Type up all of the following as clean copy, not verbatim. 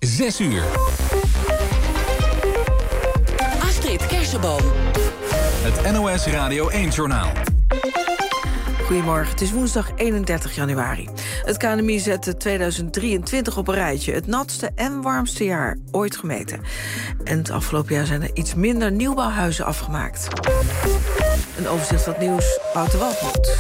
6 uur. Astrid Kersenboom. Het NOS Radio 1-journaal. Goedemorgen, het is woensdag 31 januari. Het KNMI zette 2023 op een rijtje. Het natste en warmste jaar ooit gemeten. En het afgelopen jaar zijn er iets minder nieuwbouwhuizen afgemaakt. Een overzicht van het nieuws, Wouter Waltmond.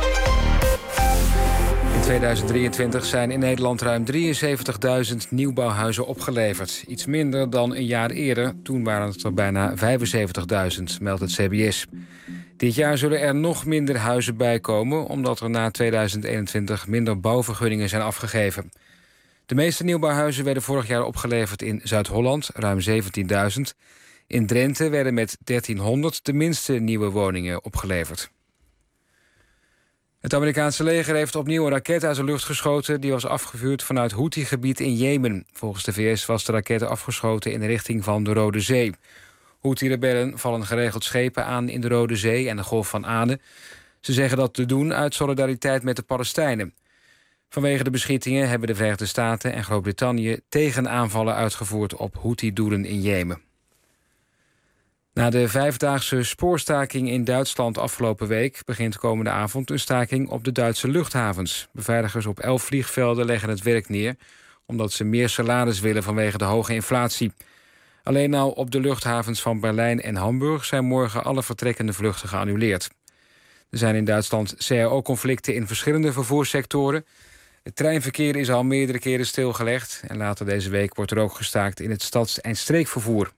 In 2023 zijn in Nederland ruim 73.000 nieuwbouwhuizen opgeleverd. Iets minder dan een jaar eerder. Toen waren het er bijna 75.000, meldt het CBS. Dit jaar zullen er nog minder huizen bijkomen, omdat er na 2021 minder bouwvergunningen zijn afgegeven. De meeste nieuwbouwhuizen werden vorig jaar opgeleverd in Zuid-Holland, ruim 17.000. In Drenthe werden met 1300 de minste nieuwe woningen opgeleverd. Het Amerikaanse leger heeft opnieuw een raket uit de lucht geschoten. Die was afgevuurd vanuit Houthi-gebied in Jemen. Volgens de VS was de raket afgeschoten in de richting van de Rode Zee. Houthi-rebellen vallen geregeld schepen aan in de Rode Zee en de Golf van Aden. Ze zeggen dat te doen uit solidariteit met de Palestijnen. Vanwege de beschietingen hebben de Verenigde Staten en Groot-Brittannië tegenaanvallen uitgevoerd op Houthi-doelen in Jemen. Na de 5-daagse spoorstaking in Duitsland afgelopen week begint komende avond een staking op de Duitse luchthavens. Beveiligers op 11 vliegvelden leggen het werk neer, omdat ze meer salaris willen vanwege de hoge inflatie. Alleen al op de luchthavens van Berlijn en Hamburg zijn morgen alle vertrekkende vluchten geannuleerd. Er zijn in Duitsland CAO-conflicten in verschillende vervoerssectoren. Het treinverkeer is al meerdere keren stilgelegd en later deze week wordt er ook gestaakt in het stads- en streekvervoer.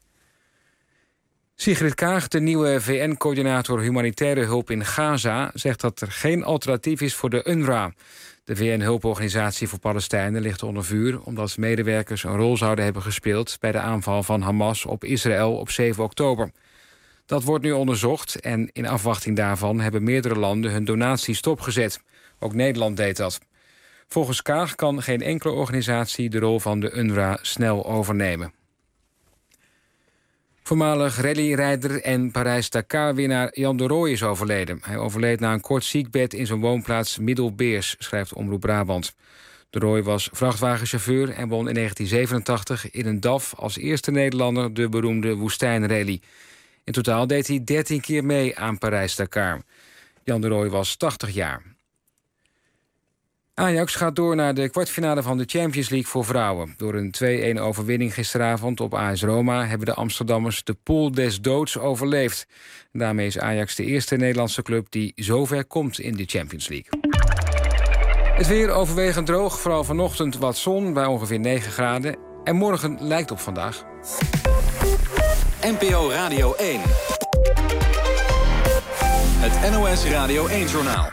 Sigrid Kaag, de nieuwe VN-coördinator humanitaire hulp in Gaza, zegt dat er geen alternatief is voor de UNRWA. De VN-hulporganisatie voor Palestijnen ligt onder vuur omdat medewerkers een rol zouden hebben gespeeld bij de aanval van Hamas op Israël op 7 oktober. Dat wordt nu onderzocht en in afwachting daarvan hebben meerdere landen hun donatie stopgezet. Ook Nederland deed dat. Volgens Kaag kan geen enkele organisatie de rol van de UNRWA snel overnemen. Voormalig rallyrijder en Parijs-Dakar-winnaar Jan de Rooij is overleden. Hij overleed na een kort ziekbed in zijn woonplaats Middelbeers, schrijft Omroep Brabant. De Rooij was vrachtwagenchauffeur en won in 1987 in een DAF als eerste Nederlander de beroemde woestijnrally. In totaal deed hij 13 keer mee aan Parijs-Dakar. Jan de Rooij was 80 jaar. Ajax gaat door naar de kwartfinale van de Champions League voor vrouwen. Door een 2-1 overwinning gisteravond op AS Roma hebben de Amsterdammers de pool des doods overleefd. Daarmee is Ajax de eerste Nederlandse club die zover komt in de Champions League. Het weer overwegend droog, vooral vanochtend wat zon bij ongeveer 9 graden. En morgen lijkt op vandaag. NPO Radio 1. Het NOS Radio 1-journaal.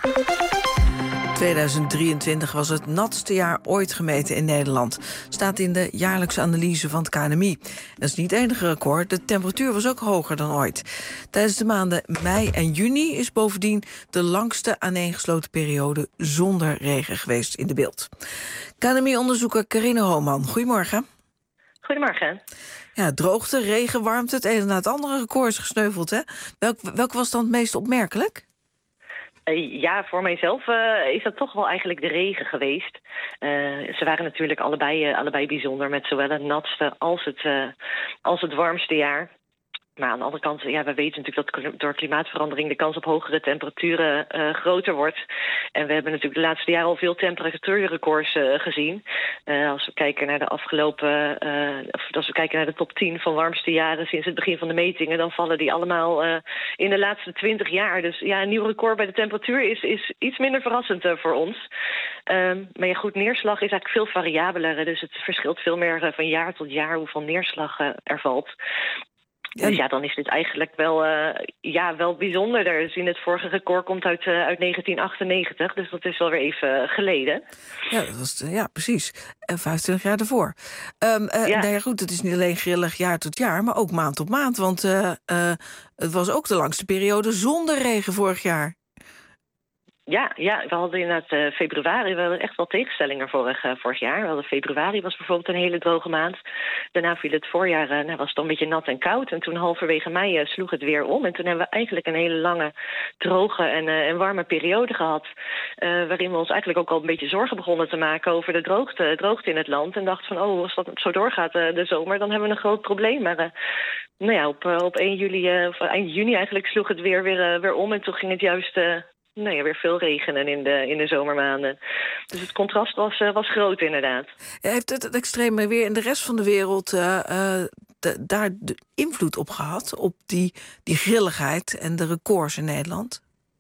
2023 was het natste jaar ooit gemeten in Nederland. Staat in de jaarlijkse analyse van het KNMI. Dat is niet het enige record, de temperatuur was ook hoger dan ooit. Tijdens de maanden mei en juni is bovendien de langste aaneengesloten periode zonder regen geweest in de beeld. KNMI-onderzoeker Carine Hooman, goedemorgen. Goedemorgen. Ja, droogte, regen, warmte, het ene na het andere record is gesneuveld, hè? Welk was dan het meest opmerkelijk? Ja, voor mijzelf is dat toch wel eigenlijk de regen geweest. Ze waren natuurlijk allebei bijzonder met zowel het natste als het warmste jaar. Maar aan de andere kant, ja, we weten natuurlijk dat door klimaatverandering de kans op hogere temperaturen groter wordt. En we hebben natuurlijk de laatste jaren al veel temperatuurrecords gezien. Als we kijken naar als we kijken naar de top 10 van warmste jaren sinds het begin van de metingen, dan vallen die allemaal in de laatste 20 jaar. Dus ja, een nieuw record bij de temperatuur is iets minder verrassend voor ons. Maar ja, goed, neerslag is eigenlijk veel variabeler. Dus het verschilt veel meer van jaar tot jaar hoeveel neerslag er valt. Dus ja, dan is dit eigenlijk wel bijzonder. Dus in het vorige record komt uit 1998, dus dat is wel weer even geleden. Ja, precies. 25 jaar ervoor. Nou ja, goed, het is niet alleen grillig jaar tot jaar, maar ook maand op maand. Want het was ook de langste periode zonder regen vorig jaar. Ja, we hadden inderdaad februari, we hadden echt wel tegenstellingen vorig jaar. We hadden februari was bijvoorbeeld een hele droge maand. Daarna viel het voorjaar, was het een beetje nat en koud. En toen halverwege mei sloeg het weer om. En toen hebben we eigenlijk een hele lange, droge en warme periode gehad. Waarin we ons eigenlijk ook al een beetje zorgen begonnen te maken over de droogte in het land. En dachten van, als dat zo doorgaat de zomer, dan hebben we een groot probleem. Maar op 1 juli, of eind juni eigenlijk, sloeg het weer om. En toen ging het juist weer veel regenen in de zomermaanden. Dus het contrast was groot, inderdaad. Heeft het extreme weer in de rest van de wereld daar de invloed op gehad? Op die grilligheid en de records in Nederland?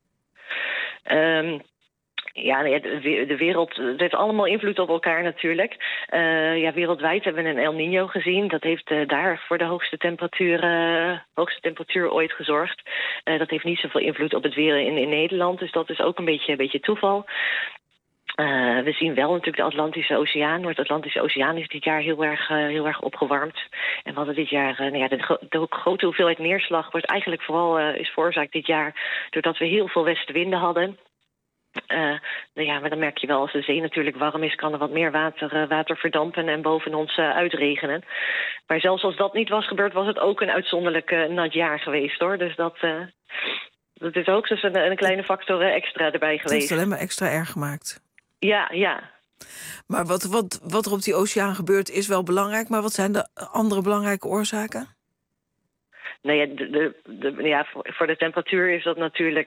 De wereld, het heeft allemaal invloed op elkaar natuurlijk. Wereldwijd hebben we een El Niño gezien. Dat heeft daar voor de hoogste temperatuur ooit gezorgd. Dat heeft niet zoveel invloed op het weer in Nederland. Dus dat is ook een beetje toeval. We zien wel natuurlijk de Atlantische Oceaan. Noord-Atlantische Oceaan is dit jaar heel erg opgewarmd. En we hadden dit jaar de grote hoeveelheid neerslag wordt eigenlijk vooral is veroorzaakt dit jaar doordat we heel veel westenwinden hadden. Maar dan merk je wel, als de zee natuurlijk warm is, kan er wat meer water verdampen en boven ons uitregenen. Maar zelfs als dat niet was gebeurd, was het ook een uitzonderlijk nat jaar geweest, hoor. Dus dat is ook dus een kleine factor extra erbij geweest. Het is alleen maar extra erg gemaakt. Ja. Maar wat er op die oceaan gebeurt is wel belangrijk, maar wat zijn de andere belangrijke oorzaken? Voor de temperatuur is dat natuurlijk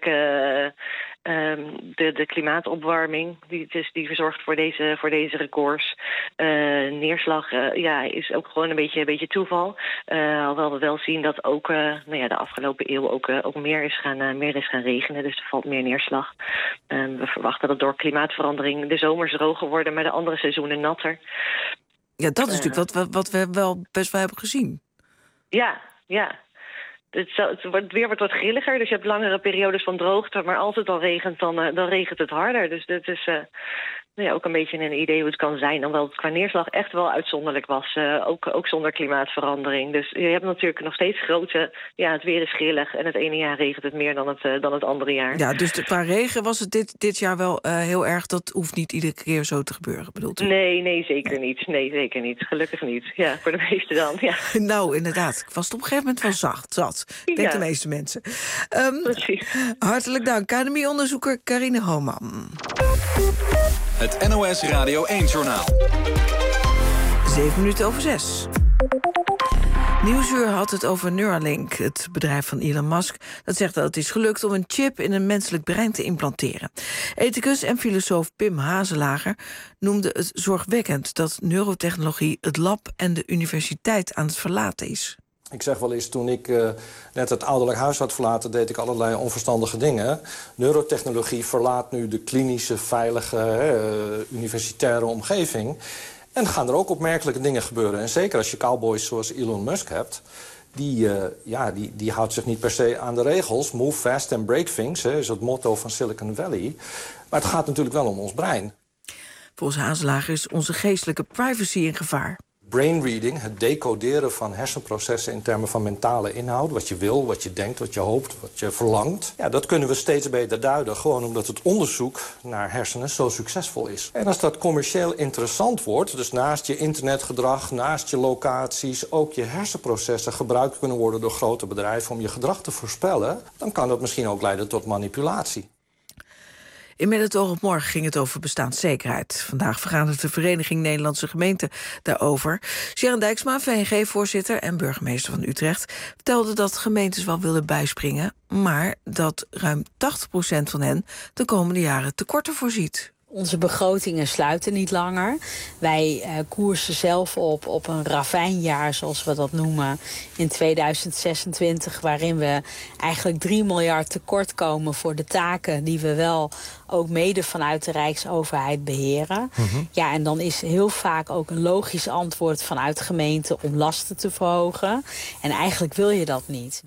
de klimaatopwarming die verzorgt voor deze records. Neerslag is ook gewoon een beetje toeval. Alhoewel we wel zien dat ook de afgelopen eeuw ook meer is gaan regenen. Dus er valt meer neerslag. We verwachten dat door klimaatverandering de zomers droger worden, maar de andere seizoenen natter. Ja, dat is natuurlijk wat we wel best wel hebben gezien. Ja. Het weer wordt wat grilliger, dus je hebt langere periodes van droogte. Maar als het al regent, dan regent het harder. Dus dit is ook een beetje een idee hoe het kan zijn. Hoewel het qua neerslag echt wel uitzonderlijk was. Ook zonder klimaatverandering. Dus je hebt natuurlijk nog steeds het weer is grillig. En het ene jaar regent het meer dan het andere jaar. Ja, dus qua regen was het dit jaar wel heel erg. Dat hoeft niet iedere keer zo te gebeuren, bedoelt u? Nee, zeker niet. Nee, zeker niet. Gelukkig niet. Ja, voor de meeste dan. Ja. Nou, inderdaad. Ik was het op een gegeven moment wel zat. Ik denk de meeste mensen. Precies. Hartelijk dank. KNMI-onderzoeker Carine Hooman. Het NOS Radio 1-journaal. 6:07. Nieuwsuur had het over Neuralink, het bedrijf van Elon Musk. Dat zegt dat het is gelukt om een chip in een menselijk brein te implanteren. Ethicus en filosoof Pim Hazelager noemde het zorgwekkend dat neurotechnologie het lab en de universiteit aan het verlaten is. Ik zeg wel eens, toen ik net het ouderlijk huis had verlaten, deed ik allerlei onverstandige dingen. Neurotechnologie verlaat nu de klinische, veilige, universitaire omgeving. En gaan er ook opmerkelijke dingen gebeuren. En zeker als je cowboys zoals Elon Musk hebt, die houdt zich niet per se aan de regels. Move fast and break things, is het motto van Silicon Valley. Maar het gaat natuurlijk wel om ons brein. Volgens Hazelager is onze geestelijke privacy in gevaar. Brainreading, het decoderen van hersenprocessen in termen van mentale inhoud. Wat je wil, wat je denkt, wat je hoopt, wat je verlangt. Ja, dat kunnen we steeds beter duiden. Gewoon omdat het onderzoek naar hersenen zo succesvol is. En als dat commercieel interessant wordt, dus naast je internetgedrag, naast je locaties, ook je hersenprocessen gebruikt kunnen worden door grote bedrijven om je gedrag te voorspellen, dan kan dat misschien ook leiden tot manipulatie. In Met het oog op morgen ging het over bestaanszekerheid. Vandaag vergadert de Vereniging Nederlandse Gemeenten daarover. Sharon Dijksma, VNG-voorzitter en burgemeester van Utrecht, vertelde dat gemeentes wel willen bijspringen, maar dat ruim 80% van hen de komende jaren tekorten voorziet. Onze begrotingen sluiten niet langer. Wij koersen zelf op een ravijnjaar, zoals we dat noemen, in 2026... waarin we eigenlijk 3 miljard tekort komen voor de taken die we wel ook mede vanuit de Rijksoverheid beheren. Mm-hmm. Ja, en dan is heel vaak ook een logisch antwoord vanuit gemeenten om lasten te verhogen. En eigenlijk wil je dat niet.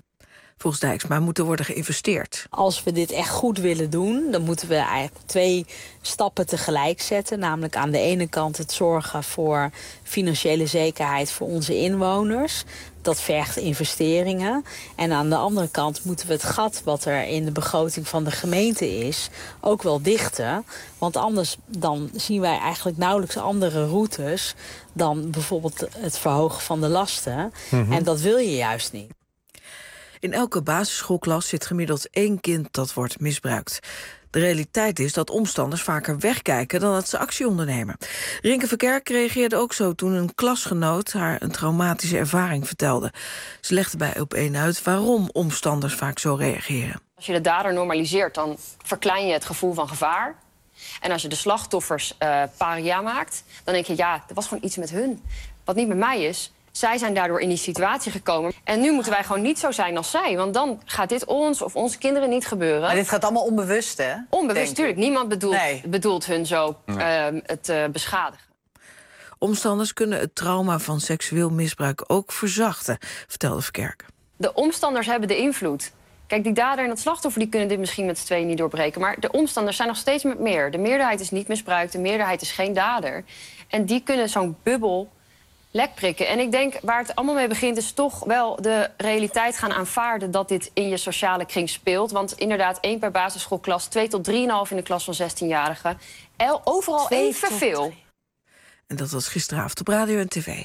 Volgens Dijksma moet er worden geïnvesteerd. Als we dit echt goed willen doen, dan moeten we eigenlijk 2 stappen tegelijk zetten. Namelijk aan de ene kant het zorgen voor financiële zekerheid voor onze inwoners. Dat vergt investeringen. En aan de andere kant moeten we het gat wat er in de begroting van de gemeente is ook wel dichten. Want anders dan zien wij eigenlijk nauwelijks andere routes dan bijvoorbeeld het verhogen van de lasten. En dat wil je juist niet. In elke basisschoolklas zit gemiddeld 1 kind dat wordt misbruikt. De realiteit is dat omstanders vaker wegkijken dan dat ze actie ondernemen. Rinke Verkerk reageerde ook zo toen een klasgenoot haar een traumatische ervaring vertelde. Ze legde bij Op1 uit waarom omstanders vaak zo reageren. Als je de dader normaliseert, dan verklein je het gevoel van gevaar. En als je de slachtoffers paria maakt, dan denk je, ja, er was gewoon iets met hun. Wat niet met mij is. Zij zijn daardoor in die situatie gekomen. En nu moeten wij gewoon niet zo zijn als zij. Want dan gaat dit ons of onze kinderen niet gebeuren. Maar dit gaat allemaal onbewust, hè? Onbewust, natuurlijk. Niemand bedoelt hun zo het beschadigen. Omstanders kunnen het trauma van seksueel misbruik ook verzachten, vertelde Verkerk. De omstanders hebben de invloed. Kijk, die dader en dat slachtoffer die kunnen dit misschien met z'n tweeën niet doorbreken. Maar de omstanders zijn nog steeds met meer. De meerderheid is niet misbruikt, de meerderheid is geen dader. En die kunnen zo'n bubbel lek prikken. En ik denk, waar het allemaal mee begint, is toch wel de realiteit gaan aanvaarden dat dit in je sociale kring speelt. Want inderdaad, 1 per basisschoolklas, 2 tot 3,5 in de klas van 16-jarigen. Overal evenveel. En dat was gisteravond op radio en tv.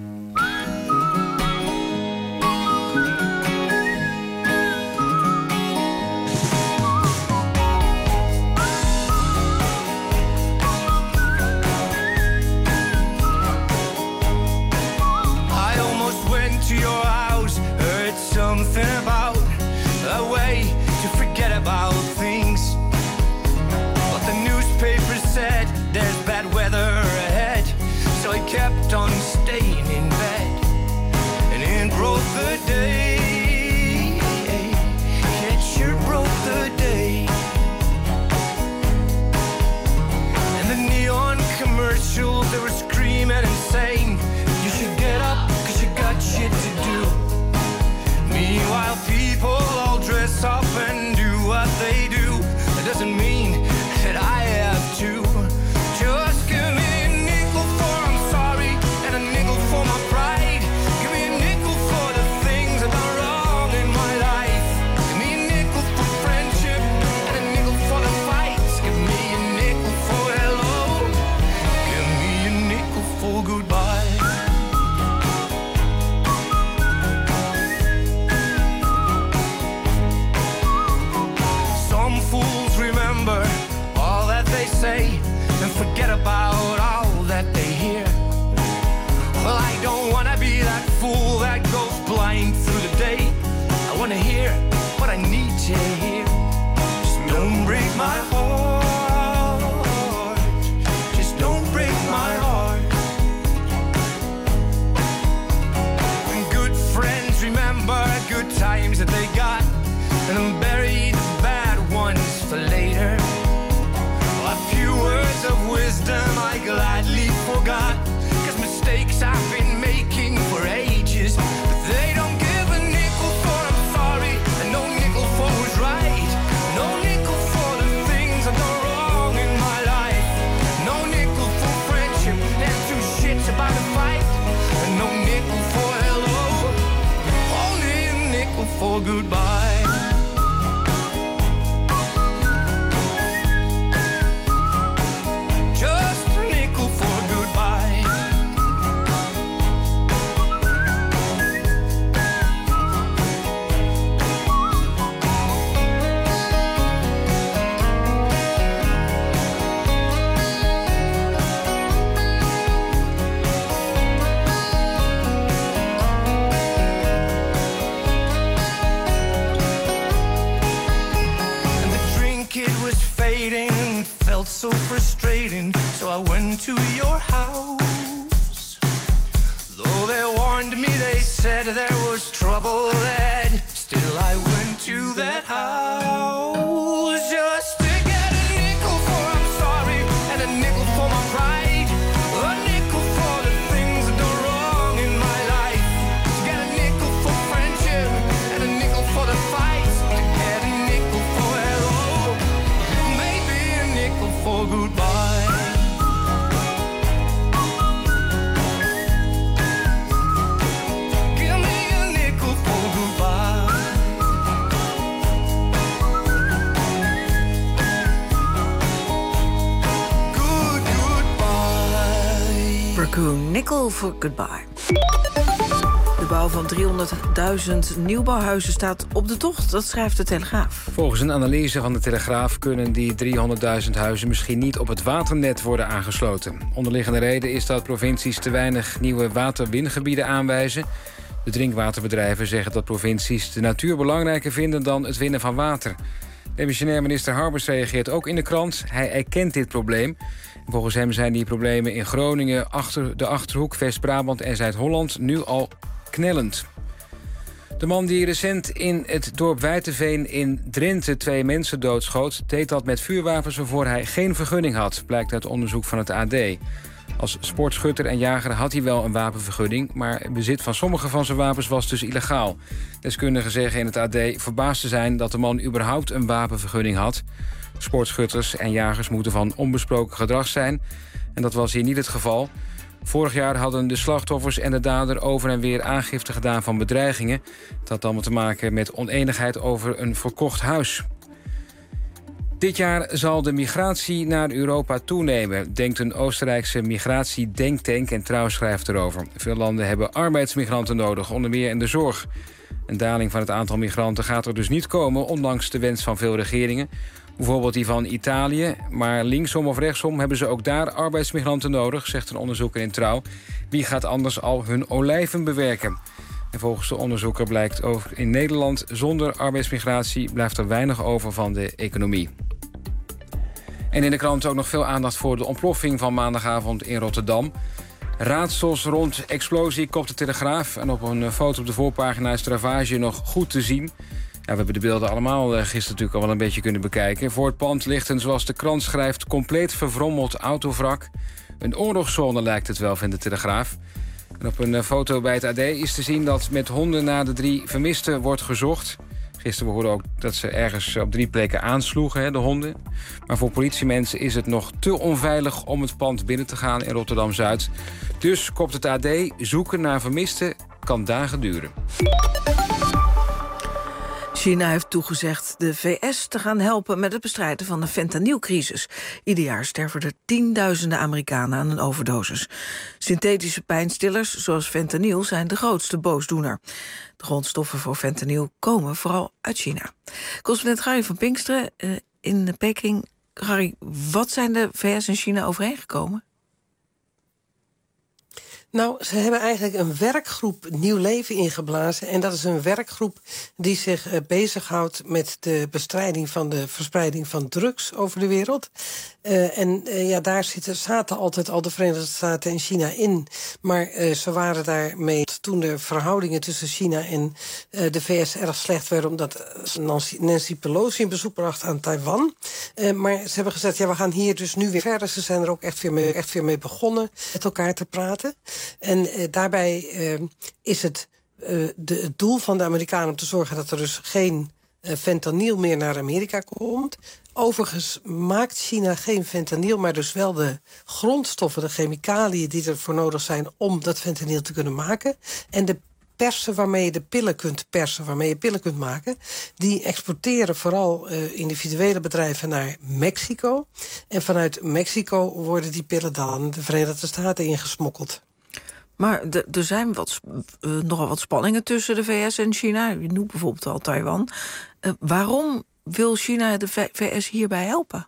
Something about a way to forget about things. But the newspaper said there's bad weather ahead, so I kept on staying in bed. And it broke the day. It sure broke the day. And the neon commercials, they were screaming and saying, you should get up, 'cause you got shit to do. Meanwhile, people all dress up and do what they do. That doesn't mean that I have to. Just give me a nickel for I'm sorry and a nickel for my pride. Give me a nickel for the things that are wrong in my life. Give me a nickel for friendship and a nickel for the fights. Give me a nickel for hello. Give me a nickel for goodbye. Fools remember all that they say and forget about all that they hear. Well, I don't want to be that fool that goes blind through the day. I want to hear what I need to hear. Just don't break my heart. Just don't break my heart. And good friends remember good times that they got and bury the bad ones for later. A few words of wisdom I gladly forgot, 'cause mistakes I've been making for ages. But they don't give a nickel for I'm sorry, and no nickel for who's right. No nickel for the things that go wrong in my life. No nickel for friendship and 2 shits about a fight. And no nickel for hello, only a nickel for goodbye. So frustrating, so I went to your house. Though they warned me, they said there was trouble ahead, still I went to that house just to get a nickel for I'm sorry and a nickel for my pride. A nickel for the things that go wrong in my life. To get a nickel for friendship and a nickel for the Silver Goodbye. De bouw van 300.000 nieuwbouwhuizen staat op de tocht, dat schrijft de Telegraaf. Volgens een analyse van de Telegraaf kunnen die 300.000 huizen misschien niet op het waternet worden aangesloten. Onderliggende reden is dat provincies te weinig nieuwe waterwingebieden aanwijzen. De drinkwaterbedrijven zeggen dat provincies de natuur belangrijker vinden dan het winnen van water. Demissionair minister Harbers reageert ook in de krant. Hij erkent dit probleem. Volgens hem zijn die problemen in Groningen, de Achterhoek, West-Brabant en Zuid-Holland nu al knellend. De man die recent in het dorp Wijteveen in Drenthe 2 mensen doodschoot, deed dat met vuurwapens waarvoor hij geen vergunning had, blijkt uit onderzoek van het AD. Als sportschutter en jager had hij wel een wapenvergunning, maar het bezit van sommige van zijn wapens was dus illegaal. Deskundigen zeggen in het AD verbaasd te zijn dat de man überhaupt een wapenvergunning had. Sportschutters en jagers moeten van onbesproken gedrag zijn. En dat was hier niet het geval. Vorig jaar hadden de slachtoffers en de dader over en weer aangifte gedaan van bedreigingen. Het had allemaal te maken met oneenigheid over een verkocht huis. Dit jaar zal de migratie naar Europa toenemen, denkt een Oostenrijkse migratiedenktank en Trouw schrijft erover. Veel landen hebben arbeidsmigranten nodig, onder meer in de zorg. Een daling van het aantal migranten gaat er dus niet komen, ondanks de wens van veel regeringen. Bijvoorbeeld die van Italië, maar linksom of rechtsom hebben ze ook daar arbeidsmigranten nodig, zegt een onderzoeker in Trouw. Wie gaat anders al hun olijven bewerken? En volgens de onderzoeker blijkt ook in Nederland zonder arbeidsmigratie blijft er weinig over van de economie. En in de krant ook nog veel aandacht voor de ontploffing van maandagavond in Rotterdam. Raadsels rond explosie kopt de Telegraaf. En op een foto op de voorpagina is de ravage nog goed te zien. Ja, we hebben de beelden allemaal gisteren natuurlijk al wel een beetje kunnen bekijken. Voor het pand ligt een, zoals de krant schrijft, compleet verfrommeld autovrak. Een oorlogszone lijkt het wel, vindt de Telegraaf. En op een foto bij het AD is te zien dat met honden naar de 3 vermisten wordt gezocht. Gisteren hoorden we ook dat ze ergens op 3 plekken aansloegen, de honden. Maar voor politiemensen is het nog te onveilig om het pand binnen te gaan in Rotterdam-Zuid. Dus, kopt het AD, zoeken naar vermisten kan dagen duren. China heeft toegezegd de VS te gaan helpen met het bestrijden van de fentanylcrisis. Ieder jaar sterven er tienduizenden Amerikanen aan een overdosis. Synthetische pijnstillers zoals fentanyl zijn de grootste boosdoener. De grondstoffen voor fentanyl komen vooral uit China. Correspondent Gary van Pinksteren in Peking. Gary, wat zijn de VS en China overeengekomen? Nou, ze hebben eigenlijk een werkgroep nieuw leven ingeblazen. En dat is een werkgroep die zich bezighoudt met de bestrijding van de verspreiding van drugs over de wereld. Daar zaten altijd al de Verenigde Staten en China in. Maar ze waren daarmee toen de verhoudingen tussen China en de VS erg slecht werden, omdat Nancy Pelosi een bezoek bracht aan Taiwan. Maar ze hebben gezegd, ja, we gaan hier dus nu weer verder. Ze zijn er ook echt weer mee begonnen met elkaar te praten. En daarbij is het doel van de Amerikanen om te zorgen dat er dus geen fentanyl meer naar Amerika komt. Overigens maakt China geen fentanyl, maar dus wel de grondstoffen, de chemicaliën die ervoor nodig zijn om dat fentanyl te kunnen maken. En de persen waarmee je de pillen kunt persen, waarmee je pillen kunt maken, die exporteren vooral individuele bedrijven naar Mexico. En vanuit Mexico worden die pillen dan de Verenigde Staten ingesmokkeld. Maar er zijn nogal wat spanningen tussen de VS en China. Je noemt bijvoorbeeld al Taiwan. Waarom wil China de VS hierbij helpen?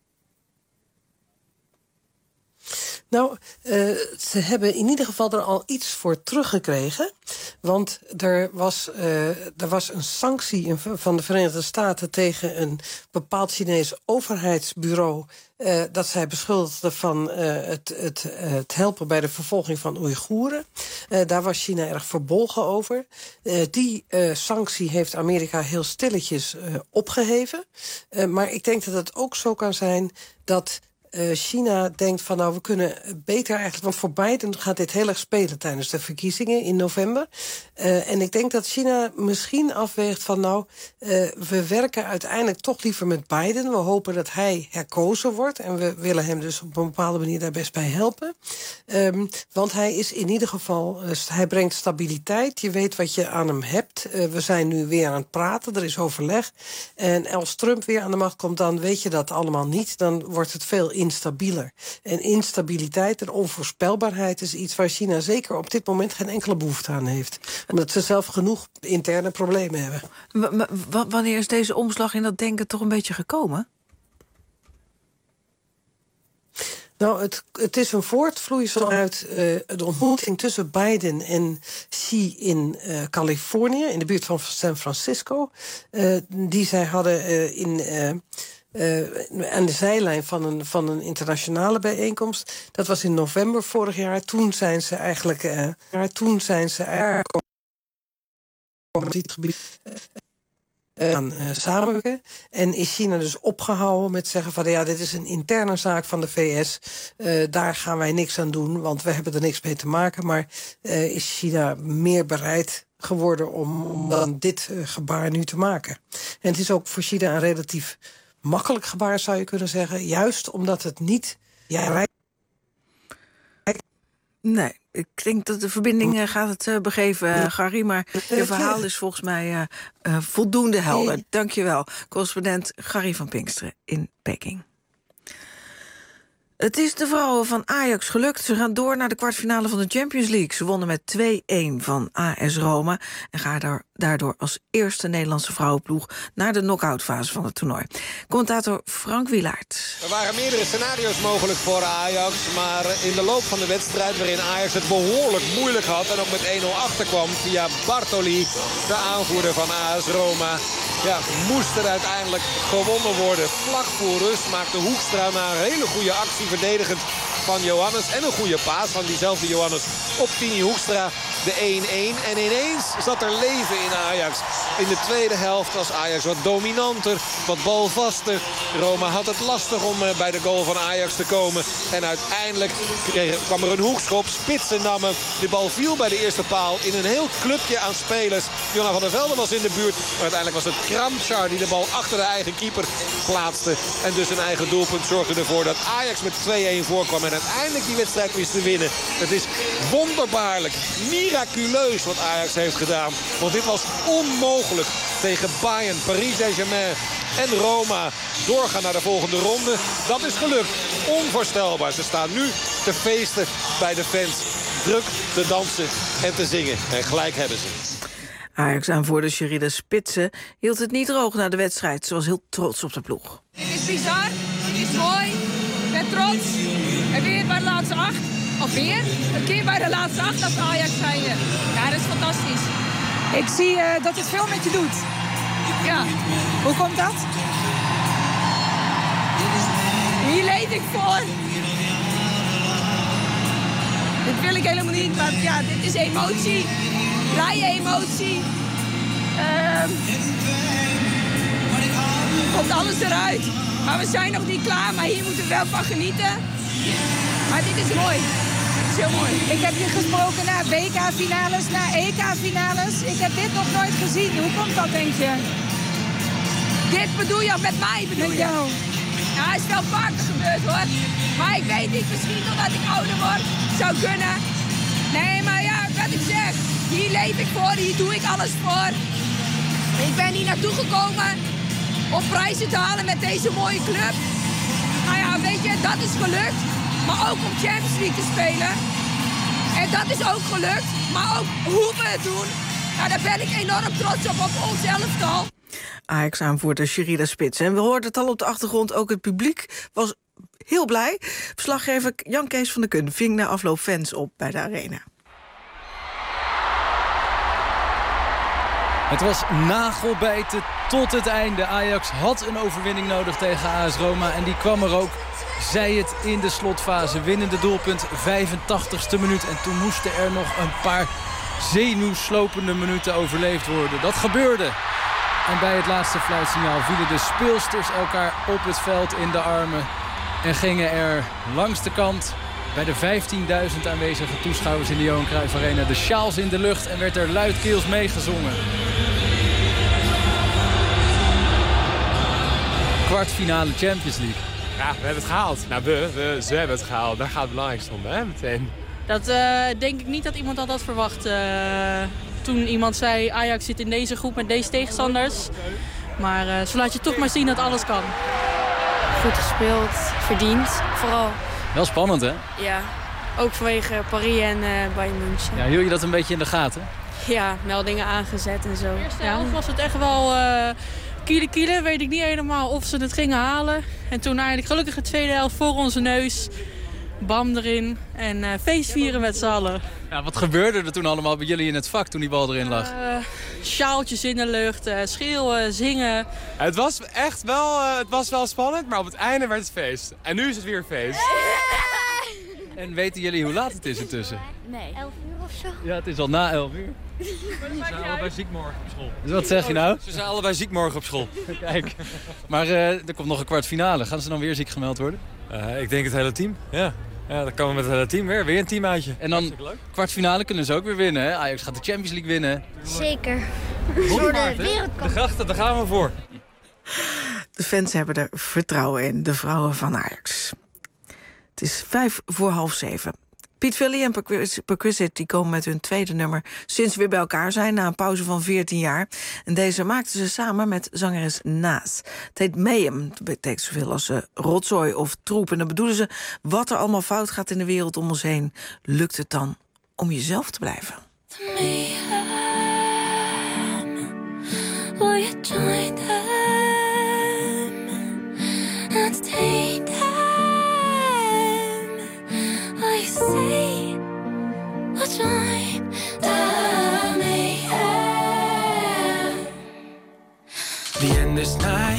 Nou, ze hebben in ieder geval er al iets voor teruggekregen. Want er was een sanctie van de Verenigde Staten tegen een bepaald Chinees overheidsbureau dat zij beschuldigden van het helpen bij de vervolging van Oeigoeren. Daar was China erg verbolgen over. Die sanctie heeft Amerika heel stilletjes opgeheven. Maar ik denk dat het ook zo kan zijn dat China denkt van nou, we kunnen beter eigenlijk, want voor Biden gaat dit heel erg spelen tijdens de verkiezingen in november. En ik denk dat China misschien afweegt van nou, we werken uiteindelijk toch liever met Biden. We hopen dat hij herkozen wordt en we willen hem dus op een bepaalde manier daar best bij helpen. Want hij is in ieder geval, hij brengt stabiliteit. Je weet wat je aan hem hebt. We zijn nu weer aan het praten, er is overleg. En als Trump weer aan de macht komt, dan weet je dat allemaal niet. Dan wordt het veel instabieler. En instabiliteit en onvoorspelbaarheid is iets waar China zeker op dit moment geen enkele behoefte aan heeft. Omdat ze zelf genoeg interne problemen hebben. Wanneer is deze omslag in dat denken toch een beetje gekomen? Nou, het is een voortvloeisel uit de ontmoeting tussen Biden en Xi in Californië, in de buurt van San Francisco. Die zij hadden aan de zijlijn van een internationale bijeenkomst. Dat was in november vorig jaar. Toen zijn ze eigenlijk op dit gebied aan samenwerken. En is China dus opgehouden met zeggen van ja, dit is een interne zaak van de VS. Daar gaan wij niks aan doen, want we hebben er niks mee te maken. Maar is China meer bereid geworden om dan dit gebaar nu te maken. En het is ook voor China een relatief makkelijk gebaar, zou je kunnen zeggen. Juist omdat het niet... Nee, ik denk dat de verbinding gaat het begeven, Gary. Maar je verhaal is volgens mij voldoende helder. Dank je wel, correspondent Gary van Pinksteren in Peking. Het is de vrouwen van Ajax gelukt. Ze gaan door naar de kwartfinale van de Champions League. Ze wonnen met 2-1 van AS Roma en gaan daardoor als eerste Nederlandse vrouwenploeg naar de knock-outfase van het toernooi. Commentator Frank Wielaert. Er waren meerdere scenario's mogelijk voor Ajax, maar in de loop van de wedstrijd, waarin Ajax het behoorlijk moeilijk had en ook met 1-0 achterkwam via Bartoli, de aanvoerder van AS Roma, ja, moest er uiteindelijk gewonnen worden. Vlak voor rust maakte Hoekstra na een hele goede actie verdedigend van Johannes en een goede paas van diezelfde Johannes op Tini Hoekstra, de 1-1. En ineens zat er leven in Ajax. In de tweede helft was Ajax wat dominanter, wat balvaster. Roma had het lastig om bij de goal van Ajax te komen. En uiteindelijk kwam er een hoekschop. Spitsen namen. De bal viel bij de eerste paal in een heel clubje aan spelers. Jonna van der Velde was in de buurt. Maar uiteindelijk was het Kramčar die de bal achter de eigen keeper plaatste. En dus een eigen doelpunt zorgde ervoor dat Ajax met 2-1 voorkwam. En uiteindelijk die wedstrijd wist te winnen. Het is wonderbaarlijk, miraculeus wat Ajax heeft gedaan. Want dit was onmogelijk tegen Bayern, Paris Saint-Germain en Roma. Doorgaan naar de volgende ronde. Dat is gelukt. Onvoorstelbaar. Ze staan nu te feesten bij de fans. Druk te dansen en te zingen. En gelijk hebben ze. Ajax-aanvoerder Sherida Spitsen hield het niet droog na de wedstrijd. Ze was heel trots op de ploeg. Het is bizar, het is mooi, ik ben trots. En weer bij de laatste 8, of weer een keer bij de laatste 8 als Ajax zijn. Ja, dat is fantastisch. Ik zie dat het veel met je doet. Ja, hoe komt dat? Hier leef ik voor. Dit wil ik helemaal niet, maar ja, dit is emotie. Blije emotie. Komt alles eruit. Maar we zijn nog niet klaar, maar hier moeten we wel van genieten. Maar dit is mooi. Het is heel mooi. Ik heb je gesproken naar WK-finales, naar EK-finales. Ik heb dit nog nooit gezien. Hoe komt dat, denk je? Dit bedoel je met mij, bedoel je? Jou. Ja, het is wel vaker gebeurd, hoor. Maar ik weet niet, misschien totdat ik ouder word, zou kunnen. Nee, maar ja, wat ik zeg. Hier leef ik voor, hier doe ik alles voor. Ik ben hier naartoe gekomen om prijzen te halen met deze mooie club. Nou ja, weet je, dat is gelukt. Maar ook om Champions League te spelen. En dat is ook gelukt. Maar ook hoe we het doen. Nou, daar ben ik enorm trots op ons elftal. Ajax-aanvoerder Sherida Spitsen. En we hoorden het al op de achtergrond, ook het publiek was heel blij. Verslaggever Jan Kees van der Kun ving na afloop fans op bij de arena. Het was nagelbijten tot het einde. Ajax had een overwinning nodig tegen AS Roma en die kwam er ook. Zij het in de slotfase. Winnende doelpunt, 85ste minuut. En toen moesten er nog een paar zenuwslopende minuten overleefd worden. Dat gebeurde. En bij het laatste fluitsignaal vielen de speelsters elkaar op het veld in de armen. En gingen er langs de kant bij de 15.000 aanwezige toeschouwers in de Johan Cruijff Arena de sjaals in de lucht en werd er luidkeels meegezongen. Kwartfinale Champions League. Ja, we hebben het gehaald. Nou, ze hebben het gehaald. Daar gaat het belangrijkste om, hè, meteen. Dat denk ik niet dat iemand dat had verwacht. Toen iemand zei, Ajax zit in deze groep met deze tegenstanders. Maar zo laat je toch maar zien dat alles kan. goed gespeeld, verdiend, vooral. Wel spannend, hè? Ja, ook vanwege Paris en Bayern München. Ja, hield je dat een beetje in de gaten? Ja, meldingen aangezet en zo. De eerste helft was het echt wel kiele, weet ik niet helemaal of ze het gingen halen. En toen eigenlijk gelukkig de tweede helft voor onze neus. Bam erin en feestvieren met z'n allen. Ja, wat gebeurde er toen allemaal bij jullie in het vak toen die bal erin lag? Sjaaltjes in de lucht, schreeuwen, zingen. Het was echt wel spannend, maar op het einde werd het feest. En nu is het weer feest. En weten jullie hoe laat het is intussen? Nee. 11 uur of zo? Ja, het is al na 11 uur. Ze zijn allebei ziek morgen op school. Dus wat zeg je nou? Ze zijn allebei ziek morgen op school. Kijk, maar er komt nog een kwartfinale. Gaan ze dan weer ziek gemeld worden? Ik denk het hele team, ja. Ja, dan komen we met het hele team weer een teamuitje. En dan kwartfinale kunnen ze ook weer winnen, hè? Ajax gaat de Champions League winnen. Zeker. Voor de wereldkampioen. De grachten, daar gaan we voor. De fans hebben er vertrouwen in, de vrouwen van Ajax. Het is 6:55. Piet Villy en Perquisite die komen met hun tweede nummer sinds we weer bij elkaar zijn na een pauze van 14 jaar. En deze maakten ze samen met zangeres Naas. Het heet Mayhem, dat betekent zoveel als rotzooi of troep. En dan bedoelen ze wat er allemaal fout gaat in de wereld om ons heen. Lukt het dan om jezelf te blijven? Will you join them and take them? Will you say we'll join the mayhem? The endless night,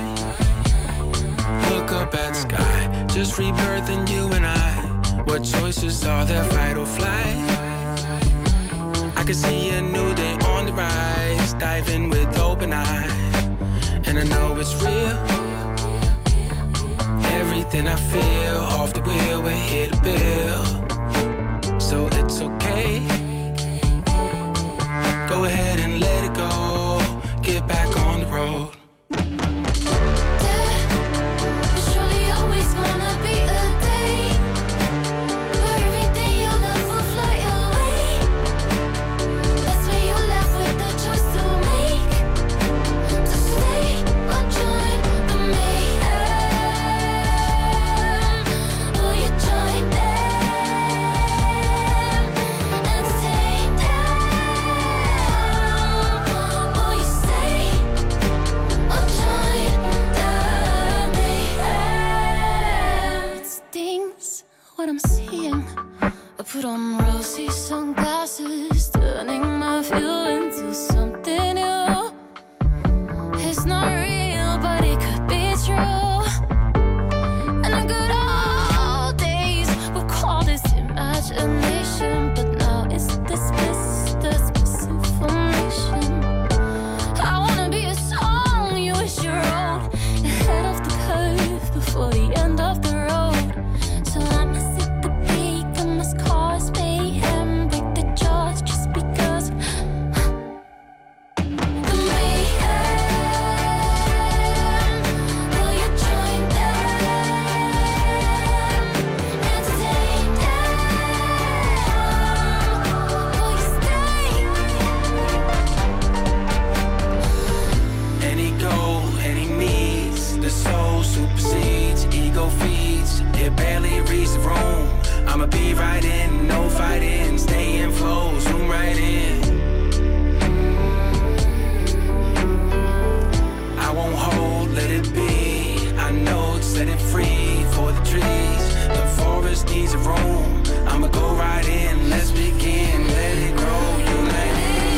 look up at sky, just rebirthing you and I. What choices are there, fight or flight? I can see a new day on the rise, diving with open eyes, and I know it's real. Everything I feel, off the wheel, we're here to build. So it's okay. Go ahead and let it go. Get back on the road. Surely always gonna be a day where everything you love will fly away. That's when you're left with the choice to make, to stay or join the mayhem. Will you join them and take them? Will you stay or join the mayhem? It stings what I'm seeing. I put on rosy sunglasses, turning my view into something new. It's not real, but it could be true. And the good old days, we'll call this imagination, but now it's dismissed as misinformation. I wanna be a song you wish you wrote, ahead of the curve, before the end of the road. So I must hit the peak, I must cause mayhem, break the jaws just because. The mayhem, will you join them and take them? Will you stay? Any goal, any needs, the soul supersedes, ego feeds, it barely reaches the room. I'ma be right in, no fighting, stay in flow, zoom right in. I won't hold, let it be, I know, set it free for the trees. The forest needs a room, I'ma go right in, let's begin, let it grow, united.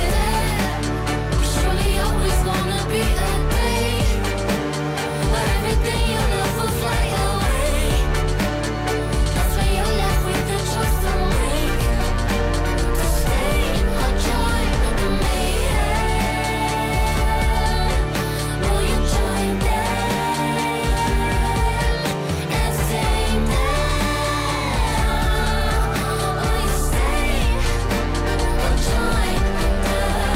Surely always gonna be a day where everything you love will fly away. That's when you're left with the choice to make, to stay or join the mayhem. Will you join them and take them? Will you stay or join the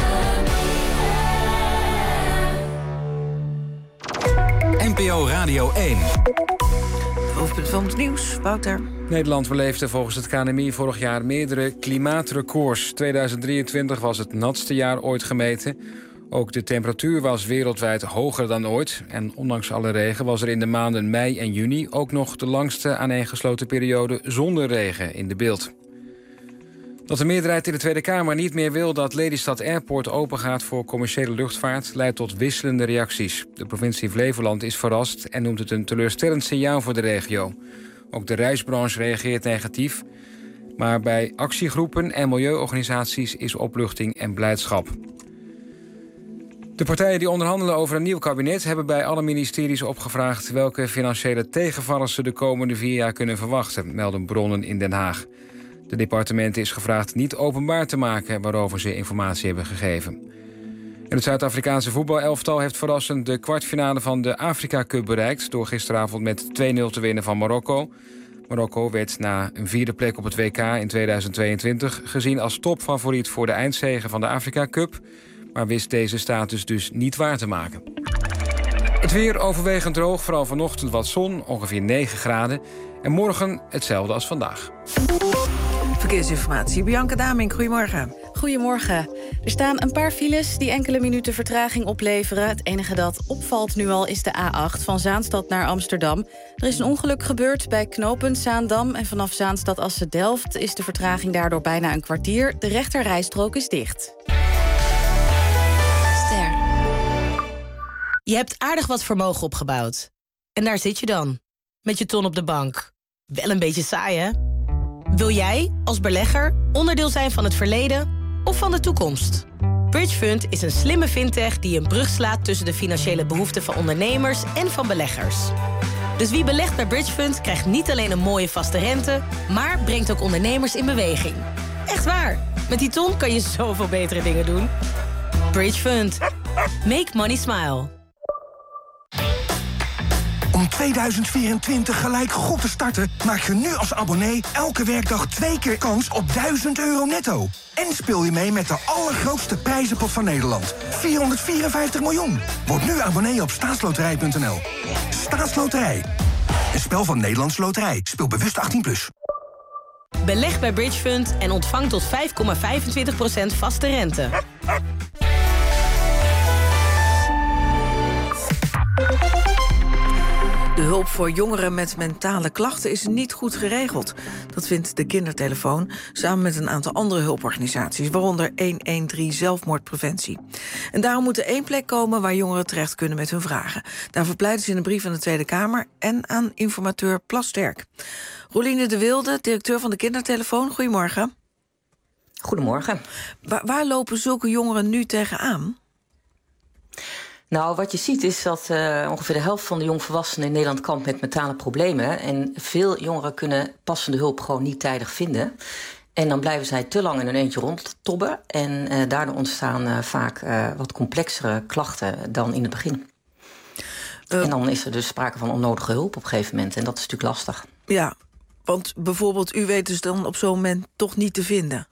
mayhem? NPO Radio 1. Hoofdpunt van het nieuws, Wouter. Nederland beleefde volgens het KNMI vorig jaar meerdere klimaatrecords. 2023 was het natste jaar ooit gemeten. Ook de temperatuur was wereldwijd hoger dan ooit. En ondanks alle regen was er in de maanden mei en juni ook nog de langste aaneengesloten periode zonder regen in de beeld. Dat de meerderheid in de Tweede Kamer niet meer wil dat Lelystad Airport opengaat voor commerciële luchtvaart leidt tot wisselende reacties. De provincie Flevoland is verrast en noemt het een teleurstellend signaal voor de regio. Ook de reisbranche reageert negatief. Maar bij actiegroepen en milieuorganisaties is opluchting en blijdschap. De partijen die onderhandelen over een nieuw kabinet hebben bij alle ministeries opgevraagd welke financiële tegenvallers ze de komende 4 jaar kunnen verwachten, melden bronnen in Den Haag. De departementen is gevraagd niet openbaar te maken waarover ze informatie hebben gegeven. En het Zuid-Afrikaanse voetbalelftal heeft verrassend de kwartfinale van de Afrika Cup bereikt door gisteravond met 2-0 te winnen van Marokko. Marokko werd na een 4e plek op het WK in 2022 gezien als topfavoriet voor de eindzege van de Afrika Cup, maar wist deze status dus niet waar te maken. Het weer overwegend droog, vooral vanochtend wat zon, ongeveer 9 graden. En morgen hetzelfde als vandaag. Verkeersinformatie, Bianca Damink, goedemorgen. Goedemorgen. Er staan een paar files die enkele minuten vertraging opleveren. Het enige dat opvalt nu al is de A8 van Zaanstad naar Amsterdam. Er is een ongeluk gebeurd bij knooppunt Zaandam en vanaf Zaanstad Assen-Delft is de vertraging daardoor bijna een kwartier. De rechterrijstrook is dicht. Ster. Je hebt aardig wat vermogen opgebouwd. En daar zit je dan, met je ton op de bank. Wel een beetje saai, hè? Wil jij, als belegger, onderdeel zijn van het verleden of van de toekomst? Bridgefund is een slimme fintech die een brug slaat tussen de financiële behoeften van ondernemers en van beleggers. Dus wie belegt bij Bridgefund krijgt niet alleen een mooie vaste rente, maar brengt ook ondernemers in beweging. Echt waar, met die ton kan je zoveel betere dingen doen. Bridgefund. Make money smile. Om 2024 gelijk goed te starten, maak je nu als abonnee elke werkdag 2 keer kans op €1000 netto. En speel je mee met de allergrootste prijzenpot van Nederland. 454 miljoen. Word nu abonnee op staatsloterij.nl. Staatsloterij. Een spel van Nederlandse Loterij. Speel bewust 18+. Beleg bij Bridgefund en ontvang tot 5,25% vaste rente. De hulp voor jongeren met mentale klachten is niet goed geregeld. Dat vindt de Kindertelefoon samen met een aantal andere hulporganisaties, waaronder 113 Zelfmoordpreventie. En daarom moet er 1 plek komen waar jongeren terecht kunnen met hun vragen. Daarvoor pleiten ze in een brief aan de Tweede Kamer en aan informateur Plasterk. Roeline de Wilde, directeur van de Kindertelefoon, goedemorgen. Goedemorgen. Waar lopen zulke jongeren nu tegenaan? Nou, wat je ziet is dat ongeveer de helft van de jongvolwassenen in Nederland kampt met mentale problemen. En veel jongeren kunnen passende hulp gewoon niet tijdig vinden. En dan blijven zij te lang in hun eentje rondtobben. En daardoor ontstaan vaak wat complexere klachten dan in het begin. En dan is er dus sprake van onnodige hulp op een gegeven moment. En dat is natuurlijk lastig. Ja, want bijvoorbeeld u weet dus dan op zo'n moment toch niet te vinden.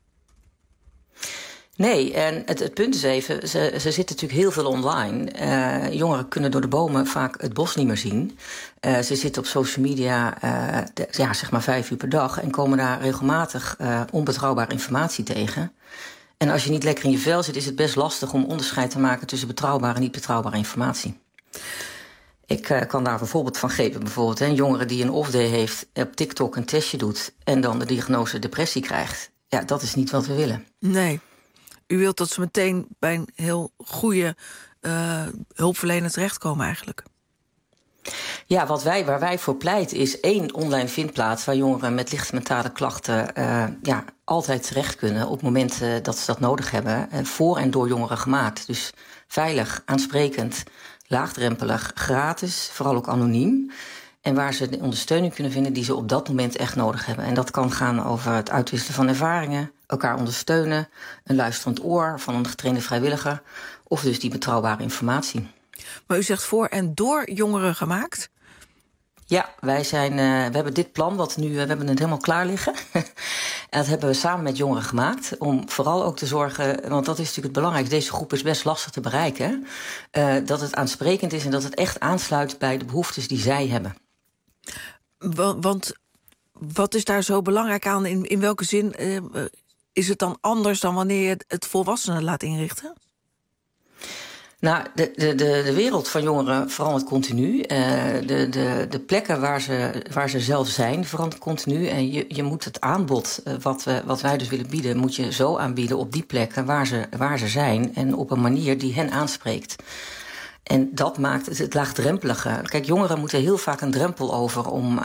Nee, en het punt is even, ze zitten natuurlijk heel veel online. Jongeren kunnen door de bomen vaak het bos niet meer zien. Ze zitten op social media zeg maar 5 uur per dag en komen daar regelmatig onbetrouwbare informatie tegen. En als je niet lekker in je vel zit, is het best lastig om onderscheid te maken tussen betrouwbare en niet betrouwbare informatie. Ik kan daar een voorbeeld van geven. Bijvoorbeeld een jongere die een off-day heeft, op TikTok een testje doet en dan de diagnose depressie krijgt. Ja, dat is niet wat we willen. Nee. U wilt dat ze meteen bij een heel goede hulpverlener terechtkomen eigenlijk. Ja, waar wij voor pleiten is 1 online vindplaats waar jongeren met lichte mentale klachten altijd terecht kunnen op het moment dat ze dat nodig hebben. Voor en door jongeren gemaakt. Dus veilig, aansprekend, laagdrempelig, gratis, vooral ook anoniem. En waar ze de ondersteuning kunnen vinden die ze op dat moment echt nodig hebben. En dat kan gaan over het uitwisselen van ervaringen, elkaar ondersteunen, een luisterend oor van een getrainde vrijwilliger, of dus die betrouwbare informatie. Maar u zegt voor en door jongeren gemaakt? Ja, we hebben dit plan, we hebben het helemaal klaar liggen. En dat hebben we samen met jongeren gemaakt. Om vooral ook te zorgen, want dat is natuurlijk het belangrijkste. Deze groep is best lastig te bereiken. Dat het aansprekend is en dat het echt aansluit bij de behoeftes die zij hebben. Want wat is daar zo belangrijk aan? In welke zin is het dan anders dan wanneer je het volwassenen laat inrichten? Nou, de wereld van jongeren verandert continu. De plekken waar ze zelf zijn verandert continu. En je moet het aanbod wat wij dus willen bieden, moet je zo aanbieden op die plekken waar ze zijn. En op een manier die hen aanspreekt. En dat maakt het laagdrempelige. Kijk, jongeren moeten heel vaak een drempel over om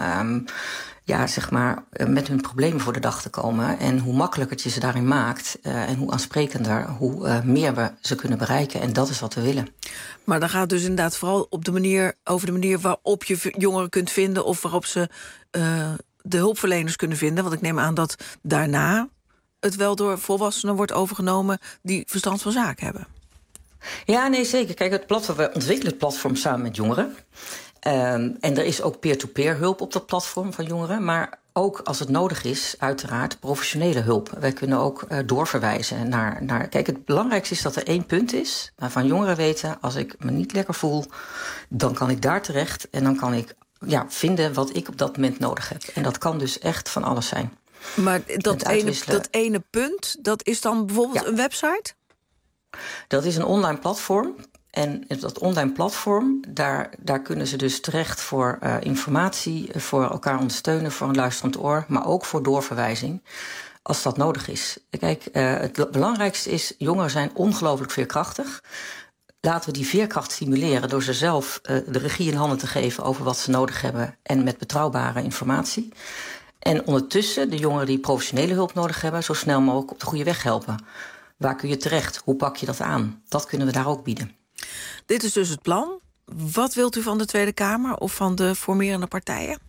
met hun problemen voor de dag te komen. En hoe makkelijker je ze daarin maakt en hoe aansprekender, hoe meer we ze kunnen bereiken. En dat is wat we willen. Maar dan gaat het dus inderdaad vooral over de manier waarop je jongeren kunt vinden, of waarop ze de hulpverleners kunnen vinden. Want ik neem aan dat daarna het wel door volwassenen wordt overgenomen die verstand van zaken hebben. Ja, nee, zeker. Kijk, we ontwikkelen het platform samen met jongeren. En er is ook peer-to-peer hulp op dat platform van jongeren. Maar ook als het nodig is, uiteraard, professionele hulp. Wij kunnen ook doorverwijzen naar... Kijk, het belangrijkste is dat er 1 punt is waarvan jongeren weten, als ik me niet lekker voel, dan kan ik daar terecht en dan kan ik vinden wat ik op dat moment nodig heb. En dat kan dus echt van alles zijn. Maar dat ene punt, dat is dan bijvoorbeeld een website? Dat is een online platform. En dat online platform, daar kunnen ze dus terecht voor informatie, voor elkaar ondersteunen, voor een luisterend oor, maar ook voor doorverwijzing, als dat nodig is. Kijk, het belangrijkste is, jongeren zijn ongelooflijk veerkrachtig. Laten we die veerkracht stimuleren door ze zelf de regie in handen te geven over wat ze nodig hebben en met betrouwbare informatie. En ondertussen de jongeren die professionele hulp nodig hebben, zo snel mogelijk op de goede weg helpen. Waar kun je terecht? Hoe pak je dat aan? Dat kunnen we daar ook bieden. Dit is dus het plan. Wat wilt u van de Tweede Kamer of van de formerende partijen?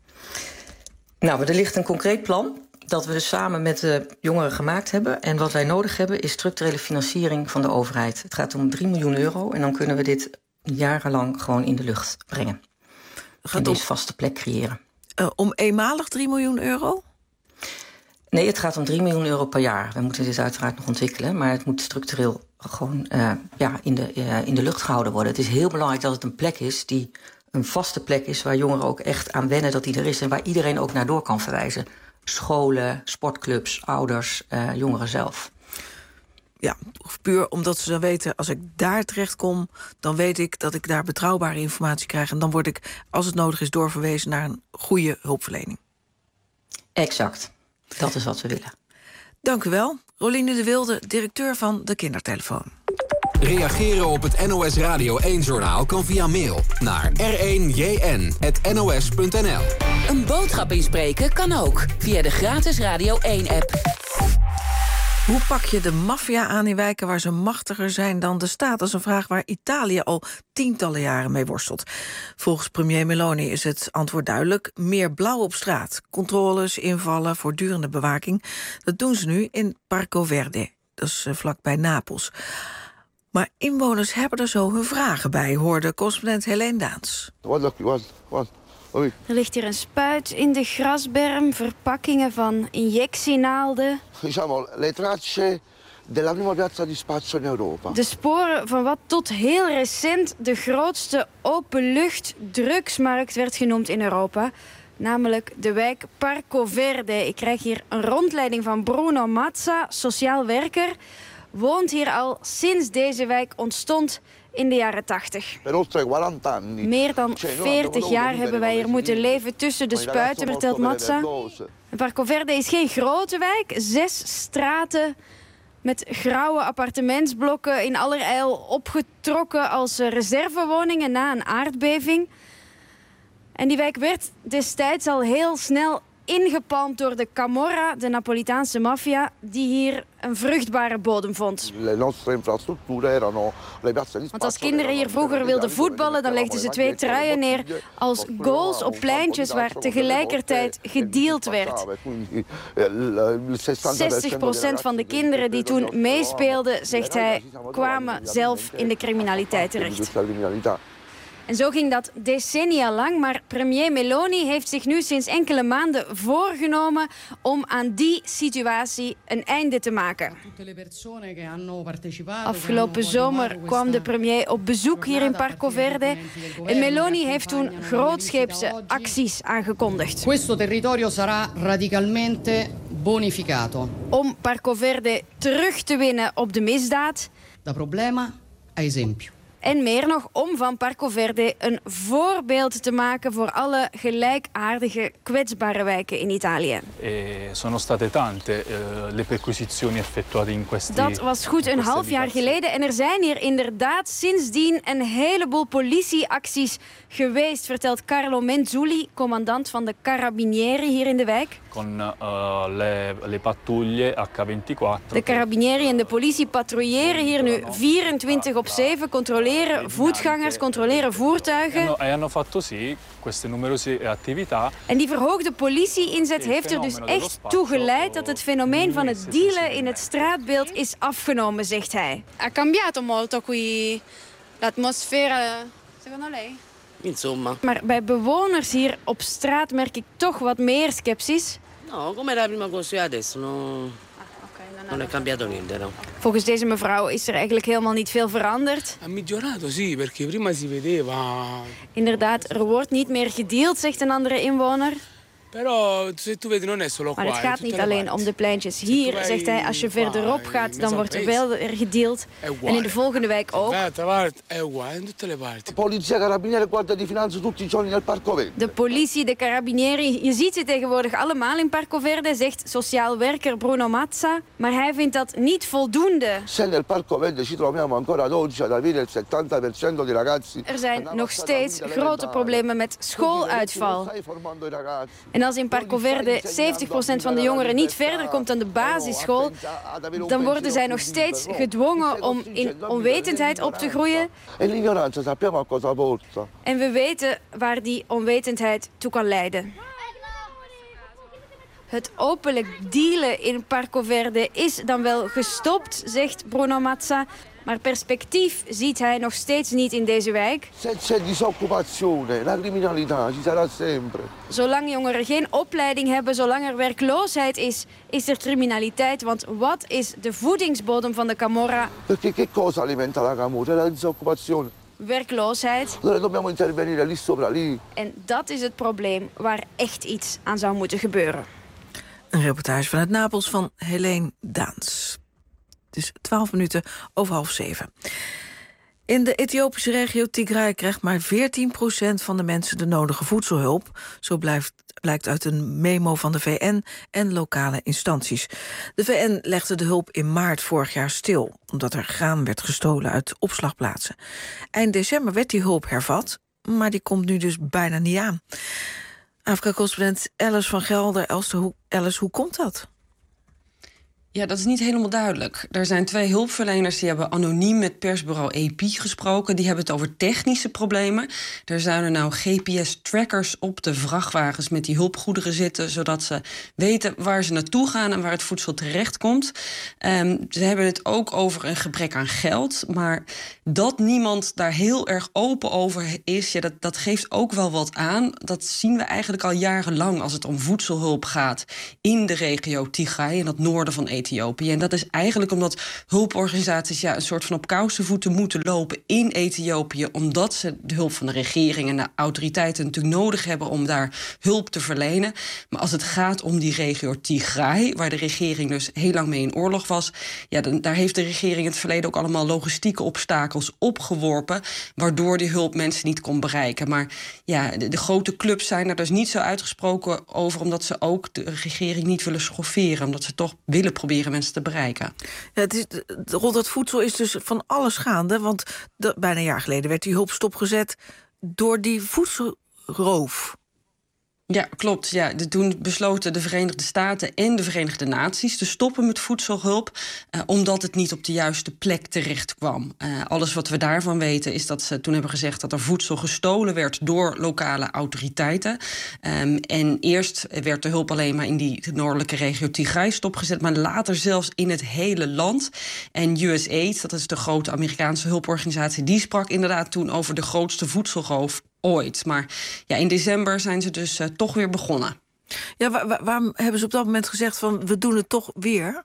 Nou, er ligt een concreet plan dat we dus samen met de jongeren gemaakt hebben. En wat wij nodig hebben is structurele financiering van de overheid. Het gaat om €3 miljoen en dan kunnen we dit jarenlang gewoon in de lucht brengen. En deze vaste plek creëren. Om eenmalig €3 miljoen? Nee, het gaat om €3 miljoen per jaar. We moeten dit uiteraard nog ontwikkelen, maar het moet structureel gewoon in de lucht gehouden worden. Het is heel belangrijk dat het een plek is die een vaste plek is, waar jongeren ook echt aan wennen dat die er is en waar iedereen ook naar door kan verwijzen. Scholen, sportclubs, ouders, jongeren zelf. Ja, puur omdat ze dan weten, als ik daar terecht kom, dan weet ik dat ik daar betrouwbare informatie krijg. En dan word ik, als het nodig is, doorverwezen naar een goede hulpverlening. Exact. Dat is wat we willen. Dank u wel. Roline de Wilde, directeur van de Kindertelefoon. Reageren op het NOS Radio 1-journaal kan via mail naar r1jn@nos.nl. Een boodschap inspreken kan ook via de gratis Radio 1-app. Hoe pak je de maffia aan in wijken waar ze machtiger zijn dan de staat? Dat is een vraag waar Italië al tientallen jaren mee worstelt. Volgens premier Meloni is het antwoord duidelijk: meer blauw op straat. Controles, invallen, voortdurende bewaking. Dat doen ze nu in Parco Verde. Dat is vlakbij Napels. Maar inwoners hebben er zo hun vragen bij, hoorde correspondent Helene Daans. Er ligt hier een spuit in de grasberm, verpakkingen van injectienaalden. Le tracce della prima piazza di spazio in Europa. De sporen van wat tot heel recent de grootste openlucht drugsmarkt werd genoemd in Europa. Namelijk de wijk Parco Verde. Ik krijg hier een rondleiding van Bruno Mazza, sociaal werker. Woont hier al sinds deze wijk ontstond in de jaren 80. Meer dan 40 jaar hebben wij hier moeten leven tussen de spuiten, vertelt Mazza. Parco Verde is geen grote wijk. 6 straten met grauwe appartementsblokken in allerijl opgetrokken als reservewoningen na een aardbeving. En die wijk werd destijds al heel snel ingepalmd door de Camorra, de Napolitaanse maffia, die hier een vruchtbare bodem vond. Want als kinderen hier vroeger wilden voetballen, dan legden ze 2 truien neer als goals op pleintjes waar tegelijkertijd gedeeld werd. 60% van de kinderen die toen meespeelden, zegt hij, kwamen zelf in de criminaliteit terecht. En zo ging dat decennia lang, maar premier Meloni heeft zich nu sinds enkele maanden voorgenomen om aan die situatie een einde te maken. Afgelopen zomer kwam de premier op bezoek hier in Parco Verde en Meloni heeft toen grootscheepse acties aangekondigd. Questo territorio sarà radicalmente bonificato. Om Parco Verde terug te winnen op de misdaad. Da problema a esempio. En meer nog, om van Parco Verde een voorbeeld te maken voor alle gelijkaardige, kwetsbare wijken in Italië. Sono state tante le perquisizioni effettuate in questi. Dat was goed een half jaar geleden en er zijn hier inderdaad sindsdien een heleboel politieacties geweest, vertelt Carlo Menzulli, commandant van de Carabinieri hier in de wijk. Con le pattuglie H24. De Carabinieri en de politie patrouilleren hier nu 24/7, controleren voetgangers, controleren voertuigen. E hanno fatto sì queste numerose attività. En die verhoogde politie-inzet heeft er dus echt toe geleid dat het fenomeen van het dealen in het straatbeeld is afgenomen, zegt hij. Ha cambiato molto qui l'atmosfera, secondo lei? Insomma. Maar bij bewoners hier op straat merk ik toch wat meer sceptisch. No, come era prima così adesso, no. Non è cambiato niente, no. Volgens deze mevrouw is er eigenlijk helemaal niet veel veranderd. Ha migliorato, sì, perché prima si vedeva. Inderdaad, er wordt niet meer gedeeld, zegt een andere inwoner. Però se tu vedi non è solo qua. Maar het gaat niet alleen om de pleintjes hier, zegt hij. Als je verderop gaat, dan wordt er wel gedeeld. En in de volgende wijk ook. Polizia, carabinieri, guardia di finanza tutti i giorni nel Parco Verde. De politie, de carabinieri, je ziet ze tegenwoordig allemaal in Parco Verde, zegt sociaal werker Bruno Mazza. Maar hij vindt dat niet voldoende. Se nel Parco Verde ci troviamo ancora ad oggi ad avere il 70% dei ragazzi. Er zijn nog steeds grote problemen met schooluitval. En als in Parco Verde 70% van de jongeren niet verder komt dan de basisschool, dan worden zij nog steeds gedwongen om in onwetendheid op te groeien. En we weten waar die onwetendheid toe kan leiden. Het openlijk dealen in Parco Verde is dan wel gestopt, zegt Bruno Mazza. Maar perspectief ziet hij nog steeds niet in deze wijk. Se c'è disoccupazione, la criminalità ci sarà sempre. Zolang jongeren geen opleiding hebben, zolang er werkloosheid is, is er criminaliteit. Want wat is de voedingsbodem van de Camorra? Perché che cosa alimenta la Camorra? La disoccupazione. Werkloosheid. Allora dobbiamo intervenire lì sopra, lì. En dat is het probleem waar echt iets aan zou moeten gebeuren. Een reportage vanuit Napels van Helene Daans. Het is 7:12. In de Ethiopische regio Tigray krijgt maar 14% van de mensen de nodige voedselhulp. Zo blijkt uit een memo van de VN en lokale instanties. De VN legde de hulp in maart vorig jaar stil, omdat er graan werd gestolen uit opslagplaatsen. Eind december werd die hulp hervat, maar die komt nu dus bijna niet aan. Afrika-correspondent Alice van Gelder. Alice, hoe komt dat? Ja, dat is niet helemaal duidelijk. Er zijn 2 hulpverleners die hebben anoniem met persbureau AP gesproken. Die hebben het over technische problemen. Er zouden nou GPS-trackers op de vrachtwagens met die hulpgoederen zitten, zodat ze weten waar ze naartoe gaan en waar het voedsel terechtkomt. Ze hebben het ook over een gebrek aan geld. Maar dat niemand daar heel erg open over is, ja, dat geeft ook wel wat aan. Dat zien we eigenlijk al jarenlang als het om voedselhulp gaat in de regio Tigray, in het noorden van Ethiopië. En dat is eigenlijk omdat hulporganisaties een soort van op kousenvoeten moeten lopen in Ethiopië, omdat ze de hulp van de regering en de autoriteiten natuurlijk nodig hebben om daar hulp te verlenen. Maar als het gaat om die regio Tigray, waar de regering dus heel lang mee in oorlog was, daar heeft de regering in het verleden ook allemaal logistieke obstakels opgeworpen, waardoor die hulp mensen niet kon bereiken. Maar de grote clubs zijn er dus niet zo uitgesproken over, omdat ze ook de regering niet willen schofferen, omdat ze toch willen proberen mensen te bereiken. Ja, rond dat voedsel is dus van alles gaande, want bijna een jaar geleden werd die hulp stopgezet door die voedselroof. Ja, klopt. Ja, toen besloten de Verenigde Staten en de Verenigde Naties te stoppen met voedselhulp, omdat het niet op de juiste plek terecht kwam. Alles wat we daarvan weten is dat ze toen hebben gezegd dat er voedsel gestolen werd door lokale autoriteiten. En eerst werd de hulp alleen maar in die noordelijke regio Tigray stopgezet, maar later zelfs in het hele land. En USAID, dat is de grote Amerikaanse hulporganisatie, die sprak inderdaad toen over de grootste voedselroof ooit. Maar in december zijn ze dus toch weer begonnen. Ja, waarom hebben ze op dat moment gezegd van we doen het toch weer?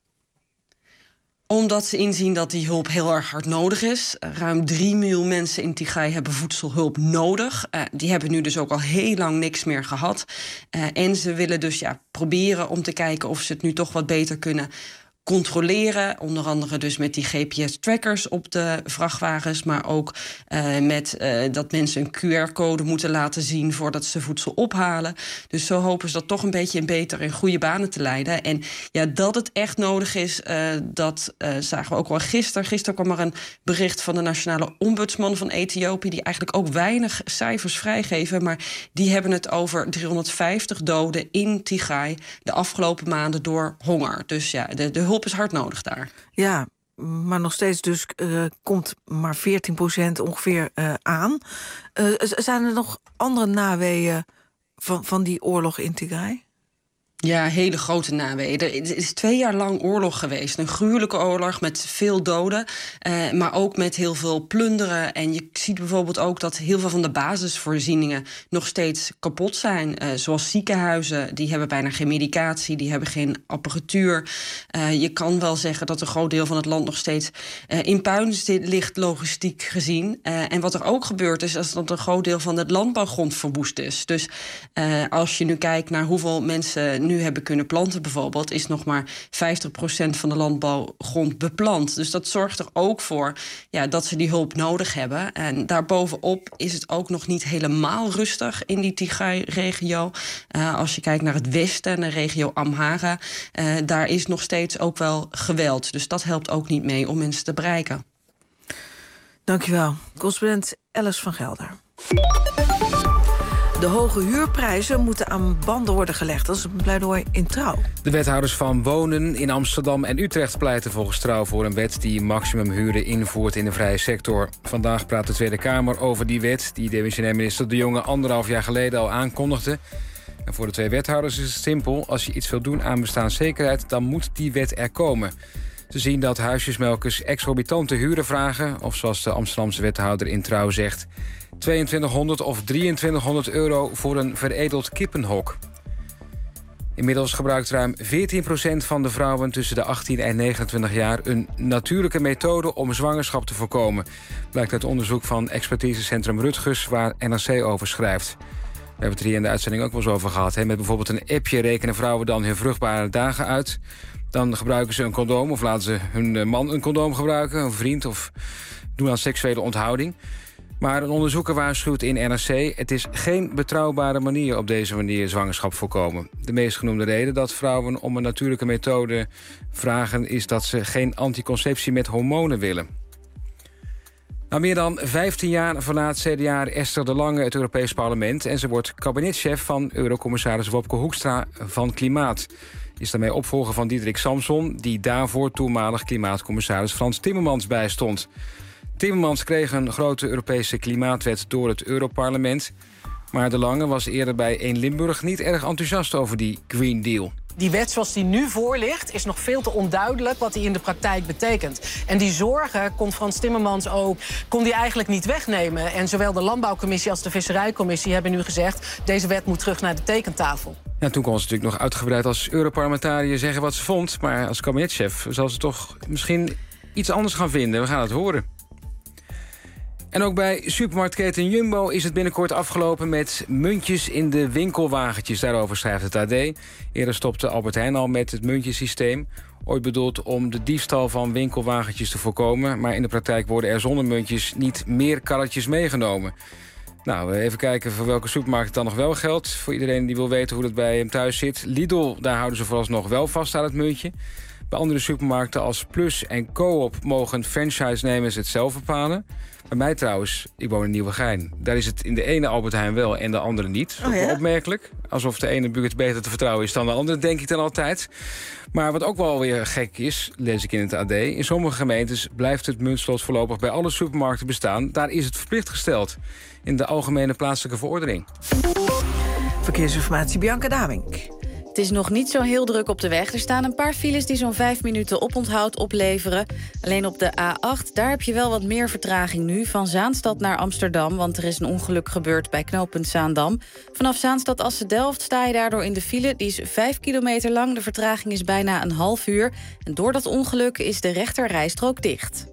Omdat ze inzien dat die hulp heel erg hard nodig is. Ruim 3 miljoen mensen in Tigray hebben voedselhulp nodig. Die hebben nu dus ook al heel lang niks meer gehad. En ze willen dus proberen om te kijken of ze het nu toch wat beter kunnen controleren. Onder andere dus met die GPS-trackers op de vrachtwagens, maar ook met dat mensen een QR-code moeten laten zien voordat ze voedsel ophalen. Dus zo hopen ze dat toch een beetje in beter en goede banen te leiden. En ja, dat het echt nodig is, dat zagen we ook wel gisteren. Gisteren kwam er een bericht van de nationale ombudsman van Ethiopië, die eigenlijk ook weinig cijfers vrijgeven, maar die hebben het over 350 doden in Tigray de afgelopen maanden door honger. Dus ja, de hulp is hard nodig daar. Ja, maar nog steeds dus komt maar 14% ongeveer aan. Zijn er nog andere naweeën van die oorlog in Tigray? Ja, hele grote naweeën. Er is 2 jaar lang oorlog geweest. Een gruwelijke oorlog met veel doden, maar ook met heel veel plunderen. En je ziet bijvoorbeeld ook dat heel veel van de basisvoorzieningen nog steeds kapot zijn. Zoals ziekenhuizen, die hebben bijna geen medicatie, die hebben geen apparatuur. Je kan wel zeggen dat een groot deel van het land nog steeds in puin ligt, logistiek gezien. En wat er ook gebeurt is dat een groot deel van het landbouwgrond verwoest is. Dus als je nu kijkt naar hoeveel mensen nu hebben kunnen planten bijvoorbeeld, is nog maar 50% van de landbouwgrond beplant. Dus dat zorgt er ook voor dat ze die hulp nodig hebben. En daarbovenop is het ook nog niet helemaal rustig in die Tigray-regio. Als je kijkt naar het westen, de regio Amhara, daar is nog steeds ook wel geweld. Dus dat helpt ook niet mee om mensen te bereiken. Dankjewel. Correspondent Alice van Gelder. De hoge huurprijzen moeten aan banden worden gelegd. Dat is een pleidooi in Trouw. De wethouders van Wonen in Amsterdam en Utrecht pleiten volgens Trouw voor een wet die maximumhuren invoert in de vrije sector. Vandaag praat de Tweede Kamer over die wet die demissionair minister De Jonge 1,5 jaar geleden al aankondigde. En voor de 2 wethouders is het simpel. Als je iets wil doen aan bestaanszekerheid, dan moet die wet er komen. Ze zien dat huisjesmelkers exorbitante huren vragen, of zoals de Amsterdamse wethouder in Trouw zegt, 2200 of 2300 euro voor een veredeld kippenhok. Inmiddels gebruikt ruim 14% van de vrouwen tussen de 18 en 29 jaar een natuurlijke methode om zwangerschap te voorkomen. Blijkt uit onderzoek van expertisecentrum Rutgers, waar NRC over schrijft. We hebben het hier in de uitzending ook wel eens over gehad. Met bijvoorbeeld een appje rekenen vrouwen dan hun vruchtbare dagen uit. Dan gebruiken ze een condoom of laten ze hun man een condoom gebruiken, een vriend, of doen aan seksuele onthouding. Maar een onderzoeker waarschuwt in NRC, het is geen betrouwbare manier op deze manier zwangerschap voorkomen. De meest genoemde reden dat vrouwen om een natuurlijke methode vragen is dat ze geen anticonceptie met hormonen willen. Na meer dan 15 jaar verlaat CDA Esther de Lange het Europees Parlement en ze wordt kabinetchef van Eurocommissaris Wopke Hoekstra van Klimaat. Is daarmee opvolger van Diederik Samson, die daarvoor toenmalig klimaatcommissaris Frans Timmermans bijstond. Timmermans kreeg een grote Europese klimaatwet door het Europarlement. Maar De Lange was eerder bij 1 Limburg niet erg enthousiast over die Green Deal. Die wet zoals die nu voor ligt is nog veel te onduidelijk wat die in de praktijk betekent. En die zorgen kon Frans Timmermans ook, kon die eigenlijk niet wegnemen. En zowel de Landbouwcommissie als de Visserijcommissie hebben nu gezegd, deze wet moet terug naar de tekentafel. Ja, toen kon ze natuurlijk nog uitgebreid als Europarlementariër zeggen wat ze vond. Maar als kabinetchef zal ze toch misschien iets anders gaan vinden. We gaan het horen. En ook bij supermarktketen Jumbo is het binnenkort afgelopen met muntjes in de winkelwagentjes. Daarover schrijft het AD. Eerder stopte Albert Heijn al met het muntjesysteem. Ooit bedoeld om de diefstal van winkelwagentjes te voorkomen. Maar in de praktijk worden er zonder muntjes niet meer karretjes meegenomen. Nou, even kijken voor welke supermarkt het dan nog wel geldt. Voor iedereen die wil weten hoe het bij hem thuis zit. Lidl, daar houden ze vooralsnog wel vast aan het muntje. Bij andere supermarkten als Plus en Coop mogen franchise-nemers het zelf bepalen. Bij mij trouwens, ik woon in Nieuwegein. Daar is het in de ene Albert Heijn wel en de andere niet. Oh, ja? Opmerkelijk. Alsof de ene buurt beter te vertrouwen is dan de andere, denk ik dan altijd. Maar wat ook wel weer gek is, lees ik in het AD... in sommige gemeentes blijft het muntslot voorlopig bij alle supermarkten bestaan. Daar is het verplicht gesteld in de Algemene Plaatselijke Verordening. Verkeersinformatie, Bianca Damink. Het is nog niet zo heel druk op de weg. Er staan een paar files die zo'n 5 minuten oponthoud opleveren. Alleen op de A8, daar heb je wel wat meer vertraging nu. Van Zaanstad naar Amsterdam, want er is een ongeluk gebeurd bij knooppunt Zaandam. Vanaf Zaanstad-Assen-Delft sta je daardoor in de file. Die is 5 kilometer lang, de vertraging is bijna een half uur. En door dat ongeluk is de rechterrijstrook dicht.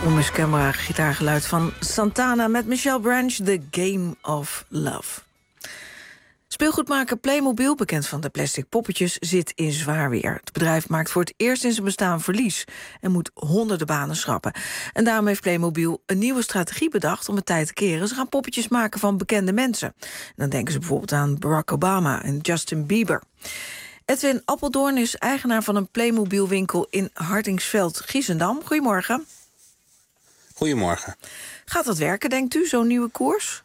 onmiskenbare gitaargeluid van Santana met Michelle Branch, The Game of Love. Speelgoedmaker Playmobil, bekend van de plastic poppetjes, zit in zwaar weer. Het bedrijf maakt voor het eerst in zijn bestaan verlies en moet honderden banen schrappen. En daarom heeft Playmobil een nieuwe strategie bedacht om het tijd te keren. Ze gaan poppetjes maken van bekende mensen. En dan denken ze bijvoorbeeld aan Barack Obama en Justin Bieber. Edwin Appeldoorn is eigenaar van een Playmobil-winkel in Hardingsveld-Giessendam. Goedemorgen. Goedemorgen. Gaat dat werken, denkt u, zo'n nieuwe koers?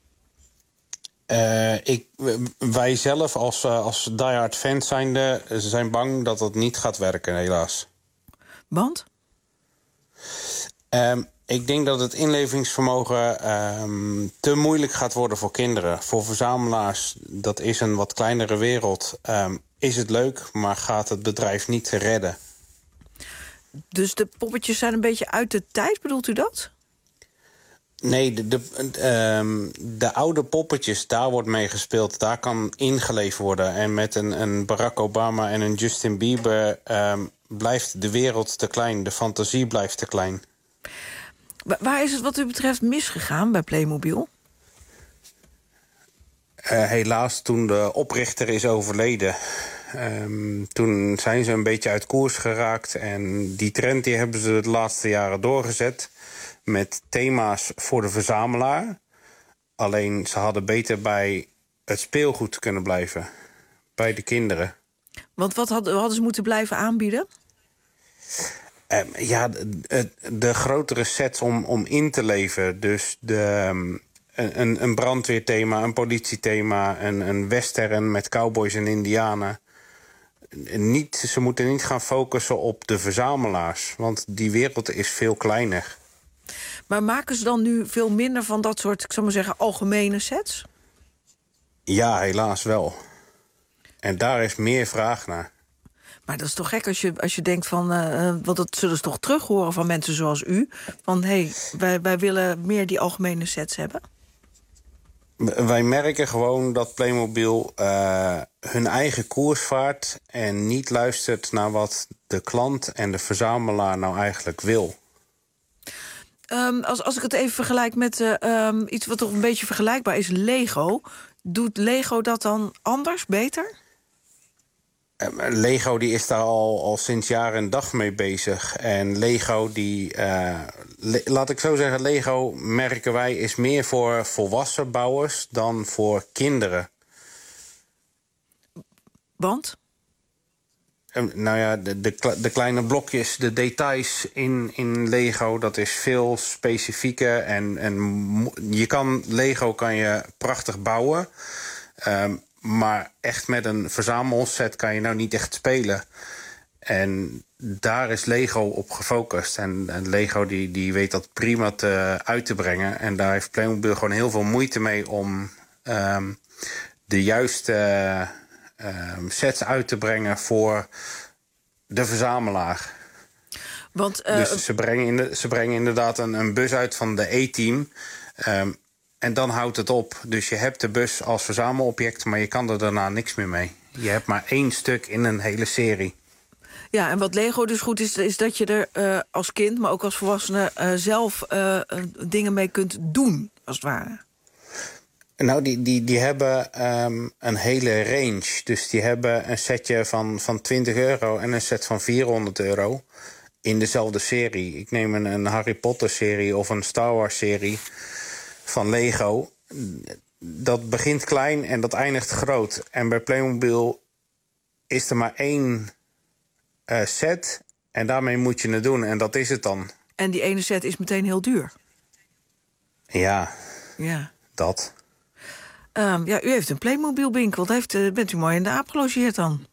Wij zelf als diehard fans zijn bang dat dat niet gaat werken, helaas. Want? Ik denk dat het inlevingsvermogen te moeilijk gaat worden voor kinderen. Voor verzamelaars, dat is een wat kleinere wereld. Is het leuk, maar gaat het bedrijf niet redden. Dus de poppetjes zijn een beetje uit de tijd, bedoelt u dat? Nee, de oude poppetjes, daar wordt mee gespeeld. Daar kan ingeleefd worden. En met een Barack Obama en een Justin Bieber blijft de wereld te klein. De fantasie blijft te klein. Waar is het wat u betreft misgegaan bij Playmobil? Helaas, toen de oprichter is overleden. Toen zijn ze een beetje uit koers geraakt. En die trend die hebben ze de laatste jaren doorgezet met thema's voor de verzamelaar. Alleen ze hadden beter bij het speelgoed kunnen blijven. Bij de kinderen. Want wat hadden ze moeten blijven aanbieden? De grotere sets om in te leven. Dus een brandweerthema, een politiethema, een western met cowboys en indianen. Ze moeten niet gaan focussen op de verzamelaars. Want die wereld is veel kleiner. Maar maken ze dan nu veel minder van dat soort, ik zou maar zeggen, algemene sets? Ja, helaas wel. En daar is meer vraag naar. Maar dat is toch gek als je denkt van, want dat zullen ze toch terug horen van mensen zoals u. Van wij willen meer die algemene sets hebben. Wij merken gewoon dat Playmobil hun eigen koers vaart en niet luistert naar wat de klant en de verzamelaar nou eigenlijk wil. Als ik het even vergelijk met iets wat toch een beetje vergelijkbaar is, Lego. Doet Lego dat dan anders, beter? Lego die is daar al sinds jaar en dag mee bezig. En Lego, laat ik zo zeggen, Lego merken wij is meer voor volwassen bouwers dan voor kinderen. Want? Nou ja, de kleine blokjes, de details in Lego, dat is veel specifieker. En Lego kan je prachtig bouwen. Maar echt met een verzamelset kan je nou niet echt spelen. En daar is Lego op gefocust. En Lego die weet dat prima uit te brengen. En daar heeft Playmobil gewoon heel veel moeite mee om de juiste sets uit te brengen voor de verzamelaar. Dus ze brengen inderdaad een bus uit van de A-team. En dan houdt het op. Dus je hebt de bus als verzamelobject, maar je kan er daarna niks meer mee. Je hebt maar 1 stuk in een hele serie. Ja, en wat Lego dus goed is dat je er als kind, maar ook als volwassene zelf dingen mee kunt doen, als het ware. Nou, die hebben een hele range. Dus die hebben een setje van €20 en een set van €400 in dezelfde serie. Ik neem een Harry Potter-serie of een Star Wars-serie van Lego. Dat begint klein en dat eindigt groot. En bij Playmobil is er maar 1 set en daarmee moet je het doen. En dat is het dan. En die ene set is meteen heel duur. Ja. Dat. U heeft een Playmobil-winkel. Bent u mooi in de aap gelogeerd dan?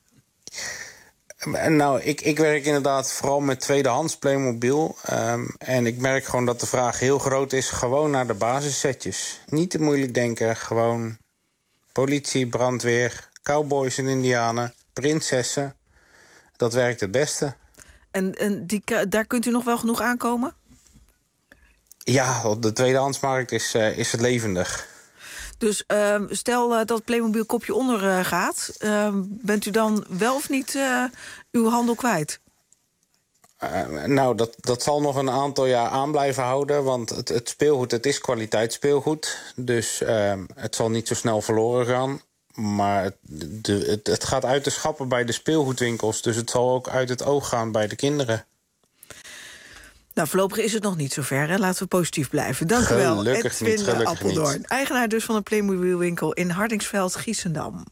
Nou, ik werk inderdaad vooral met tweedehands Playmobil. En ik merk gewoon dat de vraag heel groot is. Gewoon naar de basissetjes. Niet te moeilijk denken. Gewoon politie, brandweer, cowboys en indianen, prinsessen. Dat werkt het beste. En daar kunt u nog wel genoeg aankomen? Ja, op de tweedehandsmarkt is het levendig. Dus stel dat Playmobil kopje onder gaat, bent u dan wel of niet uw handel kwijt? Dat zal nog een aantal jaar aan blijven houden. Want het speelgoed, het is kwaliteitsspeelgoed. Dus het zal niet zo snel verloren gaan. Maar het gaat uit de schappen bij de speelgoedwinkels. Dus het zal ook uit het oog gaan bij de kinderen. Nou, voorlopig is het nog niet zover. Hè? Laten we positief blijven. Dank u wel, Edwin Appeldoorn. Niet. Eigenaar dus van een Playmobil-winkel in Hardingsveld, Giessendam.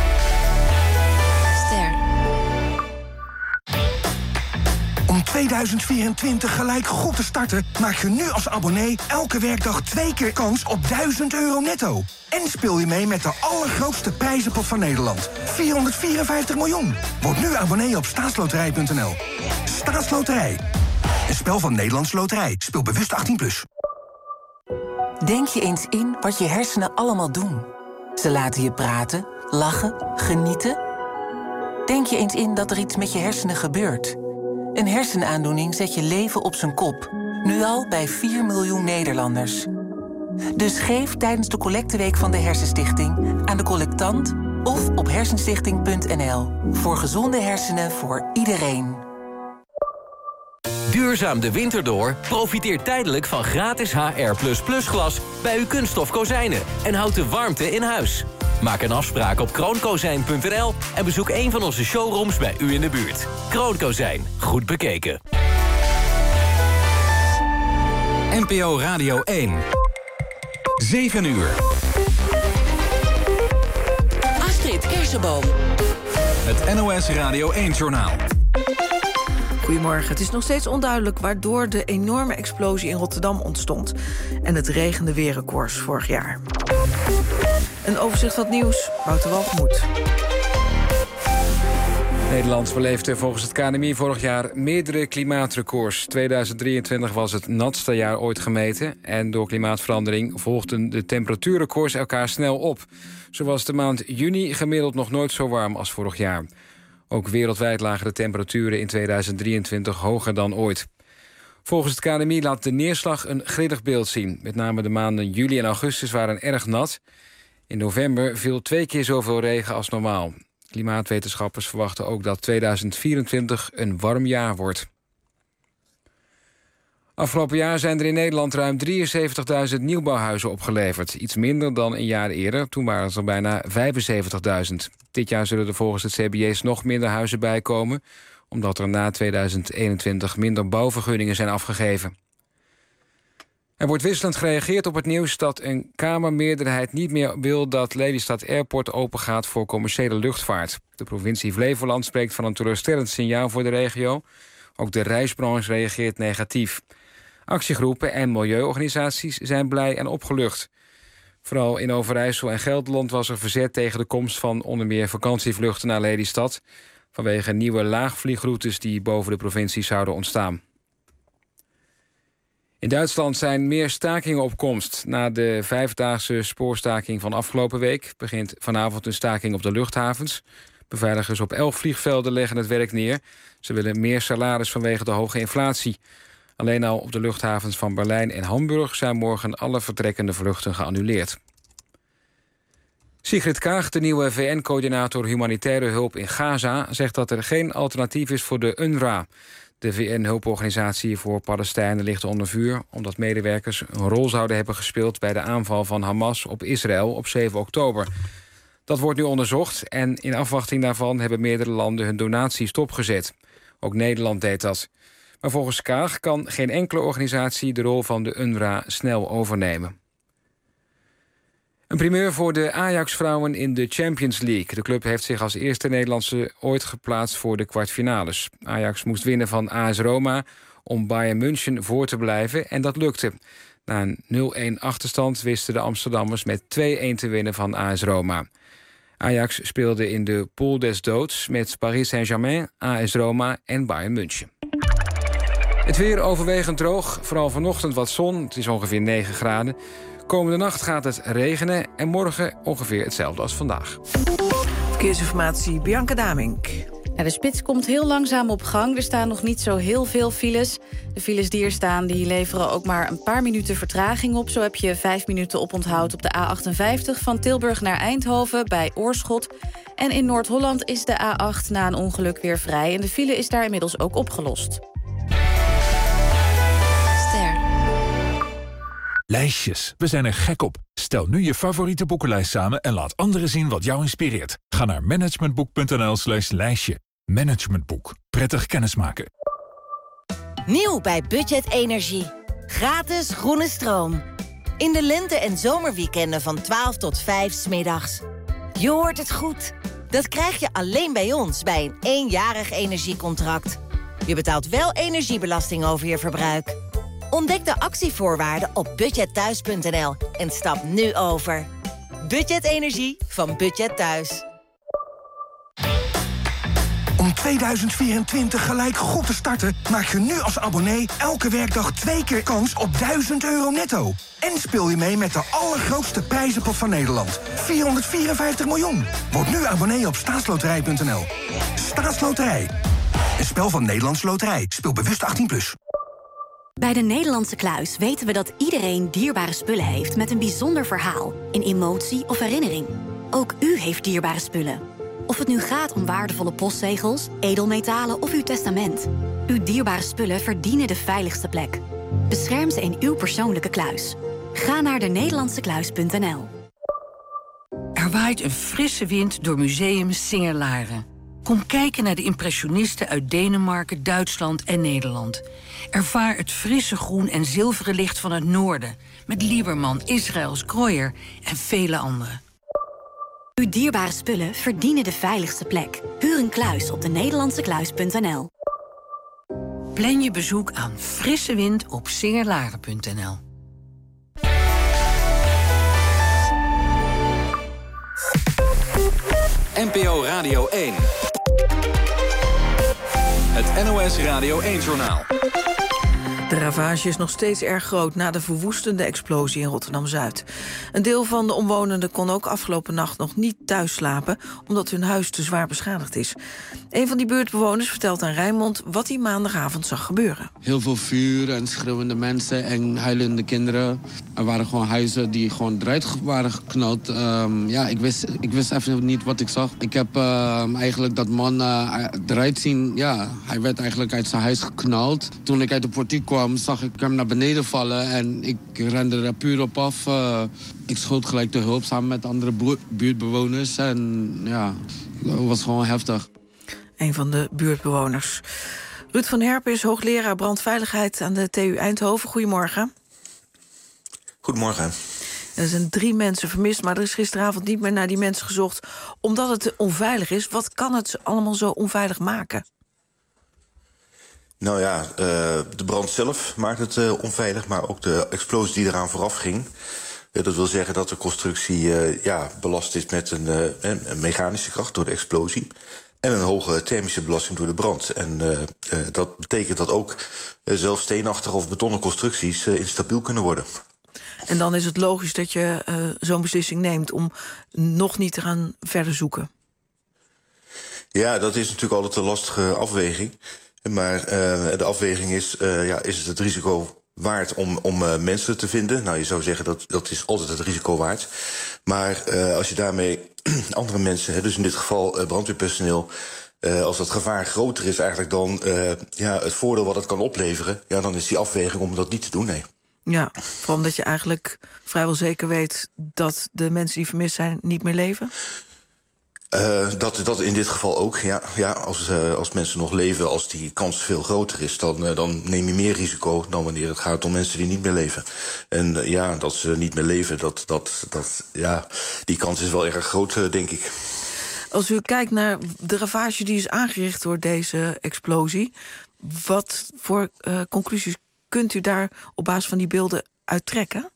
Om 2024 gelijk goed te starten, maak je nu als abonnee elke werkdag 2 keer kans op €1000 netto. En speel je mee met de allergrootste prijzenpot van Nederland. 454 miljoen. Word nu abonnee op staatsloterij.nl. Staatsloterij. Een spel van Nederlandse Loterij. Speel bewust 18+. Denk je eens in wat je hersenen allemaal doen. Ze laten je praten, lachen, genieten. Denk je eens in dat er iets met je hersenen gebeurt. Een hersenaandoening zet je leven op zijn kop. Nu al bij 4 miljoen Nederlanders. Dus geef tijdens de collecteweek van de Hersenstichting aan de collectant of op hersenstichting.nl. Voor gezonde hersenen voor iedereen. Duurzaam de winter door? Profiteer tijdelijk van gratis HR++ glas bij uw kunststof kozijnen en houd de warmte in huis. Maak een afspraak op kroonkozijn.nl en bezoek een van onze showrooms bij u in de buurt. Kroonkozijn, goed bekeken. NPO Radio 1. 7 uur. Astrid Kersenboom. Het NOS Radio 1-journaal. Goedemorgen. Het is nog steeds onduidelijk waardoor de enorme explosie in Rotterdam ontstond. En het regende weerrecords vorig jaar. Een overzicht van het nieuws. Wouter Walgemoed. Nederland beleefde volgens het KNMI vorig jaar meerdere klimaatrecords. 2023 was het natste jaar ooit gemeten. En door klimaatverandering volgden de temperatuurrecords elkaar snel op. Zo was de maand juni gemiddeld nog nooit zo warm als vorig jaar. Ook wereldwijd lagen de temperaturen in 2023 hoger dan ooit. Volgens het KNMI laat de neerslag een grillig beeld zien. Met name de maanden juli en augustus waren erg nat. In november viel 2 keer zoveel regen als normaal. Klimaatwetenschappers verwachten ook dat 2024 een warm jaar wordt. Afgelopen jaar zijn er in Nederland ruim 73.000 nieuwbouwhuizen opgeleverd. Iets minder dan een jaar eerder, toen waren het er bijna 75.000. Dit jaar zullen er volgens het CBS nog minder huizen bijkomen, omdat er na 2021 minder bouwvergunningen zijn afgegeven. Er wordt wisselend gereageerd op het nieuws dat een Kamermeerderheid niet meer wil dat Lelystad Airport opengaat voor commerciële luchtvaart. De provincie Flevoland spreekt van een teleurstellend signaal voor de regio. Ook de reisbranche reageert negatief. Actiegroepen en milieuorganisaties zijn blij en opgelucht. Vooral in Overijssel en Gelderland was er verzet tegen de komst van onder meer vakantievluchten naar Lelystad, vanwege nieuwe laagvliegroutes die boven de provincie zouden ontstaan. In Duitsland zijn meer stakingen op komst. Na de 5-daagse spoorstaking van afgelopen week begint vanavond een staking op de luchthavens. Beveiligers op 11 vliegvelden leggen het werk neer. Ze willen meer salaris vanwege de hoge inflatie. Alleen al op de luchthavens van Berlijn en Hamburg zijn morgen alle vertrekkende vluchten geannuleerd. Sigrid Kaag, de nieuwe VN-coördinator humanitaire hulp in Gaza, zegt dat er geen alternatief is voor de UNRWA. De VN-hulporganisatie voor Palestijnen ligt onder vuur omdat medewerkers een rol zouden hebben gespeeld bij de aanval van Hamas op Israël op 7 oktober. Dat wordt nu onderzocht en in afwachting daarvan hebben meerdere landen hun donatie stopgezet. Ook Nederland deed dat. Maar volgens Kaag kan geen enkele organisatie de rol van de UNRWA snel overnemen. Een primeur voor de Ajax-vrouwen in de Champions League. De club heeft zich als eerste Nederlandse ooit geplaatst voor de kwartfinales. Ajax moest winnen van AS Roma om Bayern München voor te blijven en dat lukte. Na een 0-1 achterstand wisten de Amsterdammers met 2-1 te winnen van AS Roma. Ajax speelde in de pool des doods met Paris Saint-Germain, AS Roma en Bayern München. Het weer overwegend droog, vooral vanochtend wat zon. Het is ongeveer 9 graden. Komende nacht gaat het regenen en morgen ongeveer hetzelfde als vandaag. Verkeersinformatie, Bianca Damink. Ja, de spits komt heel langzaam op gang. Er staan nog niet zo heel veel files. De files die er staan die leveren ook maar een paar minuten vertraging op. Zo heb je 5 minuten oponthoud op de A58 van Tilburg naar Eindhoven bij Oorschot. En in Noord-Holland is de A8 na een ongeluk weer vrij. En de file is daar inmiddels ook opgelost. Lijstjes. We zijn er gek op. Stel nu je favoriete boekenlijst samen en laat anderen zien wat jou inspireert. Ga naar managementboek.nl/lijstje. Managementboek. Prettig kennismaken. Nieuw bij Budget Energie. Gratis groene stroom. In de lente- en zomerweekenden van 12 tot 5 's middags. Je hoort het goed. Dat krijg je alleen bij ons bij een eenjarig energiecontract. Je betaalt wel energiebelasting over je verbruik. Ontdek de actievoorwaarden op budgetthuis.nl en stap nu over. Budget Energie van Budget Thuis. Om 2024 gelijk goed te starten, maak je nu als abonnee elke werkdag 2 keer kans op €1000 netto. En speel je mee met de allergrootste prijzenpot van Nederland. 454 miljoen. Word nu abonnee op staatsloterij.nl. Staatsloterij. Een spel van Nederlandse Loterij. Speel bewust 18+. Bij de Nederlandse Kluis weten we dat iedereen dierbare spullen heeft met een bijzonder verhaal, een emotie of herinnering. Ook u heeft dierbare spullen. Of het nu gaat om waardevolle postzegels, edelmetalen of uw testament. Uw dierbare spullen verdienen de veiligste plek. Bescherm ze in uw persoonlijke kluis. Ga naar denederlandsekluis.nl. Er waait een frisse wind door Museum Singer-Laren. Kom kijken naar de impressionisten uit Denemarken, Duitsland en Nederland. Ervaar het frisse groen en zilveren licht van het noorden... met Lieberman, Israëls, Kreuyer en vele anderen. Uw dierbare spullen verdienen de veiligste plek. Huur een kluis op denederlandsekluis.nl. Plan je bezoek aan frisse wind op singerlaren.nl. NPO Radio 1. Het NOS Radio 1-journaal. De ravage is nog steeds erg groot na de verwoestende explosie in Rotterdam-Zuid. Een deel van de omwonenden kon ook afgelopen nacht nog niet thuis slapen, omdat hun huis te zwaar beschadigd is. Een van die buurtbewoners vertelt aan Rijnmond wat hij maandagavond zag gebeuren. Heel veel vuur en schreeuwende mensen en huilende kinderen. Er waren gewoon huizen die gewoon eruit waren geknald. Ik wist even niet wat ik zag. Ik heb eigenlijk dat man eruit zien. Ja, hij werd eigenlijk uit zijn huis geknald. Toen ik uit de portiek kwam, zag ik hem naar beneden vallen en ik rende er puur op af. Ik schoot gelijk de hulp samen met andere buurtbewoners en ja, dat was gewoon heftig. Een van de buurtbewoners. Ruud van Herpen is hoogleraar brandveiligheid aan de TU Eindhoven. Goedemorgen. Goedemorgen. Er zijn 3 mensen vermist, maar er is gisteravond niet meer naar die mensen gezocht, omdat het onveilig is. Wat kan het allemaal zo onveilig maken? Nou ja, de brand zelf maakt het onveilig, maar ook de explosie die eraan vooraf ging. Dat wil zeggen dat de constructie belast is met een mechanische kracht door de explosie en een hoge thermische belasting door de brand. En dat betekent dat ook zelfs steenachtige of betonnen constructies instabiel kunnen worden. En dan is het logisch dat je zo'n beslissing neemt om nog niet te gaan verder zoeken. Ja, dat is natuurlijk altijd een lastige afweging. Maar de afweging is het risico waard om mensen te vinden? Nou, je zou zeggen dat is altijd het risico waard. Maar als je daarmee andere mensen, dus in dit geval brandweerpersoneel, als dat gevaar groter is eigenlijk dan het voordeel wat het kan opleveren, ja, dan is die afweging om dat niet te doen, nee. Ja, vooral omdat je eigenlijk vrijwel zeker weet dat de mensen die vermist zijn niet meer leven? Dat in dit geval ook, ja. Als mensen nog leven, als die kans veel groter is, dan neem je meer risico dan wanneer het gaat om mensen die niet meer leven. En dat ze niet meer leven, die kans is wel erg groot, denk ik. Als u kijkt naar de ravage die is aangericht door deze explosie, wat voor conclusies kunt u daar op basis van die beelden uit trekken?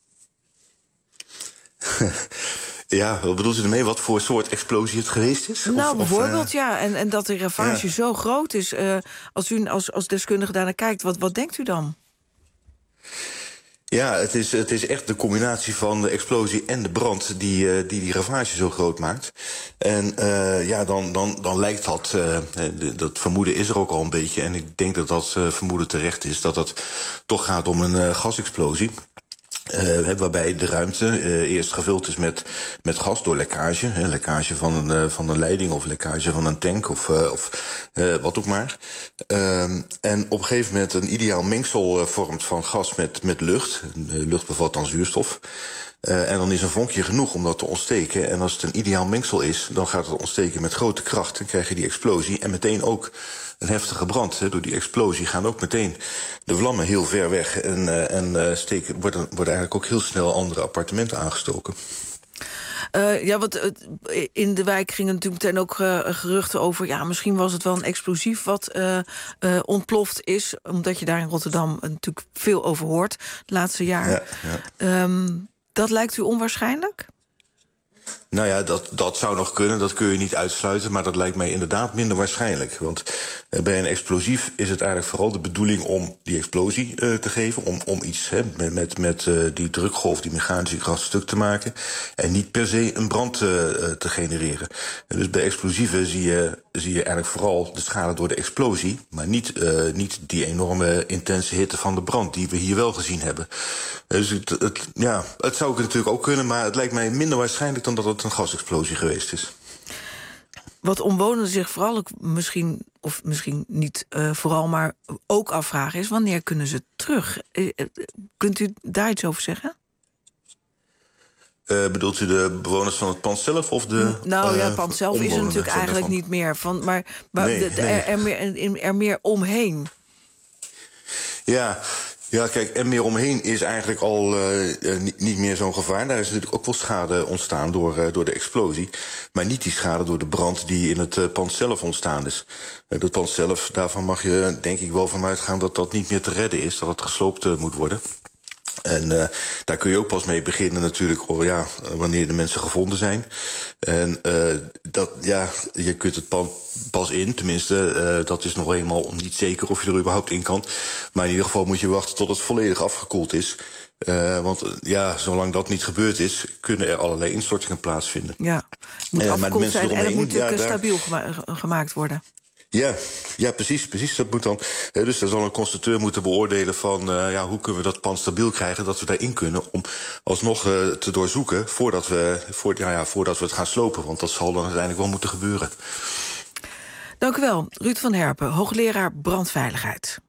Ja, wat bedoelt u ermee? Wat voor soort explosie het geweest is? Nou, bijvoorbeeld, en dat de ravage zo groot is. Als u als deskundige daarnaar kijkt, wat denkt u dan? Ja, het is echt de combinatie van de explosie en de brand die ravage zo groot maakt. En dan lijkt dat vermoeden is er ook al een beetje. En ik denk dat vermoeden terecht is, dat het toch gaat om een gasexplosie. Waarbij de ruimte eerst gevuld is met gas door lekkage. Lekkage van een leiding of lekkage van een tank of wat ook maar. En op een gegeven moment een ideaal mengsel vormt van gas met lucht. Lucht bevat dan zuurstof. En dan is een vonkje genoeg om dat te ontsteken. En als het een ideaal mengsel is, dan gaat het ontsteken met grote kracht. Dan krijg je die explosie en meteen ook een heftige brand. Door die explosie gaan ook meteen de vlammen heel ver weg. En worden eigenlijk ook heel snel andere appartementen aangestoken. Want in de wijk gingen natuurlijk meteen ook geruchten over... ja, misschien was het wel een explosief wat ontploft is. Omdat je daar in Rotterdam natuurlijk veel over hoort de laatste jaren. Ja. Dat lijkt u onwaarschijnlijk? Nou ja, dat zou nog kunnen, dat kun je niet uitsluiten... maar dat lijkt mij inderdaad minder waarschijnlijk. Want bij een explosief is het eigenlijk vooral de bedoeling... om die explosie te geven, om iets met die drukgolf... die mechanische kracht stuk te maken... en niet per se een brand te genereren. Dus bij explosieven zie je eigenlijk vooral de schade door de explosie... maar niet die enorme intense hitte van de brand... die we hier wel gezien hebben. Dus het zou natuurlijk ook kunnen... maar het lijkt mij minder waarschijnlijk dan dat het een gasexplosie geweest is. Wat omwonenden zich vooral misschien niet vooral, maar ook afvragen is... wanneer kunnen ze terug? Kunt u daar iets over zeggen? Bedoelt u de bewoners van het pand zelf of de het pand zelf is er natuurlijk eigenlijk niet meer van, maar er meer omheen. Ja, kijk, en meer omheen is eigenlijk al niet meer zo'n gevaar. Daar is natuurlijk ook wel schade ontstaan door de explosie. Maar niet die schade door de brand die in het pand zelf ontstaan is. Dat pand zelf, daarvan mag je denk ik wel van uitgaan... dat dat niet meer te redden is, dat het gesloopt moet worden. En daar kun je ook pas mee beginnen natuurlijk, wanneer de mensen gevonden zijn. En je kunt het pand pas in, tenminste, dat is nog eenmaal niet zeker of je er überhaupt in kan. Maar in ieder geval moet je wachten tot het volledig afgekoeld is. Want zolang dat niet gebeurd is, kunnen er allerlei instortingen plaatsvinden. Ja, het moet afgekoeld zijn en het moet natuurlijk stabiel gemaakt worden. Ja, precies. Dat moet dan. Dus daar zal een constructeur moeten beoordelen van hoe kunnen we dat pand stabiel krijgen, dat we daarin kunnen om alsnog te doorzoeken voordat we het gaan slopen. Want dat zal dan uiteindelijk wel moeten gebeuren. Dank u wel, Ruud van Herpen, hoogleraar brandveiligheid.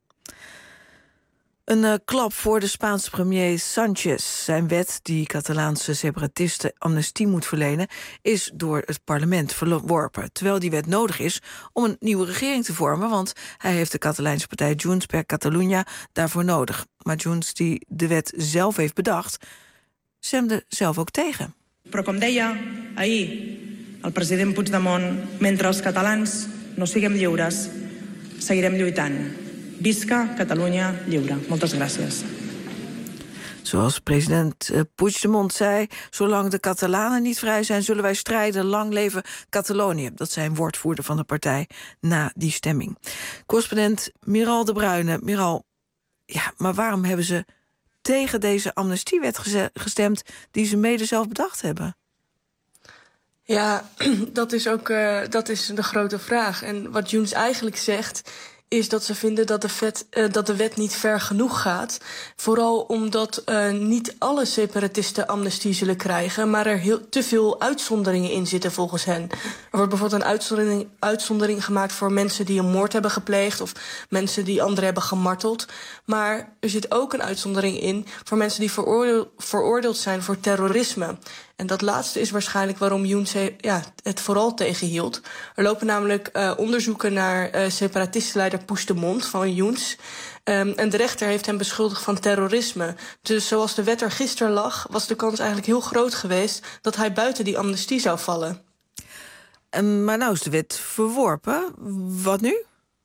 Een klap voor de Spaanse premier Sánchez. Zijn wet die Catalaanse separatisten amnestie moet verlenen... is door het parlement verworpen. Terwijl die wet nodig is om een nieuwe regering te vormen... want hij heeft de Catalaanse partij Junts per Catalunya daarvoor nodig. Maar Junts, die de wet zelf heeft bedacht, stemde zelf ook tegen. Però com deia ahir el president Puigdemont... mentre els catalans no siguem lliures, seguirem lluitant. Visca Catalunya lliure. Moltes gràcies. Zoals president Puigdemont zei, zolang de Catalanen niet vrij zijn, zullen wij strijden. Lang leven Catalonië. Dat zei een woordvoerder van de partij na die stemming. Correspondent Miral de Bruyne. Miral, maar waarom hebben ze tegen deze amnestiewet gestemd die ze mede zelf bedacht hebben? Ja, dat is de grote vraag. En wat Junts eigenlijk zegt, is dat ze vinden dat de wet niet ver genoeg gaat. Vooral omdat niet alle separatisten amnestie zullen krijgen, maar er te veel uitzonderingen in zitten volgens hen. Er wordt bijvoorbeeld een uitzondering gemaakt voor mensen die een moord hebben gepleegd of mensen die anderen hebben gemarteld. Maar er zit ook een uitzondering in voor mensen die veroordeeld zijn voor terrorisme. En dat laatste is waarschijnlijk waarom Junts het vooral tegenhield. Er lopen namelijk onderzoeken naar separatistenleider Puigdemont van Junts. En de rechter heeft hem beschuldigd van terrorisme. Dus zoals de wet er gisteren lag, was de kans eigenlijk heel groot geweest dat hij buiten die amnestie zou vallen. Maar nou is de wet verworpen. Wat nu?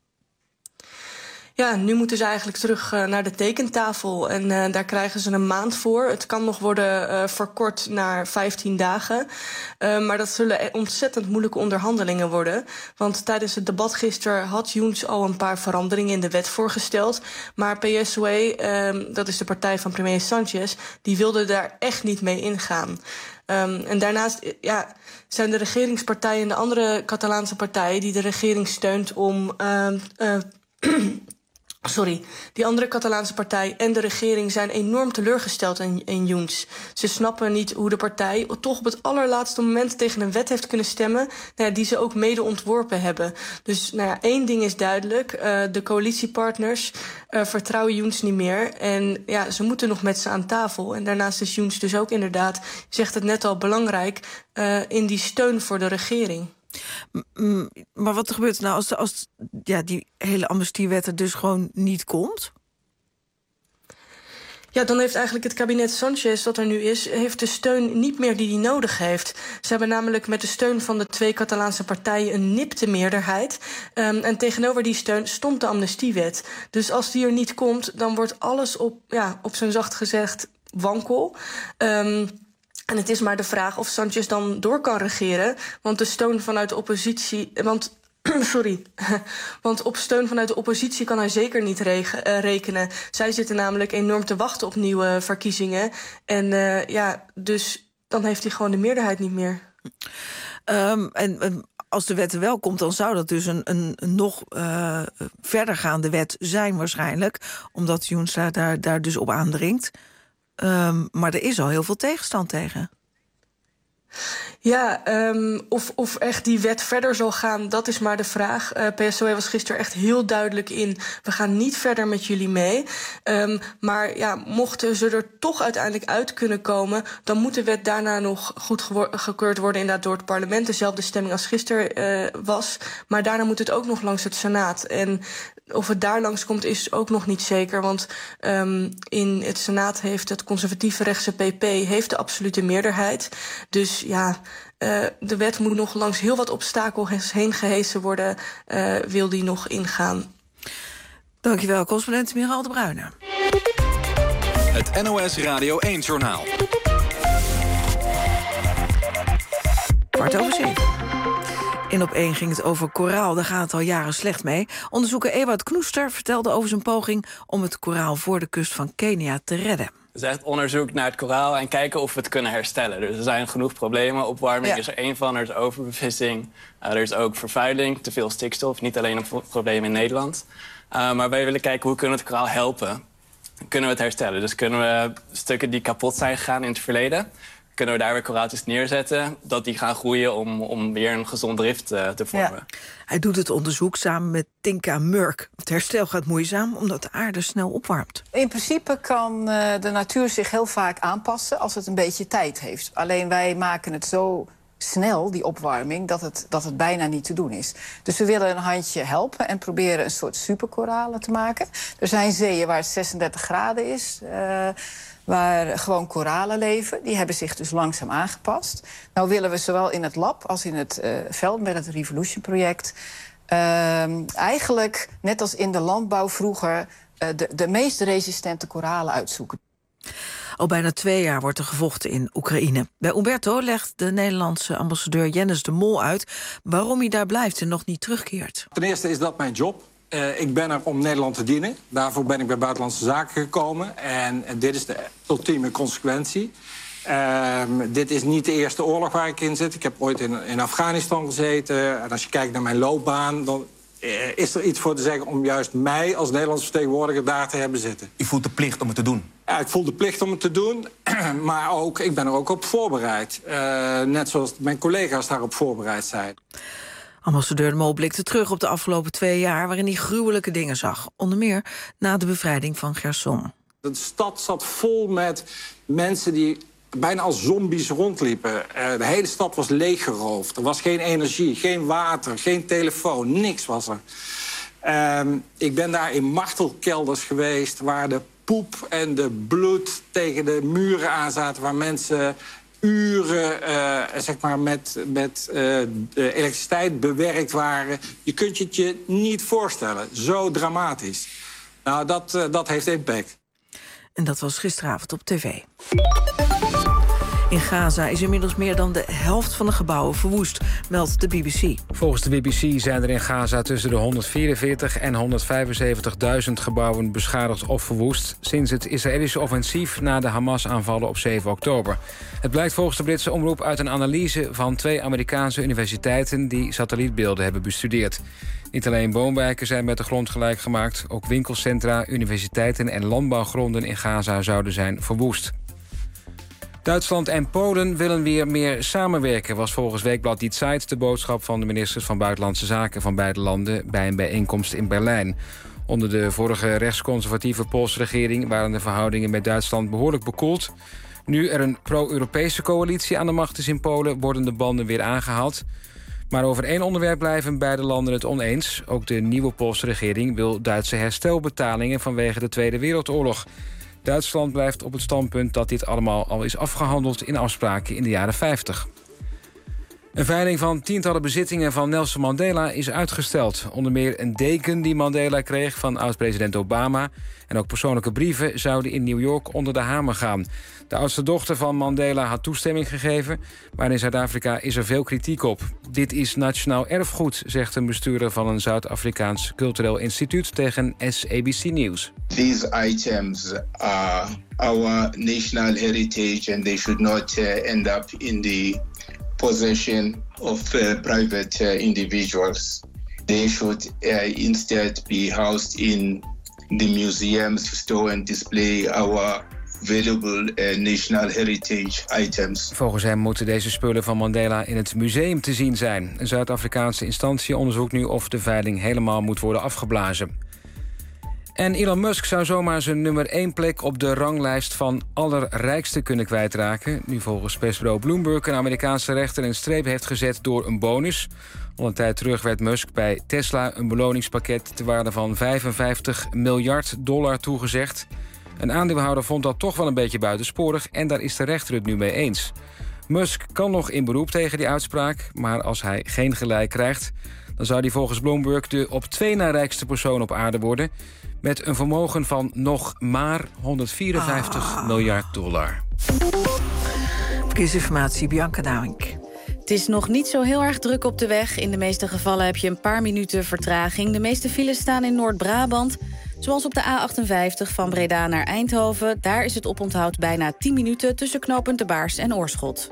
Ja, nu moeten ze eigenlijk terug naar de tekentafel. En daar krijgen ze een maand voor. Het kan nog worden verkort naar 15 dagen. Maar dat zullen ontzettend moeilijke onderhandelingen worden. Want tijdens het debat gisteren had Junts al een paar veranderingen in de wet voorgesteld. Maar PSOE, dat is de partij van premier Sánchez, die wilde daar echt niet mee ingaan. En daarnaast zijn de regeringspartijen en de andere Catalaanse partijen die de regering steunt Die andere Catalaanse partij en de regering zijn enorm teleurgesteld in Junts. Ze snappen niet hoe de partij toch op het allerlaatste moment tegen een wet heeft kunnen stemmen die ze ook mede ontworpen hebben. Dus één ding is duidelijk. De coalitiepartners vertrouwen Junts niet meer. En ze moeten nog met ze aan tafel. En daarnaast is Junts dus ook inderdaad, je zegt het net al, belangrijk in die steun voor de regering. Maar wat gebeurt er nou als die hele amnestiewet er dus gewoon niet komt? Ja, dan heeft eigenlijk het kabinet Sanchez dat er nu is, heeft de steun niet meer die hij nodig heeft. Ze hebben namelijk met de steun van de 2 Catalaanse partijen een nipte meerderheid. En tegenover die steun stond de amnestiewet. Dus als die er niet komt, dan wordt alles op zijn zacht gezegd wankel. En het is maar de vraag of Sanchez dan door kan regeren. Want de steun vanuit de oppositie. Want op steun vanuit de oppositie kan hij zeker niet rekenen. Zij zitten namelijk enorm te wachten op nieuwe verkiezingen. En dus dan heeft hij gewoon de meerderheid niet meer. En als de wet er wel komt, dan zou dat dus een nog verdergaande wet zijn waarschijnlijk. Omdat Junts daar dus op aandringt. Maar er is al heel veel tegenstand tegen. Ja, of echt die wet verder zal gaan, dat is maar de vraag. PSOE was gisteren echt heel duidelijk in, we gaan niet verder met jullie mee. Maar mochten ze er toch uiteindelijk uit kunnen komen, dan moet de wet daarna nog goed gekeurd worden inderdaad door het parlement. Dezelfde stemming als gisteren was. Maar daarna moet het ook nog langs het Senaat. En of het daar langs komt is ook nog niet zeker. Want in het Senaat heeft het conservatieve rechtse PP heeft de absolute meerderheid. Dus de wet moet nog langs heel wat obstakels heen gehesen worden. Wil die nog ingaan. Dankjewel, correspondent Michal de Bruyne. Het NOS Radio 1-journaal. 7:15. In Op 1 ging het over koraal, daar gaat het al jaren slecht mee. Onderzoeker Ewout Knoester vertelde over zijn poging om het koraal voor de kust van Kenia te redden. Dus echt onderzoek naar het koraal en kijken of we het kunnen herstellen. Dus er zijn genoeg problemen. Opwarming is er één van, er is overbevissing. Er is ook vervuiling, te veel stikstof. Niet alleen een probleem in Nederland. Maar wij willen kijken hoe kunnen we het koraal helpen. Kunnen we het herstellen? Dus kunnen we stukken die kapot zijn gegaan in het verleden, kunnen we daar weer koraaltjes neerzetten, dat die gaan groeien om weer een gezond drift te vormen. Ja. Hij doet het onderzoek samen met Tinka Murk. Het herstel gaat moeizaam omdat de aarde snel opwarmt. In principe kan de natuur zich heel vaak aanpassen als het een beetje tijd heeft. Alleen wij maken het zo snel, die opwarming, dat het bijna niet te doen is. Dus we willen een handje helpen en proberen een soort superkoralen te maken. Er zijn zeeën waar het 36 graden is, waar gewoon koralen leven. Die hebben zich dus langzaam aangepast. Nou willen we zowel in het lab als in het veld met het Revolution-project eigenlijk, net als in de landbouw vroeger, de meest resistente koralen uitzoeken. Al bijna 2 jaar wordt er gevochten in Oekraïne. Bij Umberto legt de Nederlandse ambassadeur Jennis de Mol uit waarom hij daar blijft en nog niet terugkeert. Ten eerste is dat mijn job. Ik ben er om Nederland te dienen. Daarvoor ben ik bij Buitenlandse Zaken gekomen. En dit is de ultieme consequentie. Dit is niet de eerste oorlog waar ik in zit. Ik heb ooit in Afghanistan gezeten. En als je kijkt naar mijn loopbaan, dan is er iets voor te zeggen om juist mij als Nederlands vertegenwoordiger daar te hebben zitten. U voelt de plicht om het te doen? Ja, ik voel de plicht om het te doen, maar ook, ik ben er ook op voorbereid. Net zoals mijn collega's daarop voorbereid zijn. Ambassadeur de Mol blikte terug op de afgelopen 2 jaar waarin hij gruwelijke dingen zag. Onder meer na de bevrijding van Cherson. De stad zat vol met mensen die bijna als zombies rondliepen. De hele stad was leeggeroofd. Er was geen energie, geen water, geen telefoon, niks was er. Ik ben daar in martelkelders geweest waar de poep en de bloed tegen de muren aan zaten, waar mensen uren zeg maar met elektriciteit bewerkt waren. Je kunt het je niet voorstellen. Zo dramatisch. Nou, dat heeft impact. En dat was gisteravond op tv. In Gaza is inmiddels meer dan de helft van de gebouwen verwoest, meldt de BBC. Volgens de BBC zijn er in Gaza tussen de 144.000 en 175.000 gebouwen beschadigd of verwoest sinds het Israëlische offensief na de Hamas-aanvallen op 7 oktober. Het blijkt volgens de Britse omroep uit een analyse van 2 Amerikaanse universiteiten die satellietbeelden hebben bestudeerd. Niet alleen woonwijken zijn met de grond gelijk gemaakt. Ook winkelcentra, universiteiten en landbouwgronden in Gaza zouden zijn verwoest. Duitsland en Polen willen weer meer samenwerken, was volgens Weekblad Die Zeit de boodschap van de ministers van Buitenlandse Zaken van beide landen bij een bijeenkomst in Berlijn. Onder de vorige rechtsconservatieve Poolse regering waren de verhoudingen met Duitsland behoorlijk bekoeld. Nu er een pro-Europese coalitie aan de macht is in Polen, worden de banden weer aangehaald. Maar over één onderwerp blijven beide landen het oneens. Ook de nieuwe Poolse regering wil Duitse herstelbetalingen vanwege de Tweede Wereldoorlog. Duitsland blijft op het standpunt dat dit allemaal al is afgehandeld in afspraken in de jaren 50. Een veiling van tientallen bezittingen van Nelson Mandela is uitgesteld. Onder meer een deken die Mandela kreeg van oud-president Obama en ook persoonlijke brieven zouden in New York onder de hamer gaan. De oudste dochter van Mandela had toestemming gegeven, maar in Zuid-Afrika is er veel kritiek op. Dit is nationaal erfgoed, zegt een bestuurder van een Zuid-Afrikaans cultureel instituut tegen SABC News. These items are our national heritage and they should not end up in the possession of private individuals. They should instead be housed in the museums to store and display our valuable national heritage items. Volgens hem moeten deze spullen van Mandela in het museum te zien zijn. Een Zuid-Afrikaanse instantie onderzoekt nu of de veiling helemaal moet worden afgeblazen. En Elon Musk zou zomaar zijn nummer 1 plek op de ranglijst van allerrijkste kunnen kwijtraken. Nu volgens persbureau Bloomberg een Amerikaanse rechter een streep heeft gezet door een bonus. Al een tijd terug werd Musk bij Tesla een beloningspakket ter waarde van $55 miljard toegezegd. Een aandeelhouder vond dat toch wel een beetje buitensporig en daar is de rechter het nu mee eens. Musk kan nog in beroep tegen die uitspraak, maar als hij geen gelijk krijgt, dan zou hij volgens Bloomberg de op 2 na rijkste persoon op aarde worden, met een vermogen van nog maar $154 miljard. Verkeersinformatie, Bianca Damink. Het is nog niet zo heel erg druk op de weg. In de meeste gevallen heb je een paar minuten vertraging. De meeste files staan in Noord-Brabant. Zoals op de A58 van Breda naar Eindhoven. Daar is het oponthoud bijna 10 minuten tussen knooppunt De Baars en Oorschot.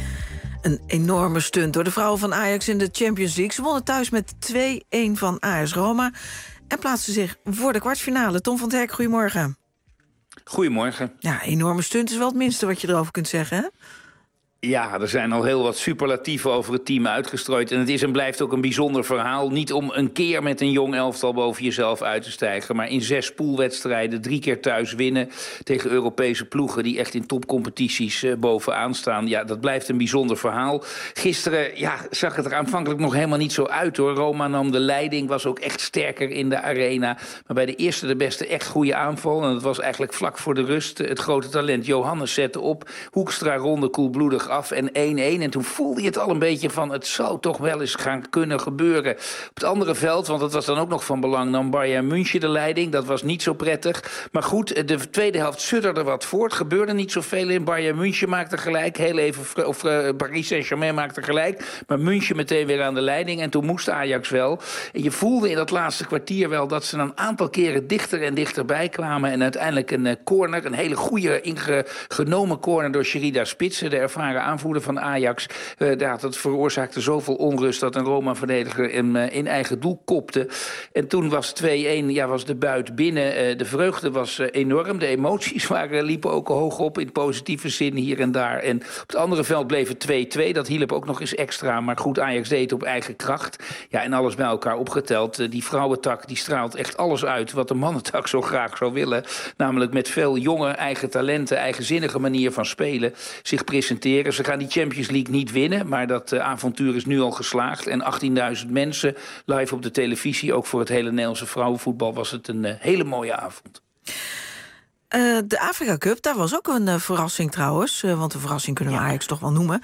Een enorme stunt door de vrouwen van Ajax in de Champions League. Ze wonnen thuis met 2-1 van AS Roma en plaatsten zich voor de kwartfinale. Tom van het Hek, goedemorgen. Goedemorgen. Ja, enorme stunt is wel het minste wat je erover kunt zeggen, hè? Ja, er zijn al heel wat superlatieven over het team uitgestrooid. En het is en blijft ook een bijzonder verhaal. Niet om een keer met een jong elftal boven jezelf uit te stijgen, maar in 6 poolwedstrijden 3 keer thuis winnen tegen Europese ploegen die echt in topcompetities bovenaan staan. Ja, dat blijft een bijzonder verhaal. Gisteren zag het er aanvankelijk nog helemaal niet zo uit, hoor. Roma nam de leiding, was ook echt sterker in de arena. Maar bij de eerste de beste echt goede aanval, en dat was eigenlijk vlak voor de rust, het grote talent Johannes zette op. Hoekstra ronde koelbloedig af en 1-1. En toen voelde je het al een beetje van, het zou toch wel eens gaan kunnen gebeuren. Op het andere veld, want dat was dan ook nog van belang, nam Bayern München de leiding. Dat was niet zo prettig. Maar goed, de tweede helft sudderde wat voort. Gebeurde niet zoveel in. Bayern München maakte gelijk. Heel even, Paris Saint-Germain maakte gelijk. Maar München meteen weer aan de leiding. En toen moest Ajax wel. En je voelde in dat laatste kwartier wel dat ze een aantal keren dichter en dichterbij kwamen. En uiteindelijk een corner, een hele goede ingenomen corner door Sherida Spitsen, de ervaren aanvoerder van Ajax. Dat veroorzaakte zoveel onrust dat een Roma-verdediger hem in eigen doel kopte. En toen was 2-1, was de buit binnen. De vreugde was enorm. De emoties liepen ook hoog op in positieve zin hier en daar. En op het andere veld bleef het 2-2. Dat hielp ook nog eens extra. Maar goed, Ajax deed het op eigen kracht. Ja, en alles bij elkaar opgeteld. Die vrouwentak die straalt echt alles uit wat de mannentak zo graag zou willen. Namelijk met veel jonge eigen talenten, eigenzinnige manier van spelen, zich presenteren. Ze gaan die Champions League niet winnen, maar dat avontuur is nu al geslaagd. En 18.000 mensen live op de televisie. Ook voor het hele Nederlandse vrouwenvoetbal was het een hele mooie avond. De Afrika Cup, daar was ook een verrassing trouwens. Want een verrassing kunnen we Ajax toch wel noemen.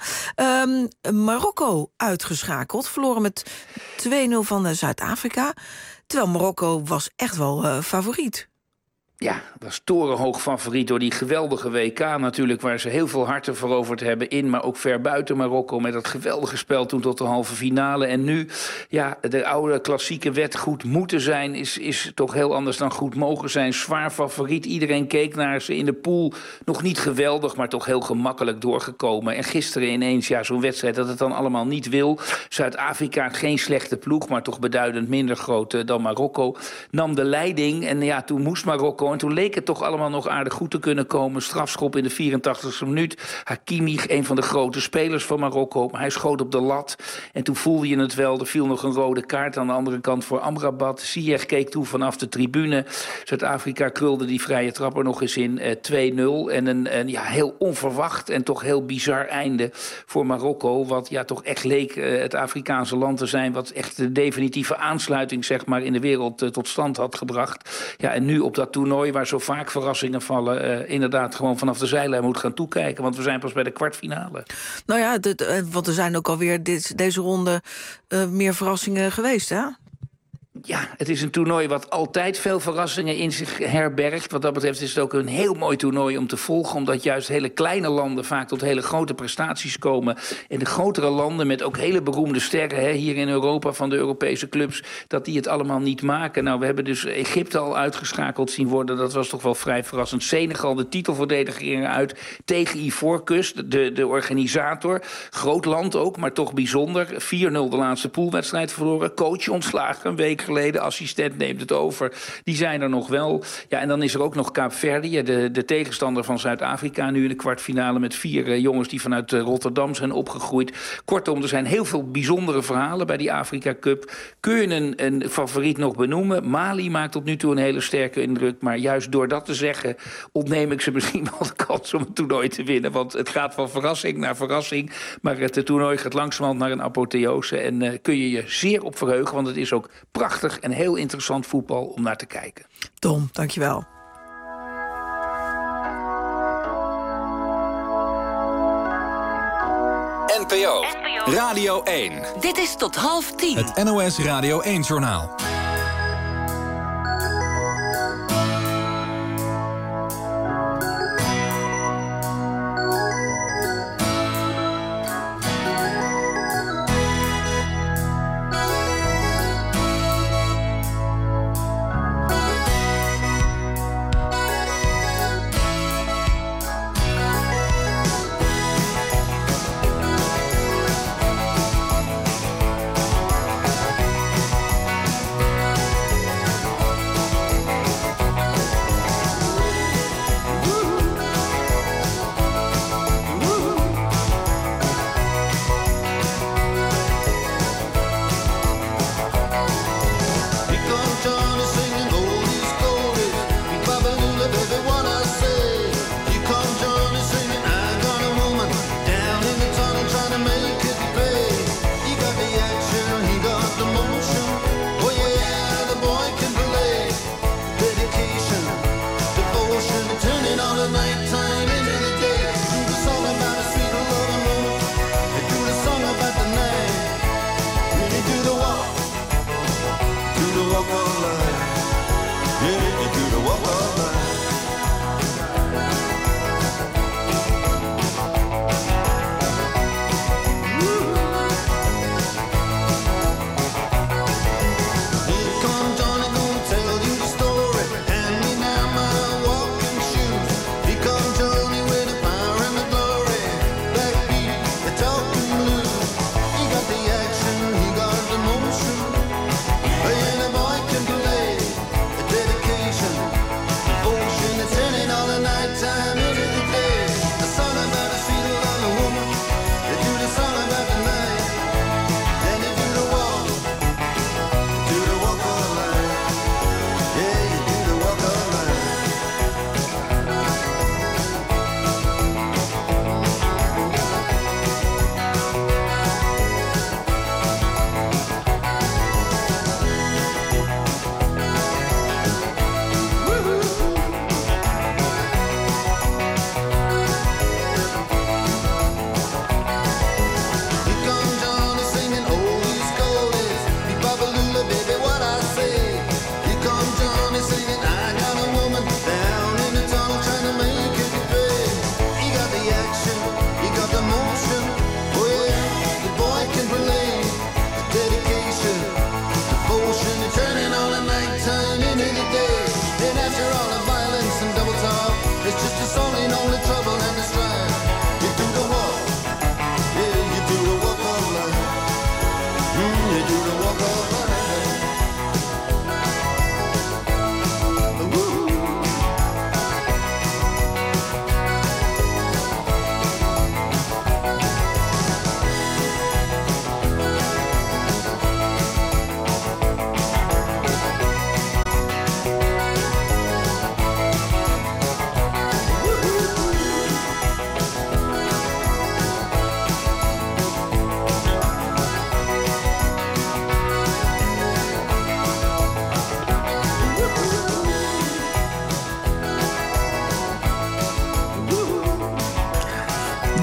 Marokko uitgeschakeld. Verloren met 2-0 van Zuid-Afrika. Terwijl Marokko was echt wel favoriet. Ja, was torenhoog favoriet door die geweldige WK natuurlijk, waar ze heel veel harten veroverd hebben in, maar ook ver buiten Marokko, met dat geweldige spel toen tot de halve finale. En nu, ja, de oude klassieke wet goed moeten zijn is toch heel anders dan goed mogen zijn. Zwaar favoriet, iedereen keek naar ze in de pool. Nog niet geweldig, maar toch heel gemakkelijk doorgekomen. En gisteren ineens, ja, zo'n wedstrijd dat het dan allemaal niet wil. Zuid-Afrika, geen slechte ploeg, maar toch beduidend minder groot dan Marokko, nam de leiding. En ja, toen moest Marokko. En toen leek het toch allemaal nog aardig goed te kunnen komen. Strafschop in de 84e minuut. Hakimi, een van de grote spelers van Marokko. Maar hij schoot op de lat. En toen voelde je het wel. Er viel nog een rode kaart aan de andere kant voor Amrabat. Ziyech keek toe vanaf de tribune. Zuid-Afrika krulde die vrije trapper nog eens in 2-0. En een heel onverwacht en toch heel bizar einde voor Marokko. Wat ja toch echt leek het Afrikaanse land te zijn. Wat echt de definitieve aansluiting zeg maar in de wereld tot stand had gebracht. Ja, en nu op dat toernooi waar zo vaak verrassingen vallen, inderdaad gewoon vanaf de zijlijn moet gaan toekijken. Want we zijn pas bij de kwartfinale. Nou ja, want er zijn ook alweer deze ronde meer verrassingen geweest, hè? Ja, het is een toernooi wat altijd veel verrassingen in zich herbergt. Wat dat betreft is het ook een heel mooi toernooi om te volgen. Omdat juist hele kleine landen vaak tot hele grote prestaties komen. En de grotere landen met ook hele beroemde sterren hier in Europa van de Europese clubs, dat die het allemaal niet maken. Nou, we hebben dus Egypte al uitgeschakeld zien worden. Dat was toch wel vrij verrassend. Senegal de titelverdediger uit tegen Ivoorkust, de organisator. Groot land ook, maar toch bijzonder. 4-0 de laatste poolwedstrijd verloren. Coach ontslagen een week geleden, assistent neemt het over. Die zijn er nog wel. Ja, en dan is er ook nog Kaapverdië, de tegenstander van Zuid-Afrika, nu in de kwartfinale met 4 jongens die vanuit Rotterdam zijn opgegroeid. Kortom, er zijn heel veel bijzondere verhalen bij die Afrika Cup. Kun je een favoriet nog benoemen? Mali maakt tot nu toe een hele sterke indruk, maar juist door dat te zeggen ontneem ik ze misschien wel de kans om het toernooi te winnen, want het gaat van verrassing naar verrassing, maar het toernooi gaat langzamerhand naar een apotheose en kun je je zeer op verheugen, want het is ook prachtig en heel interessant voetbal om naar te kijken. Tom, dankjewel. NPO Radio 1. Dit is tot 9:30. Het NOS Radio 1-journaal.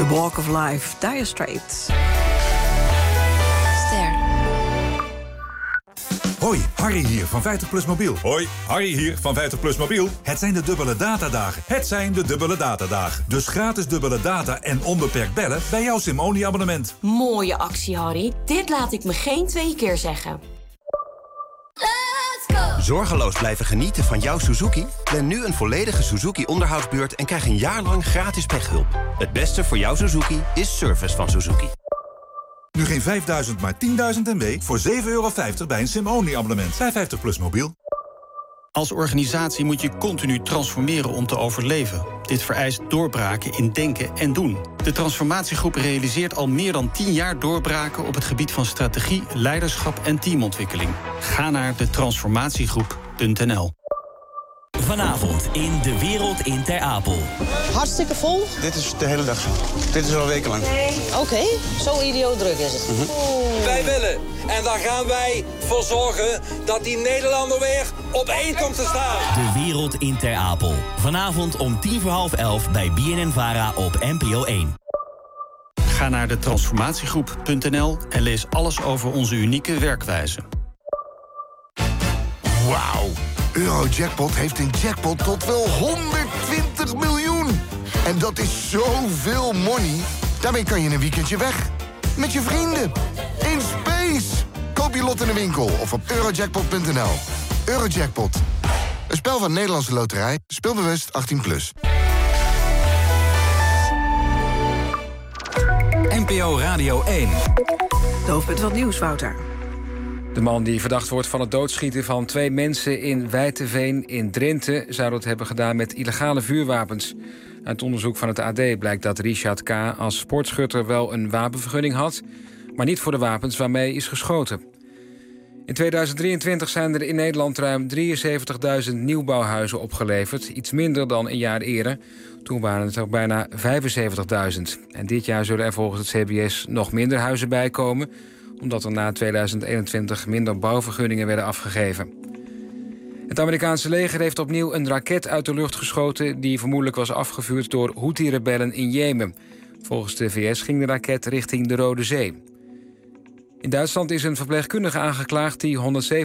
The Walk of Life, Dire Straits. Hoi, Harry hier van 50PLUS Mobiel. Hoi, Harry hier van 50PLUS Mobiel. Het zijn de dubbele datadagen. Dus gratis dubbele data en onbeperkt bellen bij jouw SIM-only-abonnement. Mooie actie, Harry. Dit laat ik me geen 2 keer zeggen. Zorgeloos blijven genieten van jouw Suzuki? Plan nu een volledige Suzuki-onderhoudsbeurt en krijg een jaar lang gratis pechhulp. Het beste voor jouw Suzuki is service van Suzuki. Nu geen 5.000, maar 10.000 MB voor €7,50 bij een SIM-only-abonnement. Bij 50PLUS Mobiel. Als organisatie moet je continu transformeren om te overleven. Dit vereist doorbraken in denken en doen. De transformatiegroep realiseert al meer dan 10 jaar doorbraken op het gebied van strategie, leiderschap en teamontwikkeling. Ga naar detransformatiegroep.nl. Vanavond in De Wereld in Ter Apel. Hartstikke vol. Dit is de hele dag. Dit is al wekenlang. Oké, zo idioot druk is het. Wij willen, en daar gaan wij voor zorgen, dat die Nederlander weer op 1 komt te staan. De Wereld in Ter Apel. Vanavond om 11:10 bij BNN-VARA op NPO 1. Ga naar detransformatiegroep.nl en lees alles over onze unieke werkwijze. Wauw. Eurojackpot heeft een jackpot tot wel 120 miljoen. En dat is zoveel money. Daarmee kan je een weekendje weg. Met je vrienden. In space. Koop je lot in de winkel of op eurojackpot.nl. Eurojackpot. Een spel van Nederlandse Loterij. Speelbewust 18+. NPO Radio 1. De hoofdpunt van het nieuws, Wouter. De man die verdacht wordt van het doodschieten van 2 mensen in Wijteveen in Drenthe zou dat hebben gedaan met illegale vuurwapens. Uit onderzoek van het AD blijkt dat Richard K. als sportschutter wel een wapenvergunning had, maar niet voor de wapens waarmee is geschoten. In 2023 zijn er in Nederland ruim 73.000 nieuwbouwhuizen opgeleverd, iets minder dan een jaar eerder. Toen waren het er bijna 75.000. En dit jaar zullen er volgens het CBS nog minder huizen bijkomen, omdat er na 2021 minder bouwvergunningen werden afgegeven. Het Amerikaanse leger heeft opnieuw een raket uit de lucht geschoten die vermoedelijk was afgevuurd door Houthi-rebellen in Jemen. Volgens de VS ging de raket richting de Rode Zee. In Duitsland is een verpleegkundige aangeklaagd die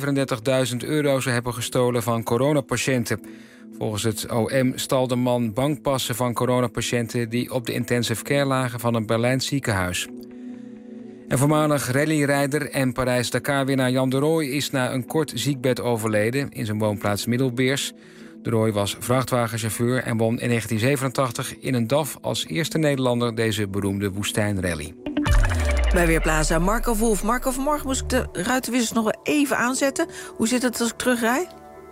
€137.000 zou hebben gestolen van coronapatiënten. Volgens het OM stal de man bankpassen van coronapatiënten die op de intensive care lagen van een Berlijns ziekenhuis. En voormalig rallyrijder en Parijs-Dakar-winnaar Jan de Rooij is na een kort ziekbed overleden in zijn woonplaats Middelbeers. De Rooij was vrachtwagenchauffeur en won in 1987 in een DAF als eerste Nederlander deze beroemde woestijnrally. Bij Weerplaza Marco Wolf. Marco, vanmorgen moest ik de ruitenwissers nog wel even aanzetten. Hoe zit het als ik terugrij?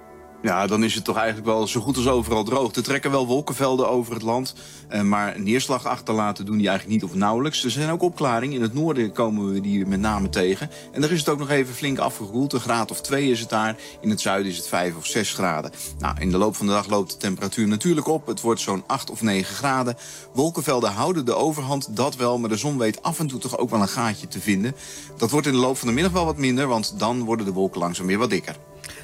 Ja, dan is het toch eigenlijk wel zo goed als overal droog. Er trekken wel wolkenvelden over het land, maar neerslag achterlaten doen die eigenlijk niet of nauwelijks. Er zijn ook opklaringen. In het noorden komen we die met name tegen. En daar is het ook nog even flink afgekoeld. Een graad of 2 is het daar. In het zuiden is het 5 of 6 graden. Nou, in de loop van de dag loopt de temperatuur natuurlijk op. Het wordt zo'n 8 of 9 graden. Wolkenvelden houden de overhand, dat wel. Maar de zon weet af en toe toch ook wel een gaatje te vinden. Dat wordt in de loop van de middag wel wat minder, want dan worden de wolken langzaam weer wat dikker.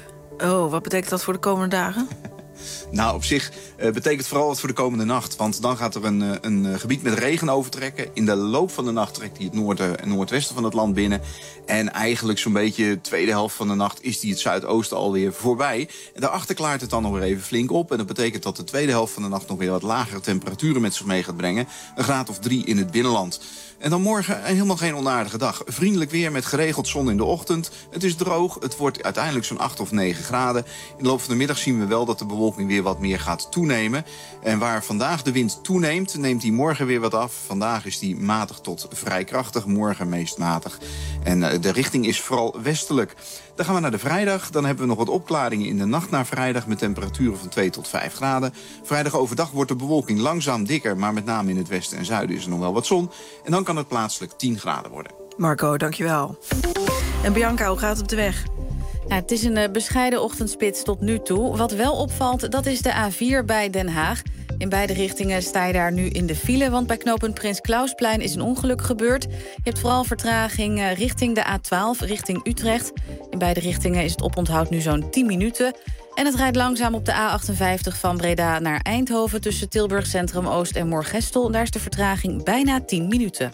Oh, wat betekent dat voor de komende dagen? Nou, op zich betekent vooral wat voor de komende nacht. Want dan gaat er een gebied met regen overtrekken. In de loop van de nacht trekt hij het noorden en noordwesten van het land binnen. En eigenlijk zo'n beetje de tweede helft van de nacht is hij het zuidoosten alweer voorbij. En daarachter klaart het dan nog weer even flink op. En dat betekent dat de tweede helft van de nacht nog weer wat lagere temperaturen met zich mee gaat brengen. Een graad of 3 in het binnenland. En dan morgen helemaal geen onaardige dag. Vriendelijk weer met geregeld zon in de ochtend. Het is droog, het wordt uiteindelijk zo'n 8 of 9 graden. In de loop van de middag zien we wel dat de bewolking weer wat meer gaat toenemen. En waar vandaag de wind toeneemt, neemt die morgen weer wat af. Vandaag is die matig tot vrij krachtig, morgen meest matig. En de richting is vooral westelijk. Dan gaan we naar de vrijdag. Dan hebben we nog wat opklaringen in de nacht naar vrijdag met temperaturen van 2 tot 5 graden. Vrijdag overdag wordt de bewolking langzaam dikker, maar met name in het westen en zuiden is er nog wel wat zon. En dan kan het plaatselijk 10 graden worden. Marco, dankjewel. En Bianca, hoe gaat het op de weg? Nou, het is een bescheiden ochtendspits tot nu toe. Wat wel opvalt, dat is de A4 bij Den Haag. In beide richtingen sta je daar nu in de file, want bij knooppunt Prins Klausplein is een ongeluk gebeurd. Je hebt vooral vertraging richting de A12, richting Utrecht. In beide richtingen is het oponthoud nu zo'n 10 minuten. En het rijdt langzaam op de A58 van Breda naar Eindhoven... tussen Tilburg Centrum Oost en Moorgestel. Daar is de vertraging bijna 10 minuten.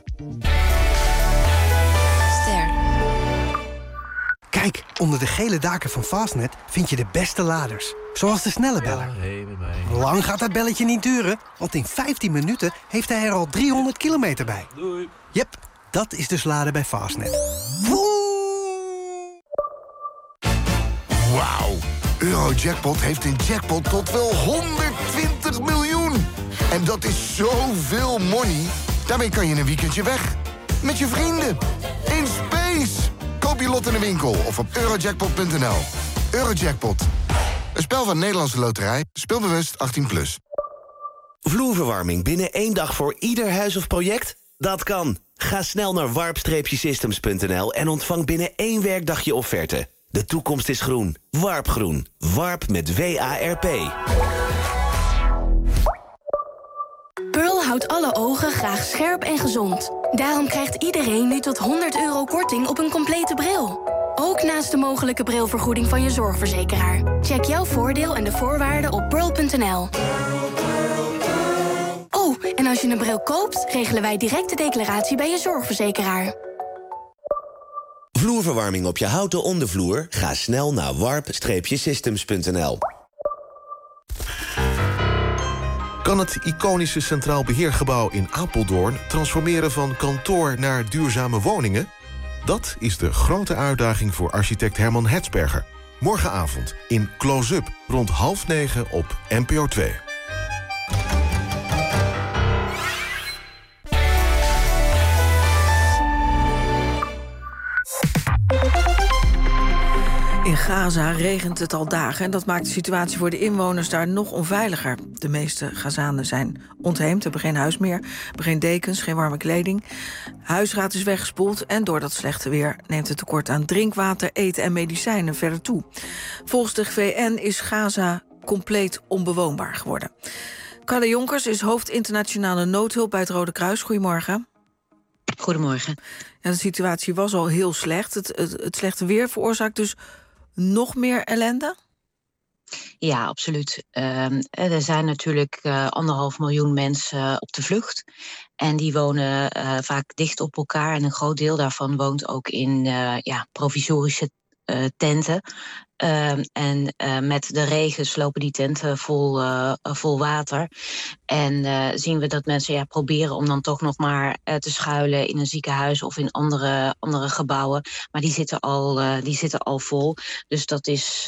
Kijk, onder de gele daken van Fastnet vind je de beste laders. Zoals de snelle beller. Lang gaat dat belletje niet duren, want in 15 minuten heeft hij er al 300 kilometer bij. Doei. Jep, dat is dus laden bij Fastnet. Wauw. Eurojackpot heeft een jackpot tot wel 120 miljoen. En dat is zoveel money. Daarmee kan je een weekendje weg. Met je vrienden. In space. Koop je lot in de winkel of op eurojackpot.nl. Eurojackpot. Een spel van Nederlandse Loterij. Speelbewust 18+. Vloerverwarming binnen 1 dag voor ieder huis of project? Dat kan. Ga snel naar warp-systems.nl en ontvang binnen 1 werkdag je offerte. De toekomst is groen. Warpgroen. Warp met W-A-R-P. Pearl houdt alle ogen graag scherp en gezond. Daarom krijgt iedereen nu tot €100 korting op een complete bril. Ook naast de mogelijke brilvergoeding van je zorgverzekeraar. Check jouw voordeel en de voorwaarden op pearl.nl. Oh, en als je een bril koopt, regelen wij direct de declaratie bij je zorgverzekeraar. Vloerverwarming op je houten ondervloer? Ga snel naar warp-systems.nl. Kan het iconische Centraal Beheergebouw in Apeldoorn transformeren van kantoor naar duurzame woningen? Dat is de grote uitdaging voor architect Herman Hetsberger. Morgenavond in Close-up rond 8:30 op NPO 2. In Gaza regent het al dagen en dat maakt de situatie voor de inwoners daar nog onveiliger. De meeste Gazanen zijn ontheemd, hebben geen huis meer, hebben geen dekens, geen warme kleding. Huisraad is weggespoeld en door dat slechte weer neemt het tekort aan drinkwater, eten en medicijnen verder toe. Volgens de VN is Gaza compleet onbewoonbaar geworden. Carla Jonkers is hoofd internationale noodhulp bij het Rode Kruis. Goedemorgen. Goedemorgen. Ja, de situatie was al heel slecht. Het slechte weer veroorzaakt dus nog meer ellende? Ja, absoluut. Er zijn natuurlijk 1,5 miljoen mensen op de vlucht. En die wonen vaak dicht op elkaar. En een groot deel daarvan woont ook in provisorische tenten. En met de regen slopen die tenten vol water. En zien we dat mensen proberen om dan toch nog maar te schuilen in een ziekenhuis of in andere gebouwen. Maar die zitten al vol. Dus dat is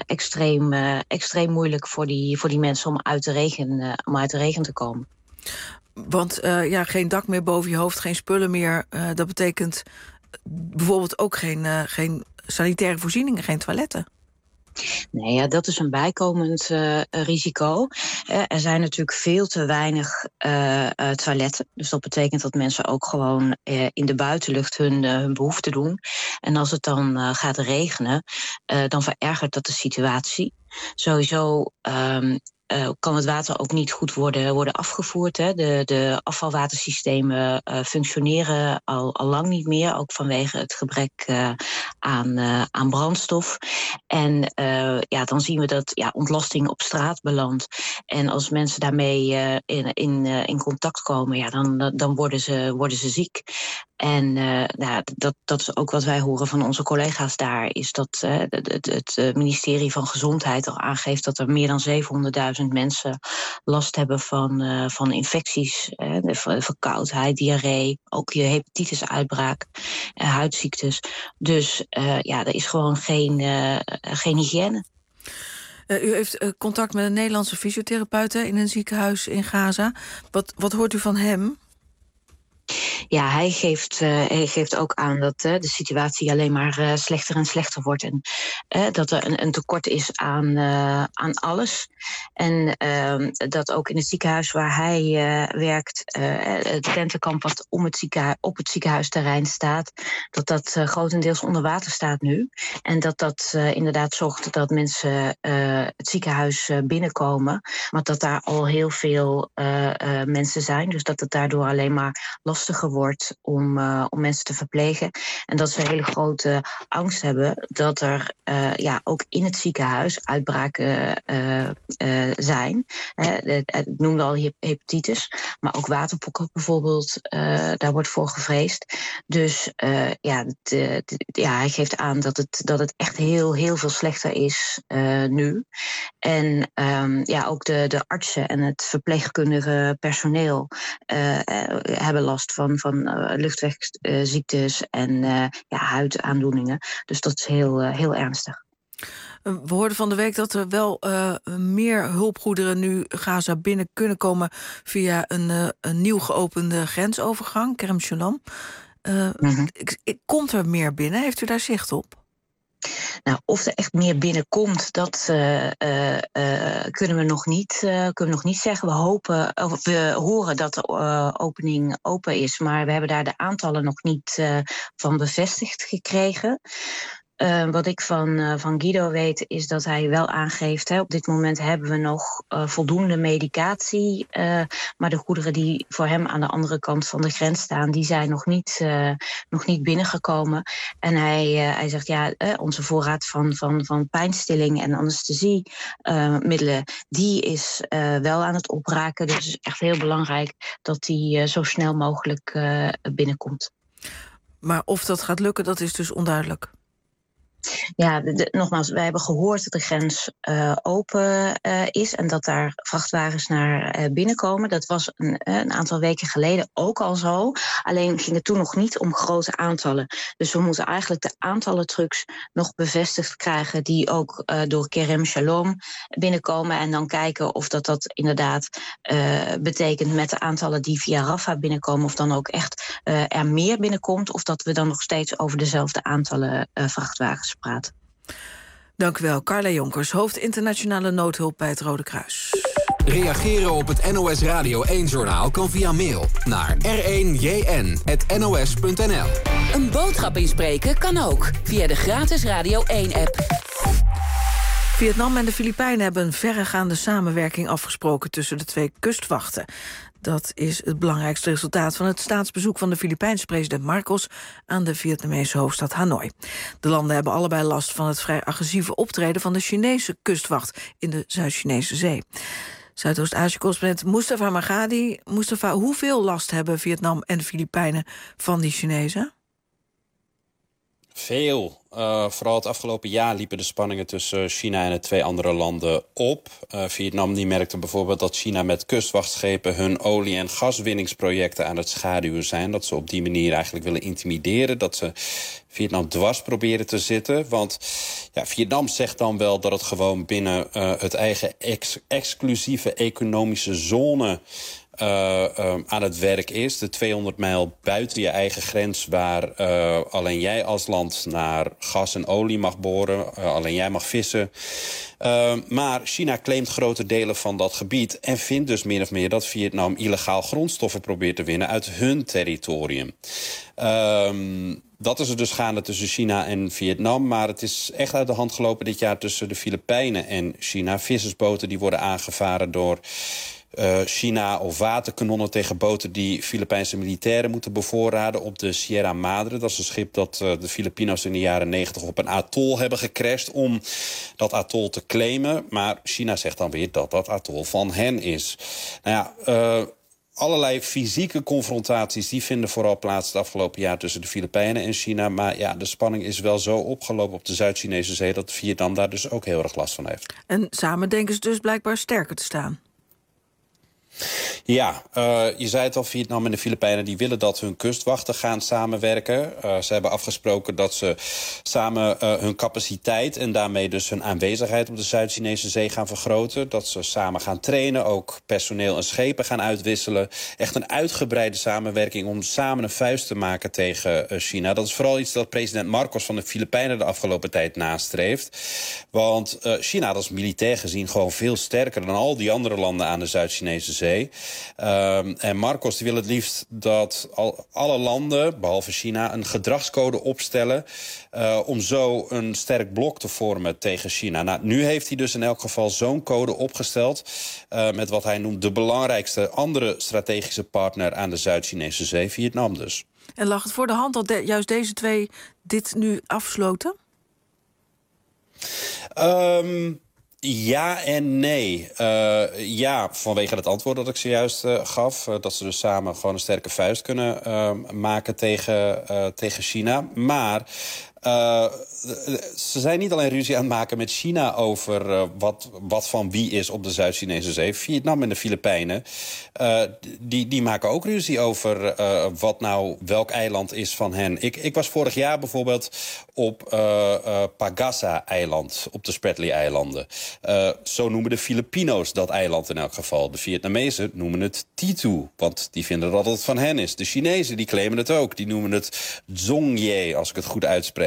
extreem moeilijk voor die mensen om uit de regen te komen. Want geen dak meer boven je hoofd, geen spullen meer. Dat betekent bijvoorbeeld ook geen sanitaire voorzieningen, geen toiletten. Nee, ja, dat is een bijkomend risico. Er zijn natuurlijk veel te weinig toiletten. Dus dat betekent dat mensen ook gewoon in de buitenlucht hun behoefte doen. En als het dan gaat regenen, dan verergert dat de situatie. Sowieso kan het water ook niet goed worden afgevoerd. Hè. De afvalwatersystemen functioneren al lang niet meer, ook vanwege het gebrek aan brandstof. En dan zien we dat ontlasting op straat belandt. En als mensen daarmee in contact komen, dan worden ze ziek. En dat is ook wat wij horen van onze collega's daar, is dat het ministerie van Gezondheid al aangeeft dat er meer dan 700.000 mensen last hebben van infecties, verkoudheid, diarree, ook je hepatitusuitbraak, huidziektes. Dus er is gewoon geen hygiëne. U heeft contact met een Nederlandse fysiotherapeut in een ziekenhuis in Gaza. Wat hoort u van hem? Ja, hij geeft ook aan dat de situatie alleen maar slechter en slechter wordt. En dat er een tekort is aan alles. En dat ook in het ziekenhuis waar hij werkt, het tentenkamp wat op het ziekenhuisterrein staat, dat grotendeels onder water staat nu. En dat inderdaad zorgt dat mensen het ziekenhuis binnenkomen. Maar dat daar al heel veel mensen zijn. Dus dat het daardoor alleen maar lastiger wordt om mensen te verplegen. En dat ze een hele grote angst hebben dat er ook in het ziekenhuis uitbraken zijn. Ik noemde al hepatitis, maar ook waterpokken bijvoorbeeld. Daar wordt voor gevreesd. Dus hij geeft aan dat het echt heel, heel veel slechter is nu. En ook de artsen en het verpleegkundige personeel hebben last van luchtwegziektes en huidaandoeningen. Dus dat is heel ernstig. We hoorden van de week dat er wel meer hulpgoederen nu Gaza binnen kunnen komen via een nieuw geopende grensovergang, Kerem Shalom. Komt er meer binnen? Heeft u daar zicht op? Nou, of er echt meer binnenkomt, dat kunnen we nog niet zeggen. We horen dat de opening open is, maar we hebben daar de aantallen nog niet van bevestigd gekregen. Wat ik van Guido weet is dat hij wel aangeeft, op dit moment hebben we nog voldoende medicatie, maar de goederen die voor hem aan de andere kant van de grens staan, die zijn nog niet binnengekomen. En hij zegt, onze voorraad van pijnstilling en anesthesiemiddelen, die is wel aan het opraken. Dus het is echt heel belangrijk dat die zo snel mogelijk binnenkomt. Maar of dat gaat lukken, dat is dus onduidelijk. Ja, nogmaals, wij hebben gehoord dat de grens open is en dat daar vrachtwagens naar binnen komen. Dat was een aantal weken geleden ook al zo. Alleen ging het toen nog niet om grote aantallen. Dus we moeten eigenlijk de aantallen trucks nog bevestigd krijgen die ook door Kerem Shalom binnenkomen. En dan kijken of dat inderdaad betekent met de aantallen die via Rafah binnenkomen, of dan ook echt er meer binnenkomt, of dat we dan nog steeds over dezelfde aantallen vrachtwagens praten. Dank u wel, Carla Jonkers, hoofd internationale noodhulp bij het Rode Kruis. Reageren op het NOS Radio 1-journaal kan via mail naar r1jn@nos.nl. Een boodschap inspreken kan ook via de gratis Radio 1-app. Vietnam en de Filipijnen hebben een verregaande samenwerking afgesproken tussen de twee kustwachten. Dat is het belangrijkste resultaat van het staatsbezoek van de Filipijnse president Marcos aan de Vietnamese hoofdstad Hanoi. De landen hebben allebei last van het vrij agressieve optreden van de Chinese kustwacht in de Zuid-Chinese Zee. Zuidoost-Azië-correspondent Mustafa Magadi. Mustafa, hoeveel last hebben Vietnam en de Filipijnen van die Chinezen? Veel. Vooral het afgelopen jaar liepen de spanningen tussen China en de twee andere landen op. Vietnam die merkte bijvoorbeeld dat China met kustwachtschepen hun olie- en gaswinningsprojecten aan het schaduwen zijn. Dat ze op die manier eigenlijk willen intimideren. Dat ze Vietnam dwars proberen te zitten. Want Vietnam zegt dan wel dat het gewoon binnen het eigen exclusieve economische zone aan het werk is. De 200 mijl buiten je eigen grens waar alleen jij als land naar gas en olie mag boren. Alleen jij mag vissen. Maar China claimt grote delen van dat gebied en vindt dus min of meer dat Vietnam illegaal grondstoffen probeert te winnen uit hun territorium. Dat is er dus gaande tussen China en Vietnam. Maar het is echt uit de hand gelopen dit jaar tussen de Filipijnen en China. Vissersboten die worden aangevaren door China of waterkanonnen tegen boten die Filipijnse militairen moeten bevoorraden op de Sierra Madre. Dat is een schip dat de Filipino's in de jaren 90 op een atol hebben gecrashed om dat atol te claimen. Maar China zegt dan weer dat dat atol van hen is. Allerlei fysieke confrontaties die vinden vooral plaats het afgelopen jaar tussen de Filipijnen en China. Maar de spanning is wel zo opgelopen op de Zuid-Chinese Zee dat Vietnam daar dus ook heel erg last van heeft. En samen denken ze dus blijkbaar sterker te staan. Ja, je zei het al, Vietnam en de Filipijnen die willen dat hun kustwachten gaan samenwerken. Ze hebben afgesproken dat ze samen hun capaciteit en daarmee dus hun aanwezigheid op de Zuid-Chinese Zee gaan vergroten. Dat ze samen gaan trainen, ook personeel en schepen gaan uitwisselen. Echt een uitgebreide samenwerking om samen een vuist te maken tegen China. Dat is vooral iets dat president Marcos van de Filipijnen de afgelopen tijd nastreeft. Want China, dat is militair gezien gewoon veel sterker dan al die andere landen aan de Zuid-Chinese Zee. En Marcos die wil het liefst dat alle landen, behalve China, een gedragscode opstellen om zo een sterk blok te vormen tegen China. Nou, nu heeft hij dus in elk geval zo'n code opgesteld met wat hij noemt de belangrijkste andere strategische partner aan de Zuid-Chinese Zee, Vietnam dus. En lag het voor de hand dat juist deze twee dit nu afsloten? Ja en nee. Ja, vanwege het antwoord dat ik zojuist gaf. Dat ze dus samen gewoon een sterke vuist kunnen maken tegen China. Maar ze zijn niet alleen ruzie aan het maken met China over wat van wie is op de Zuid-Chinese Zee. Vietnam en de Filipijnen, die maken ook ruzie over wat nou welk eiland is van hen. Ik was vorig jaar bijvoorbeeld op Pagasa-eiland, op de Spratly-eilanden. Zo noemen de Filipino's dat eiland in elk geval. De Vietnamezen noemen het Titu, want die vinden dat het van hen is. De Chinezen die claimen het ook. Die noemen het Zongye, als ik het goed uitspreek.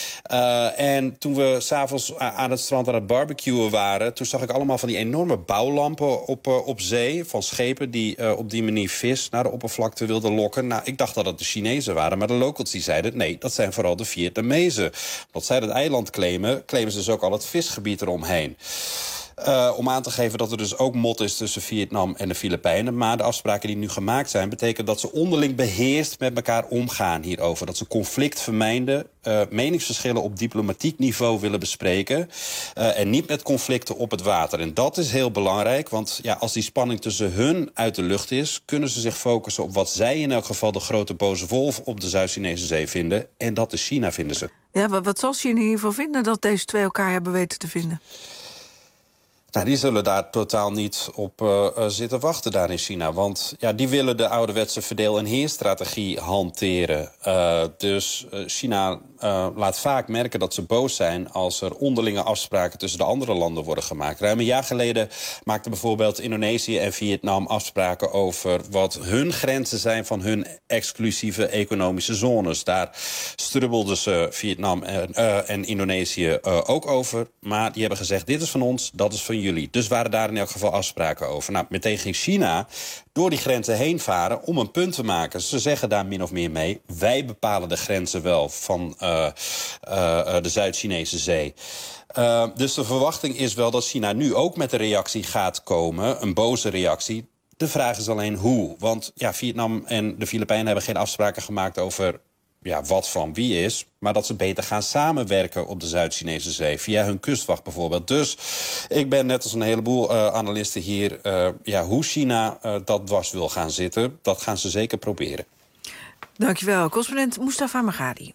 En toen we s'avonds aan het strand aan het barbecuen waren, toen zag ik allemaal van die enorme bouwlampen op zee van schepen die op die manier vis naar de oppervlakte wilden lokken. Nou, ik dacht dat het de Chinezen waren, maar de locals die zeiden nee, dat zijn vooral de Vietnamezen. Omdat zij het eiland claimen ze dus ook al het visgebied eromheen. Om aan te geven dat er dus ook mot is tussen Vietnam en de Filipijnen. Maar de afspraken die nu gemaakt zijn, betekenen dat ze onderling beheerst met elkaar omgaan hierover. Dat ze conflict vermijden, meningsverschillen op diplomatiek niveau willen bespreken. En niet met conflicten op het water. En dat is heel belangrijk, want ja, als die spanning tussen hun uit de lucht is, kunnen ze zich focussen op wat zij in elk geval de grote boze wolf op de Zuid-Chinese Zee vinden. En dat is China, vinden ze. Ja, maar wat zal China hiervan vinden dat deze twee elkaar hebben weten te vinden? Nou, die zullen daar totaal niet op zitten wachten daar in China. Want ja, die willen de ouderwetse verdeel- en heerstrategie hanteren. Dus China laat vaak merken dat ze boos zijn als er onderlinge afspraken tussen de andere landen worden gemaakt. Ruim een jaar geleden maakten bijvoorbeeld Indonesië en Vietnam afspraken over wat hun grenzen zijn van hun exclusieve economische zones. Daar strubbelden ze Vietnam en Indonesië ook over. Maar die hebben gezegd, dit is van ons, dat is van jullie. Dus waren daar in elk geval afspraken over. Nou, meteen ging China door die grenzen heen varen om een punt te maken. Ze zeggen daar min of meer mee, wij bepalen de grenzen wel van de Zuid-Chinese Zee. Dus de verwachting is wel dat China nu ook met een reactie gaat komen, een boze reactie. De vraag is alleen hoe. Want ja, Vietnam en de Filipijnen hebben geen afspraken gemaakt over wat van wie is, maar dat ze beter gaan samenwerken op de Zuid-Chinese Zee, via hun kustwacht bijvoorbeeld. Dus ik ben net als een heleboel analisten hier, hoe China dat dwars wil gaan zitten, dat gaan ze zeker proberen. Dankjewel, correspondent Mustafa Magadi.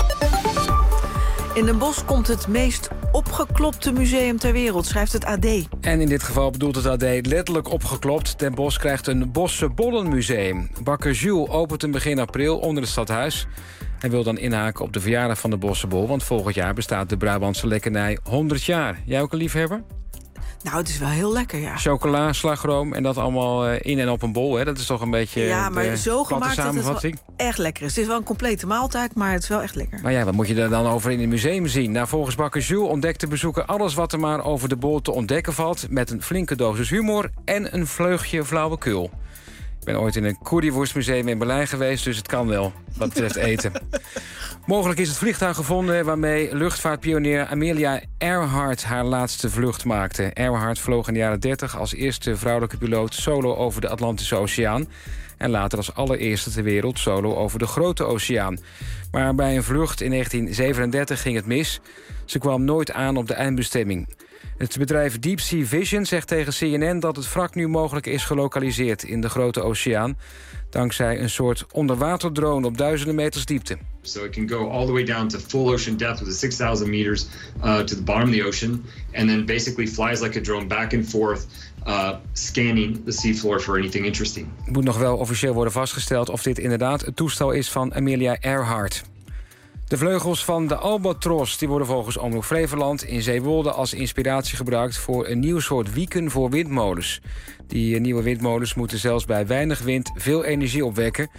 In Den Bosch komt het meest opgeklopte museum ter wereld, schrijft het AD. En in dit geval bedoelt het AD letterlijk opgeklopt. Den Bosch krijgt een Bosse Bollenmuseum. Bakker Jules opent hem begin april onder het stadhuis. Hij wil dan inhaken op de verjaardag van de Bossebol, want volgend jaar bestaat de Brabantse lekkernij 100 jaar. Jij ook een liefhebber? Nou, het is wel heel lekker, ja. Chocola, slagroom en dat allemaal in en op een bol, hè? Dat is toch een beetje ja, maar zo gemaakt dat het wel echt lekker is. Het is wel een complete maaltijd, maar het is wel echt lekker. Maar ja, wat moet je er dan over in het museum zien? Nou, volgens bakker Jules ontdekt de bezoeker alles wat er maar over de bol te ontdekken valt, met een flinke dosis humor en een vleugje flauwekul. Ik ben ooit in een currywurstmuseum in Berlijn geweest, dus het kan wel, wat betreft eten. Mogelijk is het vliegtuig gevonden waarmee luchtvaartpionier Amelia Earhart haar laatste vlucht maakte. Earhart vloog in de jaren 30 als eerste vrouwelijke piloot solo over de Atlantische Oceaan. En later als allereerste ter wereld solo over de Grote Oceaan. Maar bij een vlucht in 1937 ging het mis. Ze kwam nooit aan op de eindbestemming. Het bedrijf Deep Sea Vision zegt tegen CNN dat het wrak nu mogelijk is gelokaliseerd in de Grote Oceaan, dankzij een soort onderwaterdrone op duizenden meters diepte. So it can go all the way down to full ocean depth with 6,000 meters to the bottom of the ocean, and then basically flies like a drone back and forth, scanning the seafloor for anything interesting. Het moet nog wel officieel worden vastgesteld of dit inderdaad het toestel is van Amelia Earhart. De vleugels van de Albatros die worden volgens Omroep Flevoland in Zeewolde als inspiratie gebruikt voor een nieuw soort wieken voor windmolens. Die nieuwe windmolens moeten zelfs bij weinig wind veel energie opwekken.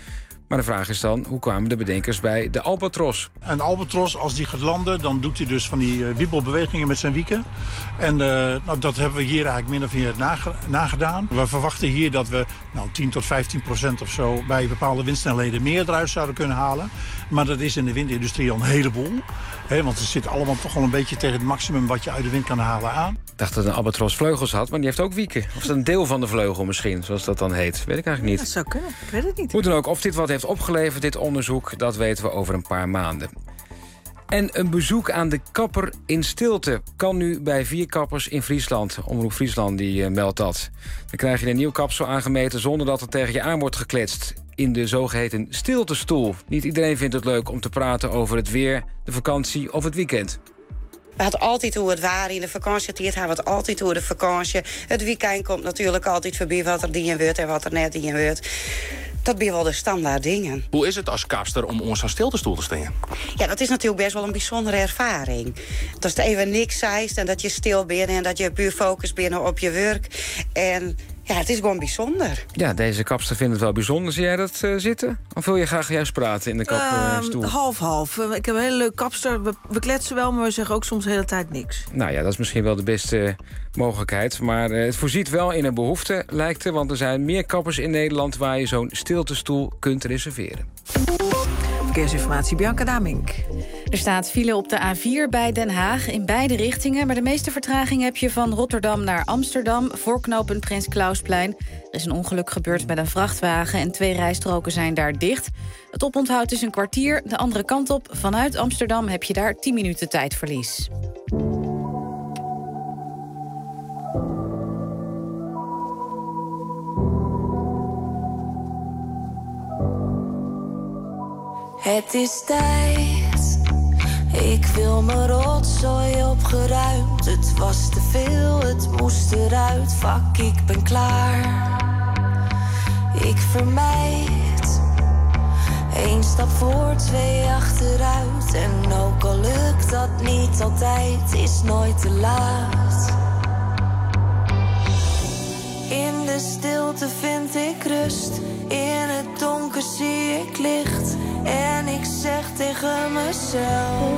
Maar de vraag is dan, hoe kwamen de bedenkers bij de albatros? Een albatros, als die gaat landen, dan doet hij dus van die wiebelbewegingen met zijn wieken. En dat hebben we hier eigenlijk min of meer nagedaan. We verwachten hier dat we 10 tot 15% of zo bij bepaalde windsnelheden meer eruit zouden kunnen halen. Maar dat is in de windindustrie al een heleboel. Want het zit allemaal toch wel een beetje tegen het maximum wat je uit de wind kan halen aan. Ik dacht dat een albatros vleugels had, maar die heeft ook wieken. Of is dat een deel van de vleugel misschien, zoals dat dan heet? Weet ik eigenlijk niet. Dat zou kunnen, ik weet het niet. Hoe dan ook, of dit wat heeft opgeleverd, dit onderzoek, dat weten we over een paar maanden. En een bezoek aan de kapper in stilte kan nu bij 4 kappers in Friesland. Omroep Friesland die meldt dat. Dan krijg je een nieuw kapsel aangemeten zonder dat er tegen je aan wordt gekletst. In de zogeheten stiltestoel. Niet iedereen vindt het leuk om te praten over het weer, de vakantie of het weekend. We hadden altijd hoe het waren in de vakantietijd, hebben we het altijd hoe de vakantie. Het weekend komt natuurlijk altijd voorbij wat er dien wordt en wat er net dien wordt. Dat zijn wel de standaard dingen. Hoe is het als kapster om ons aan stiltestoel te staan? Ja, dat is natuurlijk best wel een bijzondere ervaring. Dat je even niks zeist en dat je stil bent en dat je puur focus bent op je werk. En ja, het is gewoon bijzonder. Ja, deze kapster vindt het wel bijzonder. Zie jij dat zitten? Of wil je graag juist praten in de kapstoel? Half-half. Ik heb een hele leuke kapster. We kletsen wel, maar we zeggen ook soms de hele tijd niks. Nou ja, dat is misschien wel de beste mogelijkheid. Maar het voorziet wel in een behoefte, lijkt er. Want er zijn meer kappers in Nederland waar je zo'n stiltestoel kunt reserveren. Verkeersinformatie, Bianca Damink. Er staat file op de A4 bij Den Haag in beide richtingen. Maar de meeste vertraging heb je van Rotterdam naar Amsterdam, voor knooppunt Prins Klausplein. Er is een ongeluk gebeurd met een vrachtwagen en 2 rijstroken zijn daar dicht. Het oponthoud is een kwartier. De andere kant op, vanuit Amsterdam, heb je daar 10 minuten tijdverlies. Het is tijd, ik wil mijn rotzooi opgeruimd. Het was te veel, het moest eruit. Fuck, ik ben klaar. Ik vermijd 1 stap voor, 2 achteruit. En ook al lukt dat niet altijd, is nooit te laat. In de stilte vind ik rust, in het donker zie ik licht. En ik zeg tegen mezelf,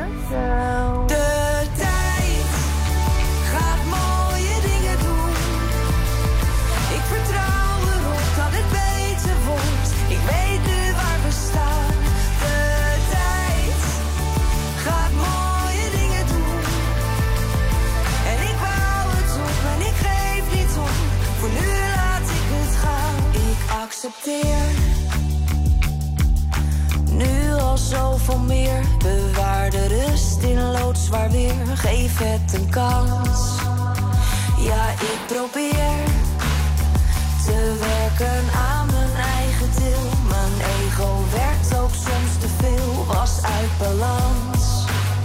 de tijd gaat mooie dingen doen. Ik vertrouw erop dat het beter wordt. Ik weet nu waar we staan. De tijd gaat mooie dingen doen. En ik bouw het op en ik geef niet op. Voor nu laat ik het gaan. Ik accepteer nu al zoveel meer. Bewaar de rust in loodzwaar weer. Geef het een kans. Ja, ik probeer te werken aan mijn eigen deel. Mijn ego werkt ook soms te veel. Was uit balans.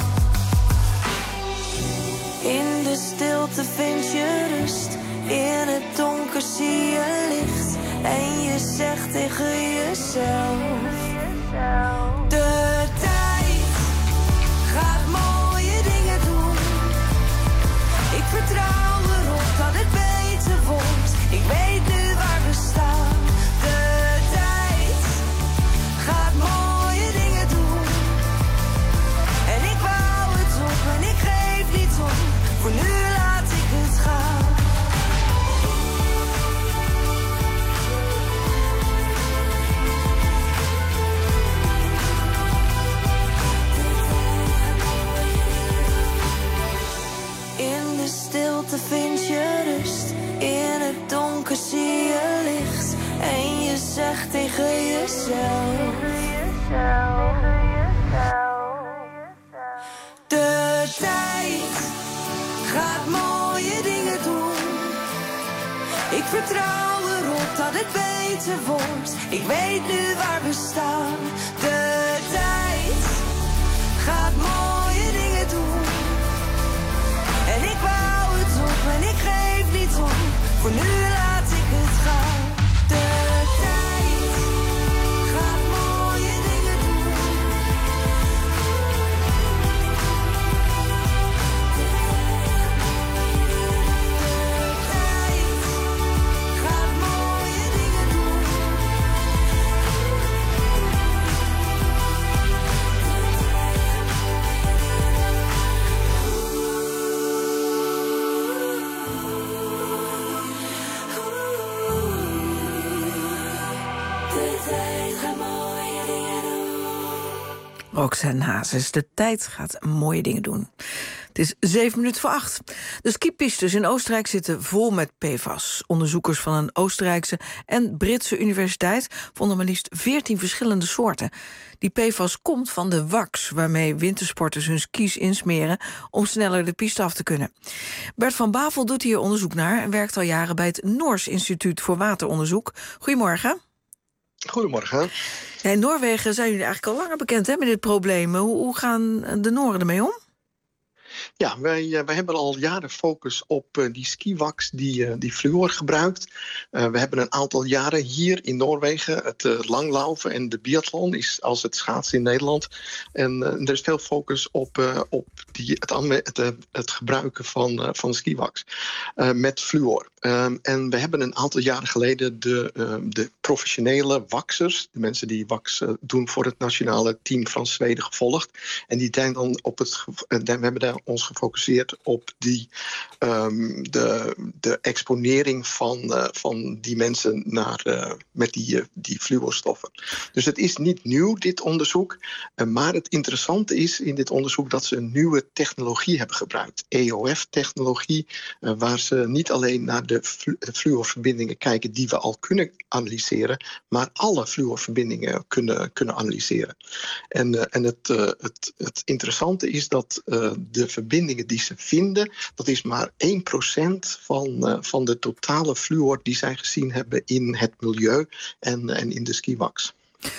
In de stilte vind je rust. In het donker zie je licht. En je zegt tegen jezelf, de tijd gaat mooie dingen doen. Ik vertrouw erop dat het beter wordt. Ik weet nu waar we staan. De tijd gaat mooie dingen doen. En ik bouw het op en ik geef niet op. Voor nu laat ik het gaan. Stilte vind je rust, in het donker zie je licht. En je zegt tegen jezelf, de tijd gaat mooie dingen doen. Ik vertrouw erop dat het beter wordt. Ik weet nu waar we staan. De tijd gaat mooie dingen doen. En ik bouw het op en ik geef niet op. Voor nu laat ik het gaan. De tijd gaat mooie dingen doen. De tijd gaat mooie dingen doen. Roxanne Hazes, de tijd gaat mooie dingen doen. Het is 7:07. De skipistes in Oostenrijk zitten vol met PFAS. Onderzoekers van een Oostenrijkse en Britse universiteit vonden maar liefst 14 verschillende soorten. Die PFAS komt van de wax waarmee wintersporters hun skis insmeren om sneller de piste af te kunnen. Bert van Bavel doet hier onderzoek naar en werkt al jaren bij het Noors Instituut voor Wateronderzoek. Goedemorgen. Goedemorgen. Ja, in Noorwegen zijn jullie eigenlijk al langer bekend met dit probleem. Hoe gaan de Nooren ermee om? Ja, wij hebben al jaren focus op die skiwax die fluor gebruikt. We hebben een aantal jaren hier in Noorwegen het langlaufen en de biathlon is als het schaatsen in Nederland. En er is veel focus op het gebruiken van skiwax met fluor. En we hebben een aantal jaren geleden de professionele waxers, de mensen die wax doen voor het nationale team van Zweden gevolgd. En die zijn dan we hebben daar ons gefocust op de exponering van die mensen met die fluorstoffen. Dus het is niet nieuw, dit onderzoek. Maar het interessante is in dit onderzoek dat ze een nieuwe technologie hebben gebruikt. EOF-technologie, waar ze niet alleen naar de fluorverbindingen kijken die we al kunnen analyseren, maar alle fluorverbindingen kunnen analyseren. En het interessante is dat de verbindingen die ze vinden, dat is maar 1% van de totale fluor die zij gezien hebben in het milieu en in de skiwax.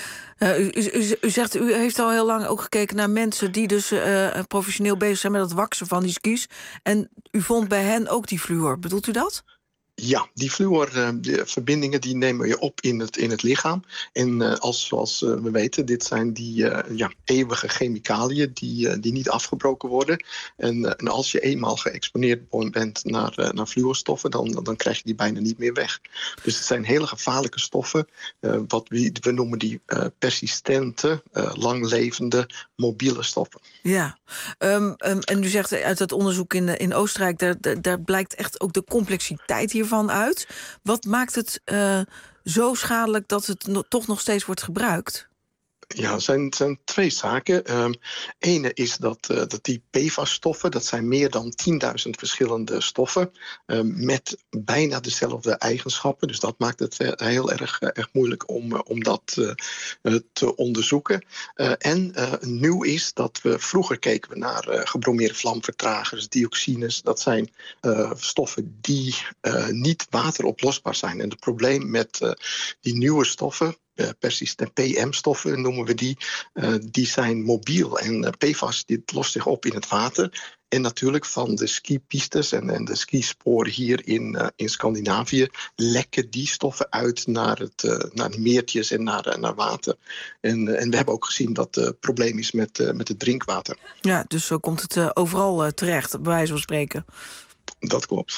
U zegt, u heeft al heel lang ook gekeken naar mensen die dus professioneel bezig zijn met het waksen van die skis. En u vond bij hen ook die fluor. Bedoelt u dat? Ja, die fluorverbindingen die nemen je op in het lichaam. En zoals we weten, dit zijn die eeuwige chemicaliën die niet afgebroken worden. En als je eenmaal geëxponeerd bent naar fluorstoffen, dan krijg je die bijna niet meer weg. Dus het zijn hele gevaarlijke stoffen. Wat we noemen die persistente, langlevende, mobiele stoffen. Ja, en u zegt uit het onderzoek in Oostenrijk, daar blijkt echt ook de complexiteit hiervan uit. Wat maakt het zo schadelijk dat het toch nog steeds wordt gebruikt? Ja, er zijn twee zaken. Ene is dat die PFAS-stoffen, dat zijn meer dan 10.000 verschillende stoffen met bijna dezelfde eigenschappen. Dus dat maakt het heel erg moeilijk om dat te onderzoeken. Nieuw is dat we vroeger keken naar gebromeerde vlamvertragers, dioxines. Dat zijn stoffen die niet wateroplosbaar zijn. En het probleem met die nieuwe stoffen, persistent PM-stoffen noemen we die zijn mobiel. En PFAS dit lost zich op in het water. En natuurlijk van de skipistes en de skisporen hier in Scandinavië lekken die stoffen uit naar de meertjes en naar water. En we hebben ook gezien dat het probleem is met het drinkwater. Ja, dus zo komt het overal terecht, bij wijze van spreken. Dat klopt.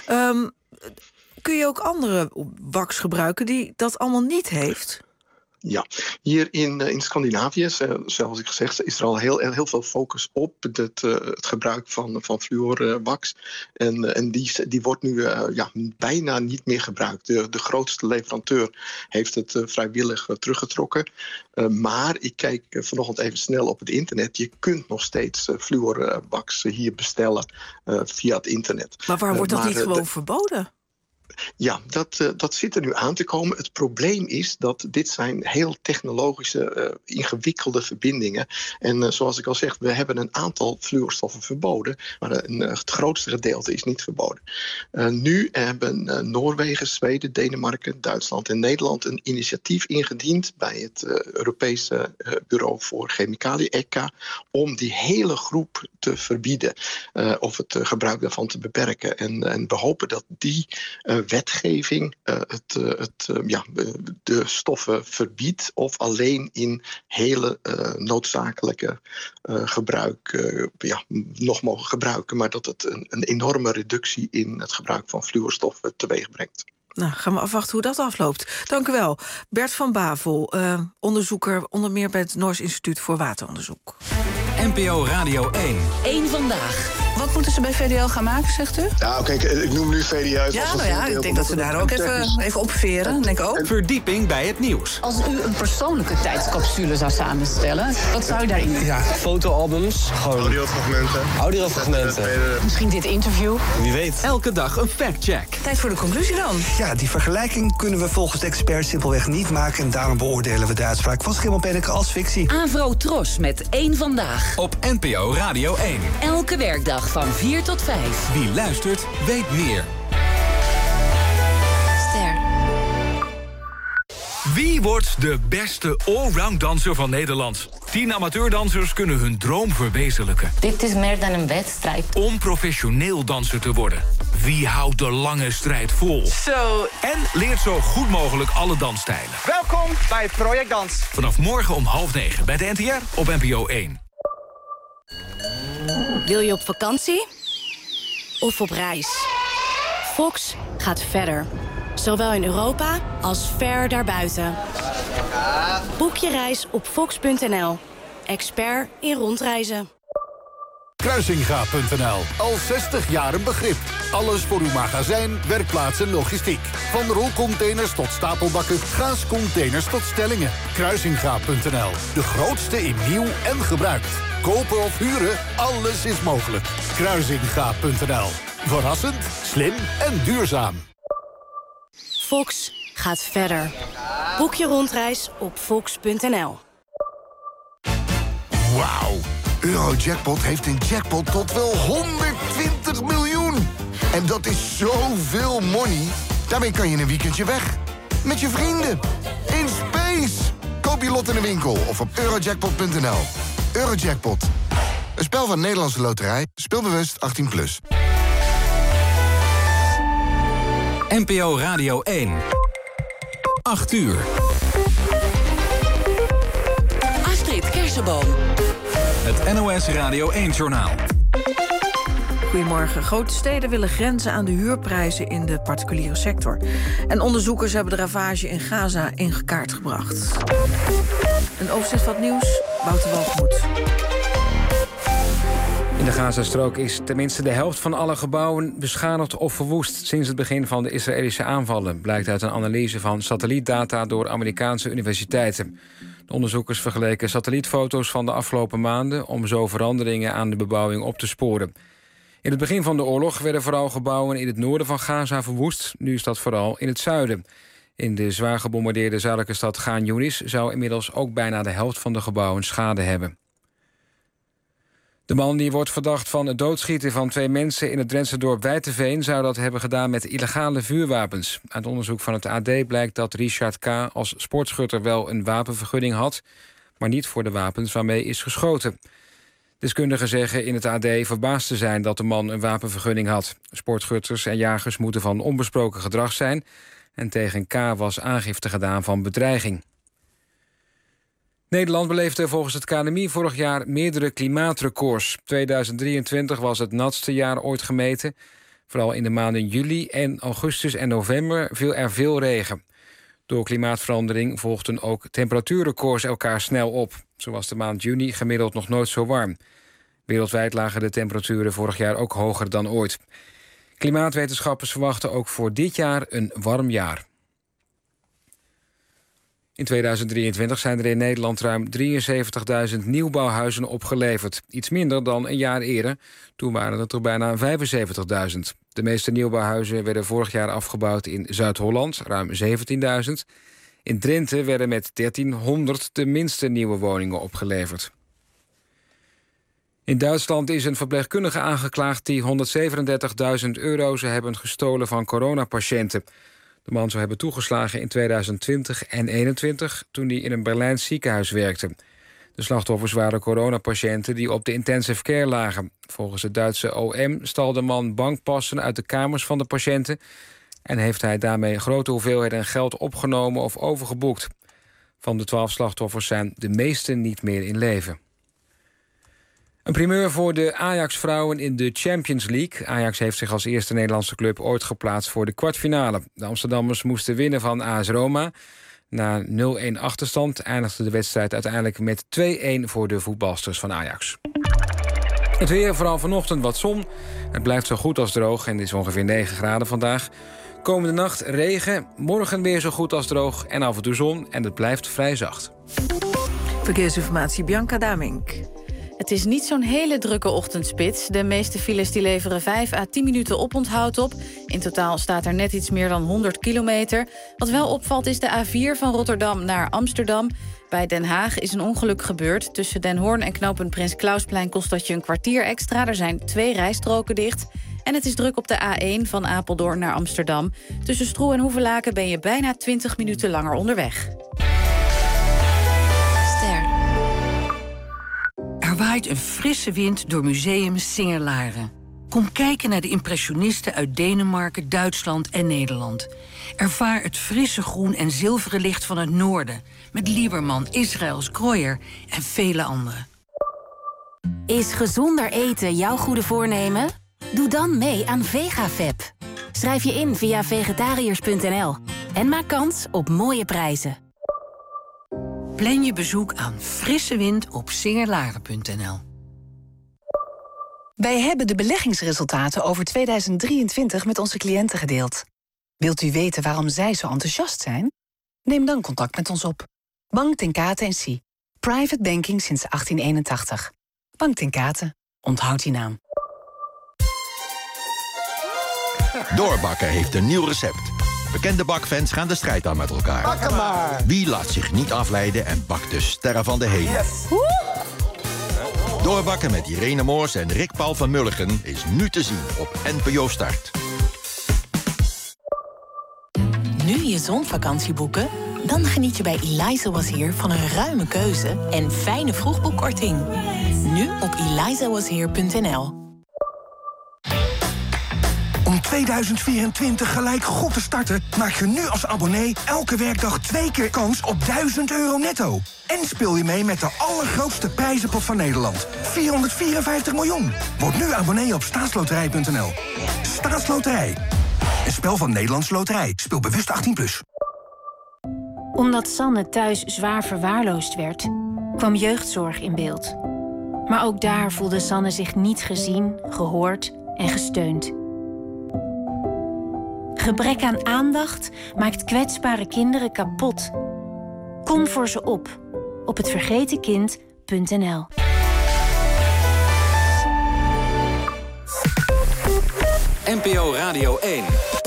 Kun je ook andere wax gebruiken die dat allemaal niet heeft? Ja, hier in Scandinavië, zoals ik gezegd, is er al heel veel focus op het gebruik van fluorwax. En die wordt nu bijna niet meer gebruikt. De grootste leverancier heeft het vrijwillig teruggetrokken. Maar ik kijk vanochtend even snel op het internet. Je kunt nog steeds fluorwax hier bestellen via het internet. Maar waar wordt dat niet gewoon verboden? Ja, dat zit er nu aan te komen. Het probleem is dat dit zijn heel technologische, ingewikkelde verbindingen. En zoals ik al zeg, we hebben een aantal fluorstoffen verboden, maar het grootste gedeelte is niet verboden. Nu hebben Noorwegen, Zweden, Denemarken, Duitsland en Nederland een initiatief ingediend bij het Europese Bureau voor Chemicaliën, ECHA, om die hele groep te verbieden of het gebruik daarvan te beperken. En we hopen dat die wetgeving de stoffen verbiedt of alleen in hele noodzakelijke gebruik nog mogen gebruiken, maar dat het een enorme reductie in het gebruik van fluorstoffen teweeg brengt. Nou, gaan we afwachten hoe dat afloopt. Dank u wel. Bert van Bavel, onderzoeker onder meer bij het Noors Instituut voor Wateronderzoek. NPO Radio 1. 1 vandaag. Wat moeten ze bij VDL gaan maken, zegt u? Nou, kijk, ik noem nu VDL uit. Ja, ik denk dat we daar ook even op veren. Denk ook. Verdieping bij het nieuws. Als u een persoonlijke tijdscapsule zou samenstellen, wat zou u daarin doen? Ja, fotoalbums. Audiofragmenten. Misschien dit interview. Wie weet. Elke dag een factcheck. Tijd voor de conclusie dan. Ja, die vergelijking kunnen we volgens de experts simpelweg niet maken. En daarom beoordelen we de uitspraak van Schimmelpenneke als fictie. Avro Tros met 1 Vandaag. Op NPO Radio 1. Elke werkdag van 4 tot 5. Wie luistert, weet meer. Ster. Wie wordt de beste allround danser van Nederland? 10 amateurdansers kunnen hun droom verwezenlijken. Dit is meer dan een wedstrijd. Om professioneel danser te worden. Wie houdt de lange strijd vol? Zo. En leert zo goed mogelijk alle dansstijlen. Welkom bij Project Dans. Vanaf morgen om 8:30 bij de NTR op NPO 1. Wil je op vakantie? Of op reis? Fox gaat verder. Zowel in Europa als ver daarbuiten. Boek je reis op fox.nl. Expert in rondreizen. Kruisinga.nl. Al 60 jaar een begrip. Alles voor uw magazijn, werkplaats en logistiek. Van rolcontainers tot stapelbakken, gaascontainers tot stellingen. Kruisinga.nl. De grootste in nieuw en gebruikt. Kopen of huren, alles is mogelijk. Kruisinga.nl. Verrassend, slim en duurzaam. Fox gaat verder. Boek je rondreis op fox.nl. Wauw. Eurojackpot heeft een jackpot tot wel 120 miljoen. En dat is zoveel money. Daarmee kan je een weekendje weg. Met je vrienden. In space. Koop je lot in de winkel of op eurojackpot.nl. Eurojackpot. Een spel van Nederlandse Loterij. Speelbewust 18+. NPO Radio 1. 8 uur. Astrid Kersenboom. Het NOS Radio 1-journaal. Goedemorgen. Grote steden willen grenzen aan de huurprijzen in de particuliere sector. En onderzoekers hebben de ravage in Gaza in kaart gebracht. Een overzicht van het nieuws, Wouter Walgemoed. In de Gazastrook is tenminste de helft van alle gebouwen beschadigd of verwoest sinds het begin van de Israëlische aanvallen, blijkt uit een analyse van satellietdata door Amerikaanse universiteiten. De onderzoekers vergeleken satellietfoto's van de afgelopen maanden om zo veranderingen aan de bebouwing op te sporen. In het begin van de oorlog werden vooral gebouwen in het noorden van Gaza verwoest. Nu is dat vooral in het zuiden. In de zwaar gebombardeerde zuidelijke stad Khan Yunis zou inmiddels ook bijna de helft van de gebouwen schade hebben. De man die wordt verdacht van het doodschieten van 2 mensen in het Drentse dorp Wijteveen zou dat hebben gedaan met illegale vuurwapens. Uit onderzoek van het AD blijkt dat Richard K. als sportschutter wel een wapenvergunning had, maar niet voor de wapens waarmee is geschoten. Deskundigen zeggen in het AD verbaasd te zijn dat de man een wapenvergunning had. Sportschutters en jagers moeten van onbesproken gedrag zijn en tegen K. was aangifte gedaan van bedreiging. Nederland beleefde volgens het KNMI vorig jaar meerdere klimaatrecords. 2023 was het natste jaar ooit gemeten. Vooral in de maanden juli en augustus en november viel er veel regen. Door klimaatverandering volgden ook temperatuurrecords elkaar snel op. Zo was de maand juni gemiddeld nog nooit zo warm. Wereldwijd lagen de temperaturen vorig jaar ook hoger dan ooit. Klimaatwetenschappers verwachten ook voor dit jaar een warm jaar. In 2023 zijn er in Nederland ruim 73.000 nieuwbouwhuizen opgeleverd. Iets minder dan een jaar eerder. Toen waren het er bijna 75.000. De meeste nieuwbouwhuizen werden vorig jaar afgebouwd in Zuid-Holland, ruim 17.000. In Drenthe werden met 1300 de minste nieuwe woningen opgeleverd. In Duitsland is een verpleegkundige aangeklaagd die €137.000 zou hebben gestolen van coronapatiënten. De man zou hebben toegeslagen in 2020 en 2021 toen hij in een Berlijns ziekenhuis werkte. De slachtoffers waren coronapatiënten die op de intensive care lagen. Volgens het Duitse OM stal de man bankpassen uit de kamers van de patiënten en heeft hij daarmee grote hoeveelheden geld opgenomen of overgeboekt. Van de 12 slachtoffers zijn de meeste niet meer in leven. Een primeur voor de Ajax-vrouwen in de Champions League. Ajax heeft zich als eerste Nederlandse club ooit geplaatst voor de kwartfinale. De Amsterdammers moesten winnen van AS Roma. Na 0-1 achterstand eindigde de wedstrijd uiteindelijk met 2-1 voor de voetbalsters van Ajax. Het weer, vooral vanochtend wat zon. Het blijft zo goed als droog en het is ongeveer 9 graden vandaag. Komende nacht regen, morgen weer zo goed als droog en af en toe zon. En het blijft vrij zacht. Verkeersinformatie, Bianca Damink. Het is niet zo'n hele drukke ochtendspits. De meeste files die leveren 5 à 10 minuten oponthoud op. In totaal staat er net iets meer dan 100 kilometer. Wat wel opvalt is de A4 van Rotterdam naar Amsterdam. Bij Den Haag is een ongeluk gebeurd. Tussen Den Hoorn en knooppunt Prins Klausplein kost dat je een kwartier extra. Er zijn 2 rijstroken dicht. En het is druk op de A1 van Apeldoorn naar Amsterdam. Tussen Stroe en Hoevelaken ben je bijna 20 minuten langer onderweg. Er waait een frisse wind door Museum Singer-Laren. Kom kijken naar de impressionisten uit Denemarken, Duitsland en Nederland. Ervaar het frisse groen en zilveren licht van het noorden... met Lieberman, Israëls, Krooyer en vele anderen. Is gezonder eten jouw goede voornemen? Doe dan mee aan VegaFap. Schrijf je in via vegetariërs.nl en maak kans op mooie prijzen. Plan je bezoek aan frisse wind op singerlaren.nl. Wij hebben de beleggingsresultaten over 2023 met onze cliënten gedeeld. Wilt u weten waarom zij zo enthousiast zijn? Neem dan contact met ons op. Bank ten Kate & Cie. Private banking sinds 1881. Bank ten Kate. Onthoud die naam. Doorbakken heeft een nieuw recept. Bekende bakfans gaan de strijd aan met elkaar. Bakken maar! Wie laat zich niet afleiden en bakt de sterren van de hemel? Yes. Doorbakken met Irene Moors en Rick Paul van Mulligen is nu te zien op NPO Start. Nu je zonvakantie boeken? Dan geniet je bij Eliza Was Here van een ruime keuze en fijne vroegboekkorting. Nu op elizawashere.nl. Om 2024 gelijk goed te starten, maak je nu als abonnee elke werkdag 2 keer kans op €1000 netto. En speel je mee met de allergrootste prijzenpot van Nederland. 454 miljoen. Word nu abonnee op staatsloterij.nl. Staatsloterij. Een spel van Nederlandse Loterij. Speel bewust 18+. Omdat Sanne thuis zwaar verwaarloosd werd, kwam jeugdzorg in beeld. Maar ook daar voelde Sanne zich niet gezien, gehoord en gesteund. Gebrek aan aandacht maakt kwetsbare kinderen kapot. Kom voor ze op hetvergetenkind.nl. NPO Radio 1.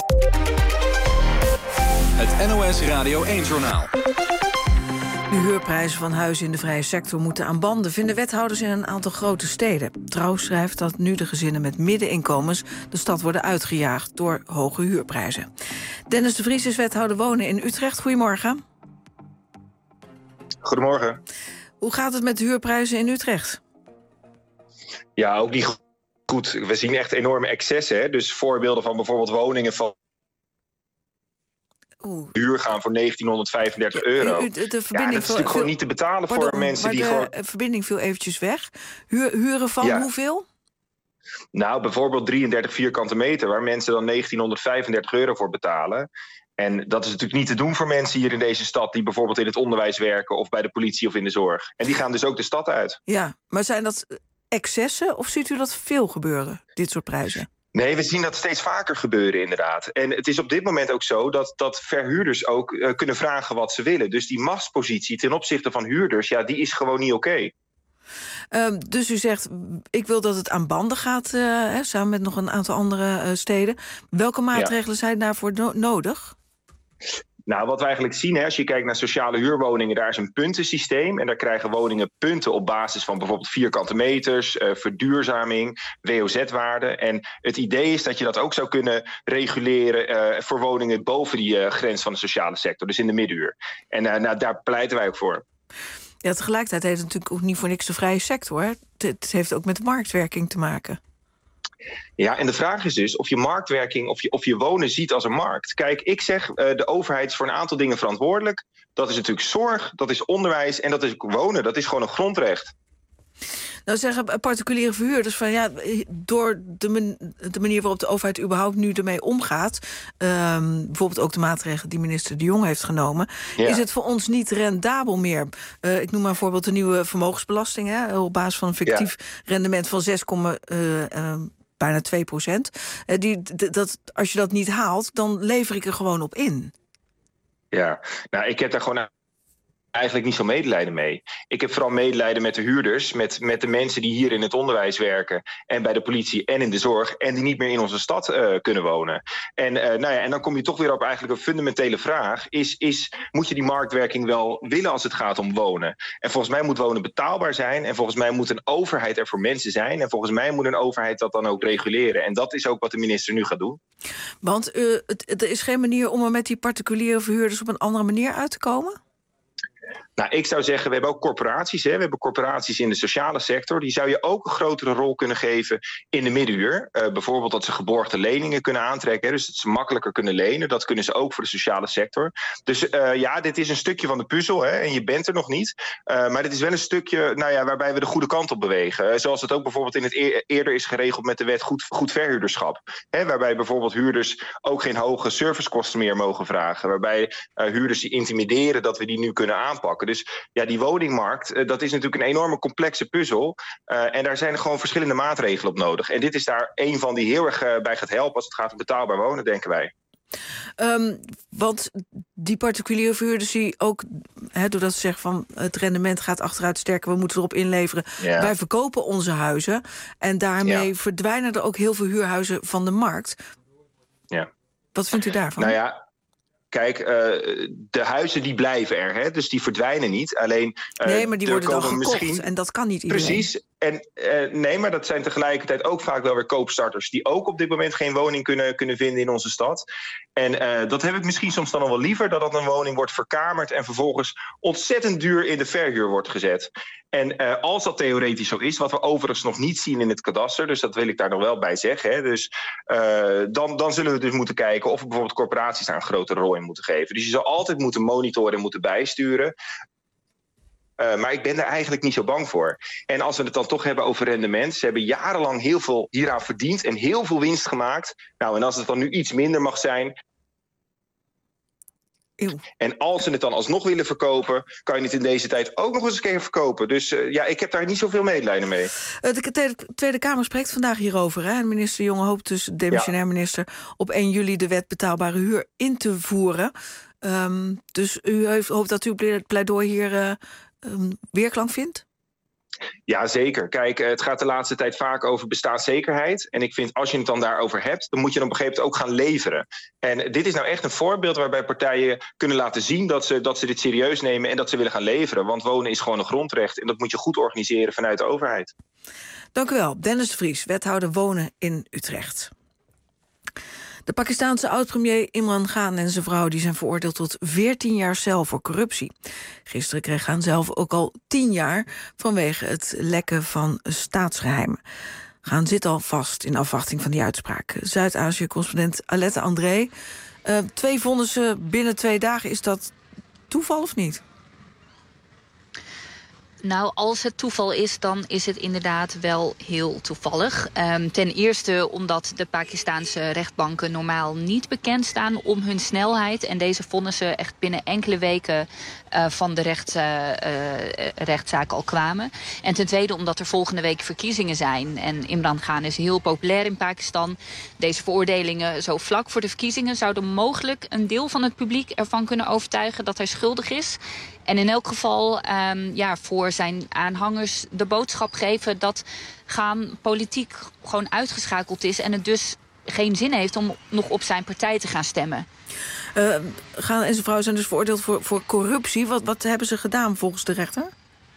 Het NOS Radio 1-journaal. De huurprijzen van huizen in de vrije sector moeten aan banden, vinden wethouders in een aantal grote steden. Trouw schrijft dat nu de gezinnen met middeninkomens de stad worden uitgejaagd door hoge huurprijzen. Dennis de Vries is wethouder wonen in Utrecht. Goedemorgen. Goedemorgen. Hoe gaat het met de huurprijzen in Utrecht? Ja, ook niet goed. We zien echt enorme excessen. Hè? Dus voorbeelden van bijvoorbeeld woningen van huur gaan voor €1935. De verbinding dat is natuurlijk gewoon niet te betalen voor mensen die gewoon. De verbinding viel eventjes weg. Huren van hoeveel? Nou, bijvoorbeeld 33 vierkante meter, waar mensen dan €1935 voor betalen. En dat is natuurlijk niet te doen voor mensen hier in deze stad die bijvoorbeeld in het onderwijs werken of bij de politie of in de zorg. En die gaan dus ook de stad uit. Ja, maar zijn dat excessen of ziet u dat veel gebeuren, dit soort prijzen? Nee, we zien dat steeds vaker gebeuren inderdaad. En het is op dit moment ook zo dat verhuurders ook kunnen vragen wat ze willen. Dus die machtspositie ten opzichte van huurders, ja, die is gewoon niet oké. Dus u zegt, ik wil dat het aan banden gaat, samen met nog een aantal andere steden. Welke maatregelen zijn daarvoor nodig? Nou, wat we eigenlijk zien, als je kijkt naar sociale huurwoningen, daar is een puntensysteem. En daar krijgen woningen punten op basis van bijvoorbeeld vierkante meters, verduurzaming, WOZ-waarde. En het idee is dat je dat ook zou kunnen reguleren voor woningen boven die grens van de sociale sector, dus in de middenuur. En daar pleiten wij ook voor. Ja, tegelijkertijd heeft het natuurlijk ook niet voor niks de vrije sector. Hè? Het heeft ook met de marktwerking te maken. Ja, en de vraag is dus of je marktwerking, of je wonen ziet als een markt. Kijk, ik zeg, de overheid is voor een aantal dingen verantwoordelijk. Dat is natuurlijk zorg, dat is onderwijs en dat is wonen. Dat is gewoon een grondrecht. Nou zeggen particuliere verhuurders van door de manier waarop de overheid überhaupt nu ermee omgaat, bijvoorbeeld ook de maatregelen die minister De Jonge heeft genomen, is het voor ons niet rendabel meer. Ik noem maar een voorbeeld de nieuwe vermogensbelasting, op basis van een fictief rendement van 6, bijna 2%. Als je dat niet haalt, dan lever ik er gewoon op in. Ja, nou, ik heb daar gewoon eigenlijk niet zo medelijden mee. Ik heb vooral medelijden met de huurders, met de mensen die hier in het onderwijs werken en bij de politie en in de zorg en die niet meer in onze stad kunnen wonen. En dan kom je toch weer op eigenlijk een fundamentele vraag. Moet je die marktwerking wel willen als het gaat om wonen? En volgens mij moet wonen betaalbaar zijn en volgens mij moet een overheid er voor mensen zijn en volgens mij moet een overheid dat dan ook reguleren. En dat is ook wat de minister nu gaat doen. Want er is geen manier om er met die particuliere verhuurders op een andere manier uit te komen? Nou, ik zou zeggen, we hebben ook corporaties. We hebben corporaties in de sociale sector. Die zou je ook een grotere rol kunnen geven in de middenhuur. Bijvoorbeeld dat ze geborgde leningen kunnen aantrekken. Dus dat ze makkelijker kunnen lenen. Dat kunnen ze ook voor de sociale sector. Dus dit is een stukje van de puzzel. En je bent er nog niet. Maar dit is wel een stukje waarbij we de goede kant op bewegen. Zoals het ook bijvoorbeeld in het eerder is geregeld met de wet goed verhuurderschap. Waarbij bijvoorbeeld huurders ook geen hoge servicekosten meer mogen vragen. Waarbij huurders die intimideren dat we die nu kunnen aanpakken. Dus die woningmarkt, dat is natuurlijk een enorme complexe puzzel. En daar zijn gewoon verschillende maatregelen op nodig. En dit is daar een van die heel erg bij gaat helpen als het gaat om betaalbaar wonen, denken wij. Want die particuliere verhuurders die ook, doordat ze zeggen van het rendement gaat achteruit sterker, we moeten erop inleveren. Ja. Wij verkopen onze huizen en daarmee verdwijnen er ook heel veel huurhuizen van de markt. Ja. Wat vindt u daarvan? Nou ja. Kijk, de huizen die blijven er, dus die verdwijnen niet. Alleen, nee, maar die worden dan gekocht en dat kan niet iedereen. Precies. En maar dat zijn tegelijkertijd ook vaak wel weer koopstarters die ook op dit moment geen woning kunnen vinden in onze stad. En dat heb ik misschien soms dan al wel liever, dat een woning wordt verkamerd en vervolgens ontzettend duur in de verhuur wordt gezet. En als dat theoretisch zo is, wat we overigens nog niet zien in het kadaster, dus dat wil ik daar nog wel bij zeggen. Dus dan zullen we dus moeten kijken of we bijvoorbeeld corporaties daar een grotere rol in moeten geven. Dus je zal altijd moeten monitoren en moeten bijsturen. Maar ik ben daar eigenlijk niet zo bang voor. En als we het dan toch hebben over rendement, ze hebben jarenlang heel veel hieraan verdiend en heel veel winst gemaakt. Nou, en als het dan nu iets minder mag zijn. En als ze het dan alsnog willen verkopen, kan je het in deze tijd ook nog eens een keer verkopen. Dus ik heb daar niet zoveel medelijden mee. De Tweede Kamer spreekt vandaag hierover. En minister De Jonge hoopt dus, de demissionair minister, op 1 juli de wet betaalbare huur in te voeren. Dus u hoopt dat uw pleidooi hier weerklank vindt? Ja, zeker. Kijk, het gaat de laatste tijd vaak over bestaanszekerheid. En ik vind, als je het dan daarover hebt, dan moet je dan op een gegeven moment ook gaan leveren. En dit is nou echt een voorbeeld waarbij partijen kunnen laten zien dat ze dit serieus nemen en dat ze willen gaan leveren. Want wonen is gewoon een grondrecht en dat moet je goed organiseren vanuit de overheid. Dank u wel. Dennis de Vries, wethouder wonen in Utrecht. De Pakistaanse oud-premier Imran Khan en zijn vrouw die zijn veroordeeld tot 14 jaar cel voor corruptie. Gisteren kreeg Khan zelf ook al 10 jaar vanwege het lekken van staatsgeheimen. Khan zit al vast in afwachting van die uitspraak. Zuid-Azië-correspondent Alette André. 2 vonnissen binnen 2 dagen, is dat toeval of niet? Nou, als het toeval is, dan is het inderdaad wel heel toevallig. Ten eerste omdat de Pakistaanse rechtbanken normaal niet bekend staan om hun snelheid. En deze vonnissen echt binnen enkele weken van de rechtszaak al kwamen. En ten tweede omdat er volgende week verkiezingen zijn. En Imran Khan is heel populair in Pakistan. Deze veroordelingen zo vlak voor de verkiezingen zouden mogelijk een deel van het publiek ervan kunnen overtuigen dat hij schuldig is. En in elk geval voor zijn aanhangers de boodschap geven dat Khan politiek gewoon uitgeschakeld is en het dus geen zin heeft om nog op zijn partij te gaan stemmen. Khan en zijn vrouw zijn dus veroordeeld voor corruptie. Wat hebben ze gedaan volgens de rechter?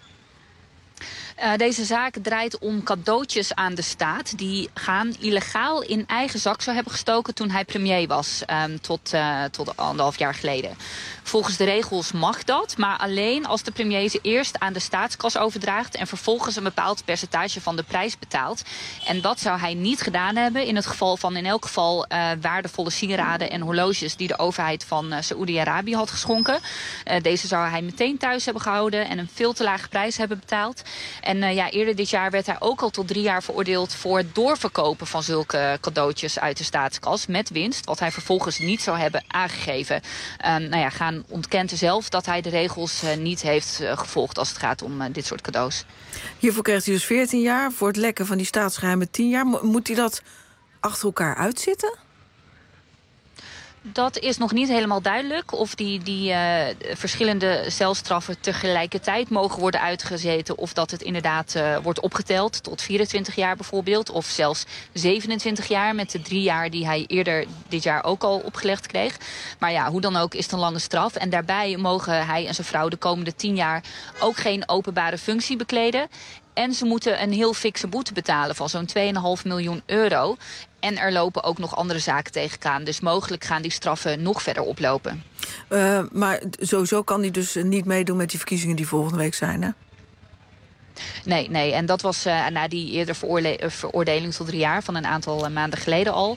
Deze zaak draait om cadeautjes aan de staat die Khan illegaal in eigen zak zou hebben gestoken toen hij premier was, tot 1,5 jaar geleden. Volgens de regels mag dat, maar alleen als de premier ze eerst aan de staatskas overdraagt en vervolgens een bepaald percentage van de prijs betaalt. En dat zou hij niet gedaan hebben in het geval van in elk geval waardevolle sieraden en horloges die de overheid van Saoedi-Arabië had geschonken. Deze zou hij meteen thuis hebben gehouden en een veel te lage prijs hebben betaald. En eerder dit jaar werd hij ook al tot 3 jaar veroordeeld voor het doorverkopen van zulke cadeautjes uit de staatskas met winst, wat hij vervolgens niet zou hebben aangegeven. Gaan ontkent zelf dat hij de regels niet heeft gevolgd als het gaat om dit soort cadeaus. Hiervoor krijgt hij dus 14 jaar, voor het lekken van die staatsgeheimen 10 jaar. Moet hij dat achter elkaar uitzitten? Dat is nog niet helemaal duidelijk. Of die verschillende celstraffen tegelijkertijd mogen worden uitgezeten. Of dat het inderdaad wordt opgeteld tot 24 jaar bijvoorbeeld. Of zelfs 27 jaar met de 3 jaar die hij eerder dit jaar ook al opgelegd kreeg. Maar hoe dan ook is het een lange straf. En daarbij mogen hij en zijn vrouw de komende 10 jaar ook geen openbare functie bekleden. En ze moeten een heel fikse boete betalen van zo'n 2,5 miljoen euro. En er lopen ook nog andere zaken tegenaan. Dus mogelijk gaan die straffen nog verder oplopen. Maar sowieso kan hij dus niet meedoen met die verkiezingen die volgende week zijn, hè? Nee. En dat was na die eerder veroordeling tot 3 jaar van een aantal maanden geleden al.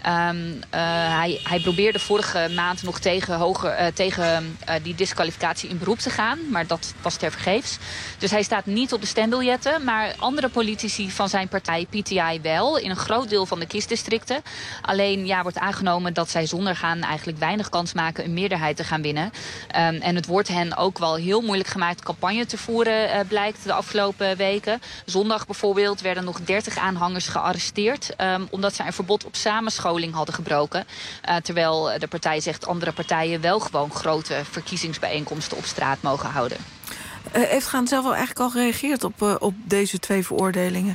Hij probeerde vorige maand nog tegen die disqualificatie in beroep te gaan. Maar dat was tevergeefs. Dus hij staat niet op de stembiljetten. Maar andere politici van zijn partij, PTI, wel. In een groot deel van de kiesdistricten. Alleen wordt aangenomen dat zij zonder gaan eigenlijk weinig kans maken een meerderheid te gaan winnen. En het wordt hen ook wel heel moeilijk gemaakt campagne te voeren, blijkt de afgelopen weken. Zondag bijvoorbeeld werden nog 30 aanhangers gearresteerd, omdat zij een verbod op samenscholing hadden gebroken. Terwijl de partij zegt andere partijen wel gewoon grote verkiezingsbijeenkomsten op straat mogen houden. Heeft Gaan zelf wel eigenlijk al gereageerd op deze 2 veroordelingen?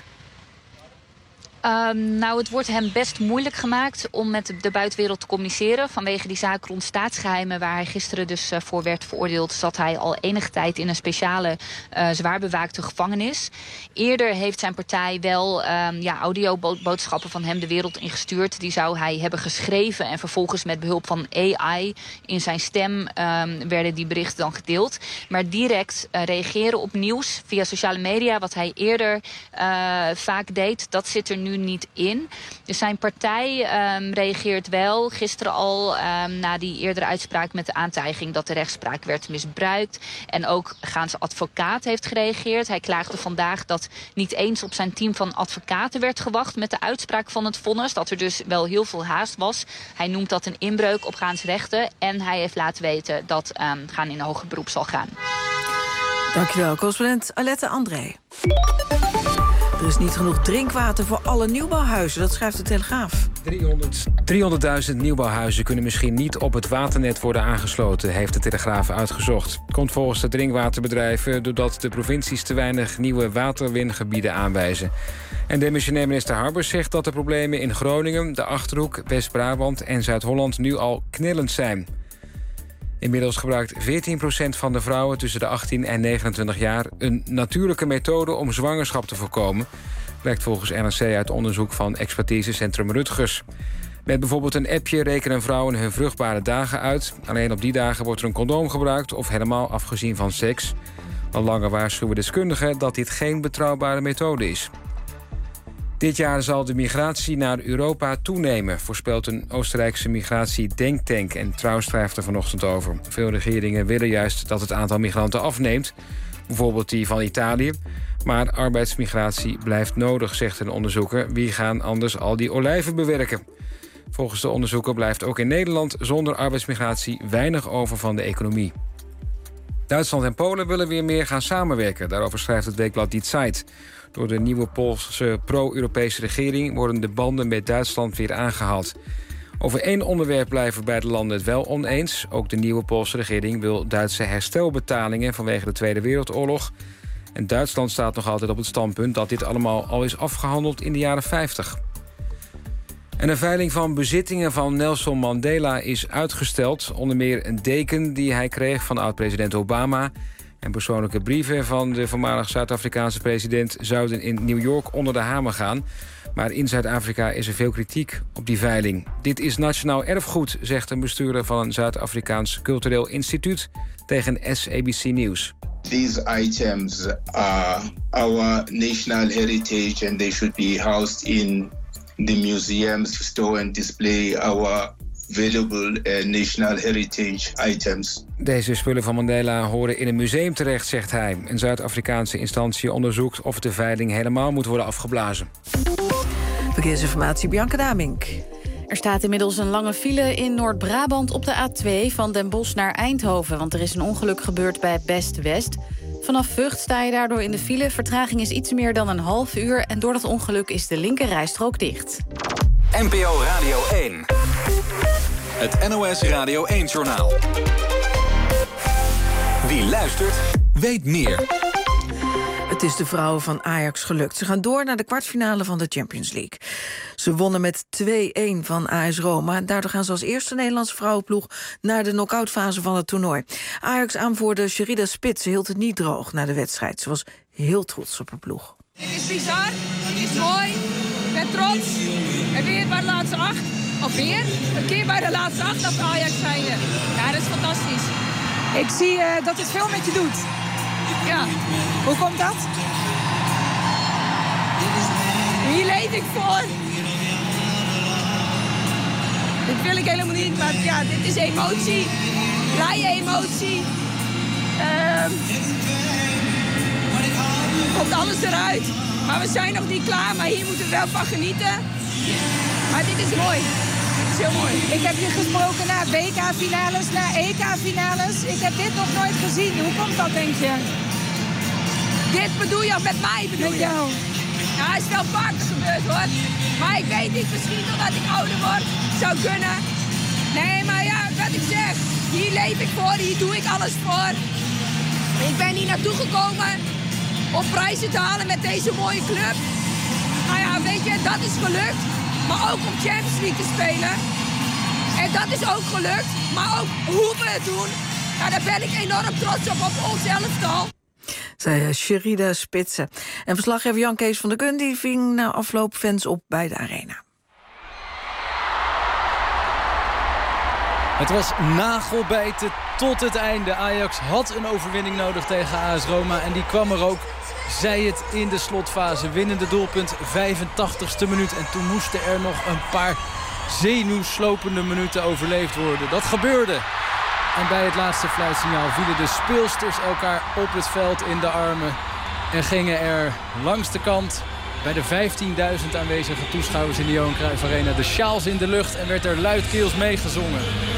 Het wordt hem best moeilijk gemaakt om met de buitenwereld te communiceren. Vanwege die zaak rond staatsgeheimen waar hij gisteren dus voor werd veroordeeld, zat hij al enige tijd in een speciale zwaar bewaakte gevangenis. Eerder heeft zijn partij wel audioboodschappen van hem de wereld ingestuurd. Die zou hij hebben geschreven en vervolgens met behulp van AI in zijn stem werden die berichten dan gedeeld. Maar direct reageren op nieuws via sociale media, wat hij eerder vaak deed, dat zit er nu niet in. Dus zijn partij reageert wel. Gisteren al na die eerdere uitspraak met de aantijging dat de rechtspraak werd misbruikt. En ook Gaans advocaat heeft gereageerd. Hij klaagde vandaag dat niet eens op zijn team van advocaten werd gewacht met de uitspraak van het vonnis. Dat er dus wel heel veel haast was. Hij noemt dat een inbreuk op Gaans rechten. En hij heeft laten weten dat Gaan in een hoger beroep zal gaan. Dankjewel, correspondent Alette André. Er is niet genoeg drinkwater voor alle nieuwbouwhuizen, dat schrijft de Telegraaf. 300.000 nieuwbouwhuizen kunnen misschien niet op het waternet worden aangesloten, heeft de Telegraaf uitgezocht. Het komt volgens de drinkwaterbedrijven doordat de provincies te weinig nieuwe waterwingebieden aanwijzen. En demissionair minister Harbers zegt dat de problemen in Groningen, de Achterhoek, West-Brabant en Zuid-Holland nu al knellend zijn. Inmiddels gebruikt 14% van de vrouwen tussen de 18 en 29 jaar een natuurlijke methode om zwangerschap te voorkomen. Blijkt volgens NRC uit onderzoek van expertisecentrum Rutgers. Met bijvoorbeeld een appje rekenen vrouwen hun vruchtbare dagen uit. Alleen op die dagen wordt er een condoom gebruikt of helemaal afgezien van seks. Al langer waarschuwen deskundigen dat dit geen betrouwbare methode is. Dit jaar zal de migratie naar Europa toenemen, voorspelt een Oostenrijkse migratiedenktank. En Trouw schrijft er vanochtend over. Veel regeringen willen juist dat het aantal migranten afneemt, bijvoorbeeld die van Italië. Maar arbeidsmigratie blijft nodig, zegt een onderzoeker. Wie gaan anders al die olijven bewerken? Volgens de onderzoeker blijft ook in Nederland zonder arbeidsmigratie weinig over van de economie. Duitsland en Polen willen weer meer gaan samenwerken. Daarover schrijft het weekblad Die Zeit. Door de nieuwe Poolse pro-Europese regering worden de banden met Duitsland weer aangehaald. Over 1 onderwerp blijven beide landen het wel oneens. Ook de nieuwe Poolse regering wil Duitse herstelbetalingen vanwege de Tweede Wereldoorlog. En Duitsland staat nog altijd op het standpunt dat dit allemaal al is afgehandeld in de jaren 50. En een veiling van bezittingen van Nelson Mandela is uitgesteld. Onder meer een deken die hij kreeg van oud-president Obama en persoonlijke brieven van de voormalig Zuid-Afrikaanse president zouden in New York onder de hamer gaan. Maar in Zuid-Afrika is er veel kritiek op die veiling. Dit is nationaal erfgoed, zegt een bestuurder van een Zuid-Afrikaans cultureel instituut tegen SABC News. These items are our national heritage and they should be housed in the museums to store and display our valuable national heritage items. Deze spullen van Mandela horen in een museum terecht, zegt hij. Een Zuid-Afrikaanse instantie onderzoekt of de veiling helemaal moet worden afgeblazen. Verkeersinformatie, Bianca Damink. Er staat inmiddels een lange file in Noord-Brabant op de A2 van Den Bosch naar Eindhoven. Want er is een ongeluk gebeurd bij Best-West. Vanaf Vught sta je daardoor in de file. Vertraging is iets meer dan een half uur. En door dat ongeluk is de linkerrijstrook dicht. NPO Radio 1. Het NOS Radio 1-journaal. Wie luistert, weet meer. Het is de vrouwen van Ajax gelukt. Ze gaan door naar de kwartfinale van de Champions League. Ze wonnen met 2-1 van AS Roma. Daardoor gaan ze als eerste Nederlandse vrouwenploeg naar de knock-outfase van het toernooi. Ajax-aanvoerder Sherida Spits hield het niet droog na de wedstrijd. Ze was heel trots op haar ploeg. Het is bizar, het is mooi, ik ben trots. En weer bij de laatste 8, of weer een keer bij de laatste 8 op Ajax zijn. Ja, dat is fantastisch. Ik zie dat het veel met je doet. Ja, hoe komt dat? Hier leef ik voor. Dit wil ik helemaal niet, maar ja, dit is emotie. Blije emotie. Komt alles eruit. Maar we zijn nog niet klaar, maar hier moeten we wel van genieten. Maar dit is mooi. Dit is heel mooi. Ik heb je gesproken naar WK-finales, naar EK-finales. Ik heb dit nog nooit gezien. Hoe komt dat, denk je? Dit bedoel je, met mij bedoel je? Ja, het is wel vaker gebeurd, hoor. Maar ik weet niet, misschien doordat ik ouder word, zou kunnen. Nee, maar ja, wat ik zeg, hier leef ik voor, hier doe ik alles voor. Ik ben hier naartoe gekomen om prijzen te halen met deze mooie club. Nou ja, weet je, dat is gelukt. Maar ook om Champions League te spelen. En dat is ook gelukt. Maar ook hoe we het doen, nou, daar ben ik enorm trots op ons elftal. Zei Sherida Spitsen. En verslaggever Jan Kees van der Kun die ving na afloop fans op bij de arena. Het was nagelbijten tot het einde. Ajax had een overwinning nodig tegen AS Roma en die kwam er ook. Zij het in de slotfase. Winnende doelpunt, 85ste minuut. En toen moesten er nog een paar zenuwslopende minuten overleefd worden. Dat gebeurde. En bij het laatste fluitsignaal vielen de speelsters elkaar op het veld in de armen. En gingen er langs de kant bij de 15.000 aanwezige toeschouwers in de Johan Cruijff Arena de sjaals in de lucht en werd er luidkeels meegezongen.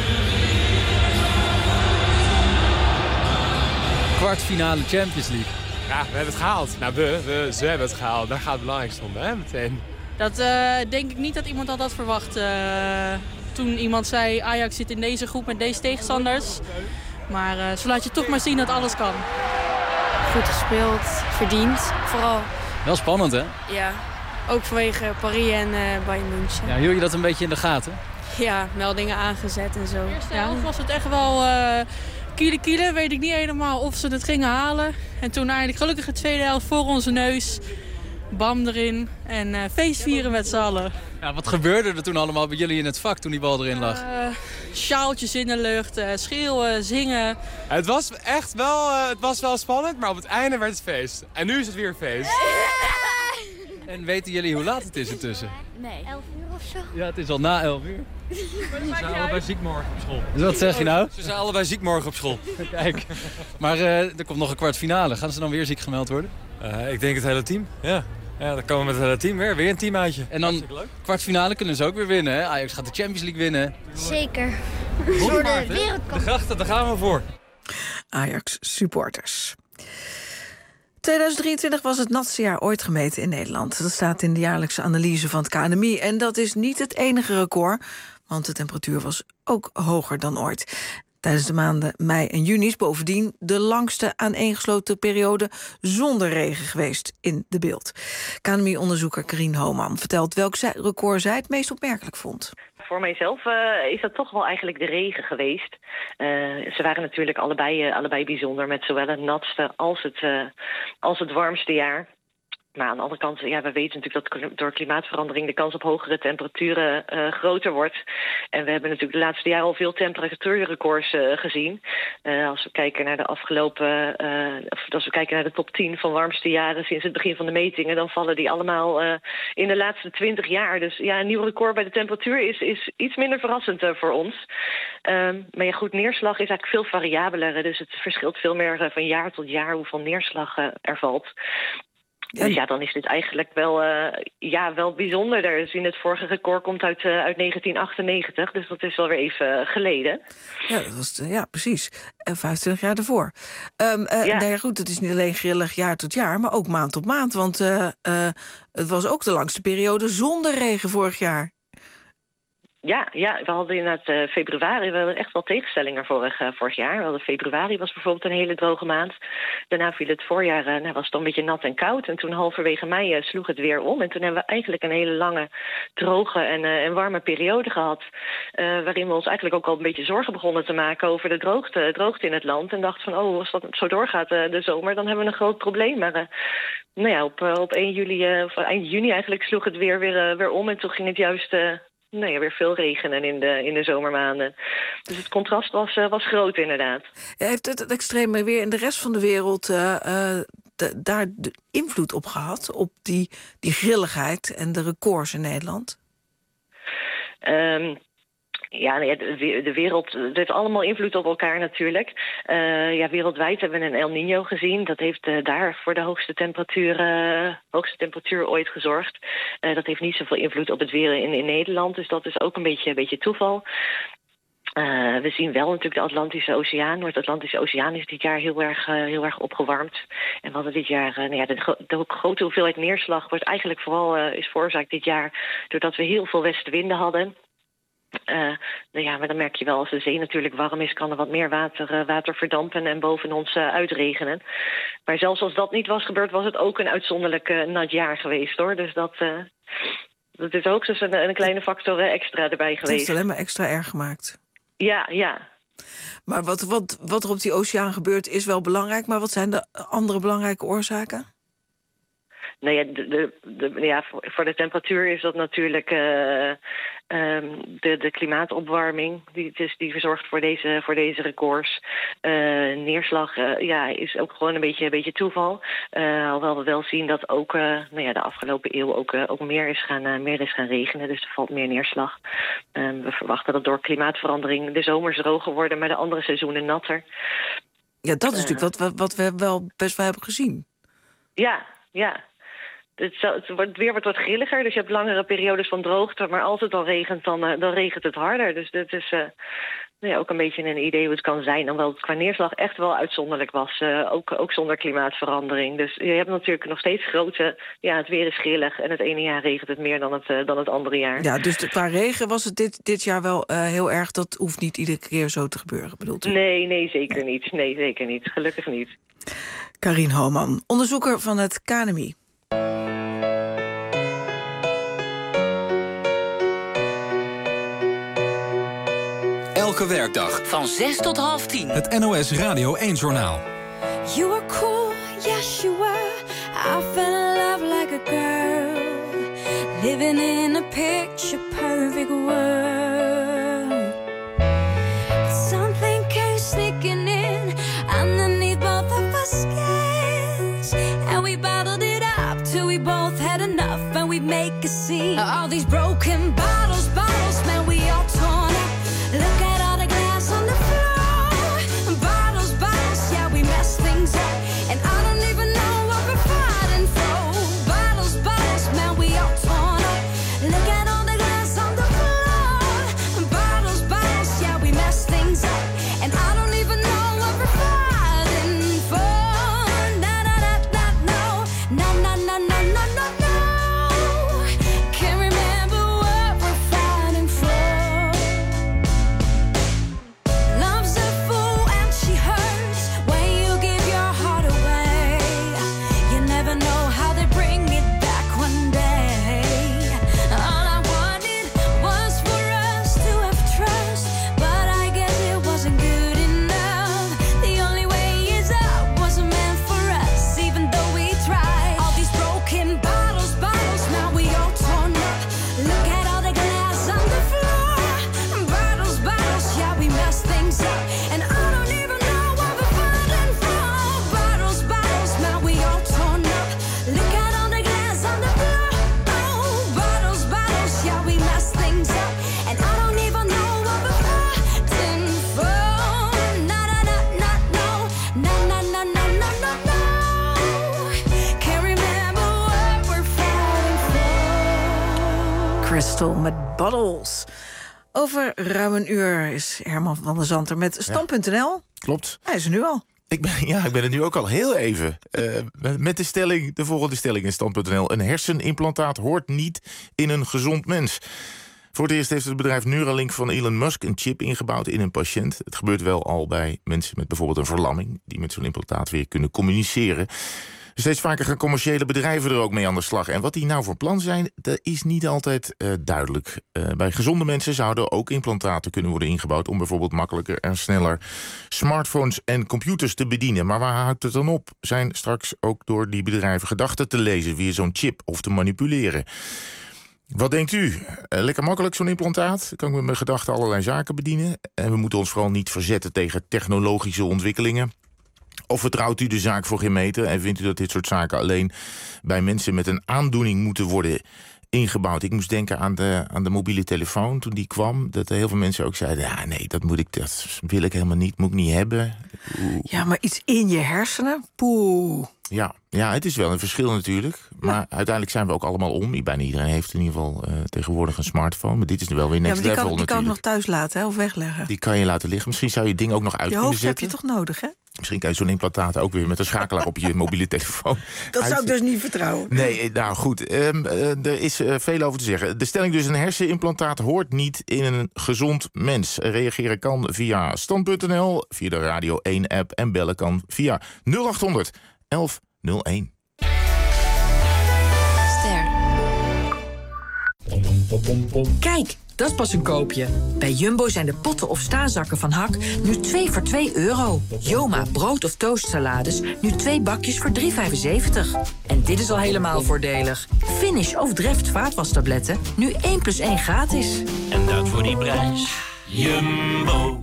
Kwartfinale Champions League. Ja, we hebben het gehaald. Nou, ze hebben het gehaald. Daar gaat het belangrijkste om, hè, meteen. Dat denk ik niet dat iemand had verwacht. Toen iemand zei, Ajax zit in deze groep met deze tegenstanders. Maar zo laat je toch maar zien dat alles kan. Goed gespeeld, verdiend, vooral. Wel spannend, hè? Ja, ook vanwege Paris en Bayern München. Ja, hield je dat een beetje in de gaten? Ja, meldingen aangezet en zo. De eerste helft was het echt wel kiele, weet ik niet helemaal of ze het gingen halen. En toen eigenlijk gelukkig de tweede helft voor onze neus. Bam erin en feestvieren met z'n allen. Ja, wat gebeurde er toen allemaal bij jullie in het vak toen die bal erin lag? Sjaaltjes in de lucht, schreeuwen, zingen. Het was echt wel spannend, maar op het einde werd het feest. En nu is het weer feest. En weten jullie hoe laat het is intussen? Nee. 11 uur of zo? Ja, het is al na 11 uur. Ze zijn allebei ziek morgen op school. Dus wat zeg je nou? Ze zijn allebei ziek morgen op school. Kijk, maar er komt nog een kwartfinale. Gaan ze dan weer ziek gemeld worden? Ik denk het hele team, ja. Ja, dan komen we met het hele team weer een teamuitje. En dan kwartfinale kunnen ze ook weer winnen, hè? Ajax gaat de Champions League winnen. Zeker. Voor de wereldkampioen. De grachten, daar gaan we voor. Ajax supporters. 2023 was het natste jaar ooit gemeten in Nederland. Dat staat in de jaarlijkse analyse van het KNMI. En dat is niet het enige record, want de temperatuur was ook hoger dan ooit. Tijdens de maanden mei en juni is bovendien de langste aaneengesloten periode zonder regen geweest in de beeld. KNMI-onderzoeker Karine Hooman vertelt welk record zij het meest opmerkelijk vond. Voor mijzelf is dat toch wel eigenlijk de regen geweest. Ze waren natuurlijk allebei bijzonder met zowel het natste als het warmste jaar. Maar aan de andere kant, we weten natuurlijk dat door klimaatverandering de kans op hogere temperaturen groter wordt. En we hebben natuurlijk de laatste jaren al veel temperatuurrecords gezien. Als we kijken naar als we kijken naar de top 10 van warmste jaren sinds het begin van de metingen, dan vallen die allemaal in de laatste 20 jaar. Dus een nieuw record bij de temperatuur is iets minder verrassend voor ons. Maar goed, neerslag is eigenlijk veel variabeler. Dus het verschilt veel meer van jaar tot jaar hoeveel neerslag er valt. Dus dan is dit eigenlijk wel bijzonder. We zien het vorige record komt uit 1998, dus dat is wel weer even geleden. Ja, dat was, precies. 25 jaar ervoor. Goed, het is niet alleen grillig jaar tot jaar, maar ook maand tot maand. Want het was ook de langste periode zonder regen vorig jaar. Ja, we hadden inderdaad februari, we hadden echt wel tegenstellingen vorig jaar. We hadden februari was bijvoorbeeld een hele droge maand. Daarna viel het voorjaar, was het een beetje nat en koud. En toen halverwege mei sloeg het weer om. En toen hebben we eigenlijk een hele lange, droge en warme periode gehad. Waarin we ons eigenlijk ook al een beetje zorgen begonnen te maken over de droogte in het land. En dachten van, als dat zo doorgaat de zomer, dan hebben we een groot probleem. Maar op 1 juli, of eind juni eigenlijk sloeg het weer om. En toen ging het juist weer veel regenen in de zomermaanden. Dus het contrast was groot inderdaad. Heeft het extreme weer in de rest van de wereld daar de invloed op gehad? Op die grilligheid en de records in Nederland? De wereld, het heeft allemaal invloed op elkaar natuurlijk. Wereldwijd hebben we een El Niño gezien. Dat heeft daar voor de hoogste temperatuur ooit gezorgd. Dat heeft niet zoveel invloed op het weer in Nederland. Dus dat is ook een beetje toeval. We zien wel natuurlijk de Atlantische Oceaan. Noord-Atlantische Oceaan is dit jaar heel erg opgewarmd. En we hadden dit jaar, de grote hoeveelheid neerslag wordt eigenlijk vooral is veroorzaakt dit jaar doordat we heel veel westenwinden hadden. Maar dan merk je wel, als de zee natuurlijk warm is, kan er wat meer water verdampen en boven ons uitregenen. Maar zelfs als dat niet was gebeurd, was het ook een uitzonderlijk nat jaar geweest, hoor. Dus dat is ook dus een kleine factor extra erbij geweest. Het is alleen maar extra erg gemaakt. Ja. Maar wat er op die oceaan gebeurt is wel belangrijk, maar wat zijn de andere belangrijke oorzaken? Voor de temperatuur is dat natuurlijk de klimaatopwarming die verzorgt voor deze records. Neerslag is ook gewoon een beetje toeval. Alhoewel we wel zien dat ook de afgelopen eeuw ook meer is gaan regenen. Dus er valt meer neerslag. We verwachten dat door klimaatverandering de zomers droger worden, maar de andere seizoenen natter. Ja, dat is natuurlijk wat we wel best wel hebben gezien. Ja. Het weer wordt wat grilliger, dus je hebt langere periodes van droogte. Maar als het dan regent, dan regent het harder. Dus dit is ook een beetje een idee hoe het kan zijn. Hoewel het qua neerslag echt wel uitzonderlijk was. Ook zonder klimaatverandering. Dus je hebt natuurlijk nog steeds grote... het weer is grillig en het ene jaar regent het meer dan het andere jaar. Ja, dus qua regen was het dit jaar wel heel erg. Dat hoeft niet iedere keer zo te gebeuren, bedoelt u? Nee, zeker niet. Nee, zeker niet. Gelukkig niet. Karin Homan, onderzoeker van het KNMI. Elke werkdag van 6 tot half 10. Het NOS Radio 1-journaal. You were cool, yes you were. I fell in love like a girl, living in a picture-perfect world. But something came sneaking in underneath both of our skins, and we bottled it up till we both had enough, and we'd make a scene. All these broken bottles, man, we all torn up. Look at all the glass on the floor. Bottles, yeah, we mess things up. And I don't even know what we're fighting for. Bottles, man, we all torn up. Look at all the glass on the floor. Bottles, yeah, we mess things up. And I don't even know what we're fighting for. No. Can't remember what we're mess things up. And I don't even know where we're fighting from. Bottles, bottles, now we all torn up. Look at all the glass on the floor. Oh, bottles, bottles, yeah, we mess things up. And I don't even know what we're fighting for. Na na na na no, na na na na na na no. Can't remember what we're fighting for. Crystal met Bottles. Over ruim een uur is Herman van der Zanter met Stand.nl. Klopt. Hij is er nu al. Ik ben er nu ook al heel even. Met de volgende stelling in Stand.nl. Een hersenimplantaat hoort niet in een gezond mens. Voor het eerst heeft het bedrijf Neuralink van Elon Musk een chip ingebouwd in een patiënt. Het gebeurt wel al bij mensen met bijvoorbeeld een verlamming, die met zo'n implantaat weer kunnen communiceren. Steeds vaker gaan commerciële bedrijven er ook mee aan de slag. En wat die nou voor plan zijn, dat is niet altijd duidelijk. Bij gezonde mensen zouden ook implantaten kunnen worden ingebouwd om bijvoorbeeld makkelijker en sneller smartphones en computers te bedienen. Maar waar houdt het dan op? Zijn straks ook door die bedrijven gedachten te lezen via zo'n chip of te manipuleren? Wat denkt u? Lekker makkelijk zo'n implantaat? Kan ik met mijn gedachten allerlei zaken bedienen? En we moeten ons vooral niet verzetten tegen technologische ontwikkelingen. Of vertrouwt u de zaak voor geen meter en vindt u dat dit soort zaken alleen bij mensen met een aandoening moeten worden ingebouwd? Ik moest denken aan de mobiele telefoon toen die kwam. Dat heel veel mensen ook zeiden, ja nee, dat wil ik helemaal niet, moet ik niet hebben. Ja, maar iets in je hersenen? Poeh. Ja, het is wel een verschil natuurlijk. Maar uiteindelijk zijn we ook allemaal om. Bijna iedereen heeft in ieder geval tegenwoordig een smartphone. Maar dit is wel weer next level natuurlijk. Die kan ik nog thuis laten, hè, of wegleggen. Die kan je laten liggen. Misschien zou je het ding ook nog uit kunnen zetten. Je hoofd heb je toch nodig, hè? Misschien kan je zo'n implantaat ook weer met een schakelaar op je mobiele telefoon. Dat zou ik dus niet vertrouwen. Nee, nou goed. Er is veel over te zeggen. De stelling dus, een hersenimplantaat hoort niet in een gezond mens. Reageren kan via stand.nl, via de Radio 1-app en bellen kan via 0800 1101. Kijk, dat is pas een koopje. Bij Jumbo zijn de potten of staanzakken van Hak nu 2 voor €2. Joma brood- of toastsalades nu 2 bakjes voor €3,75. En dit is al helemaal voordelig. Finish of Dreft vaatwastabletten nu 1 + 1 gratis. En dat voor die prijs. Jumbo.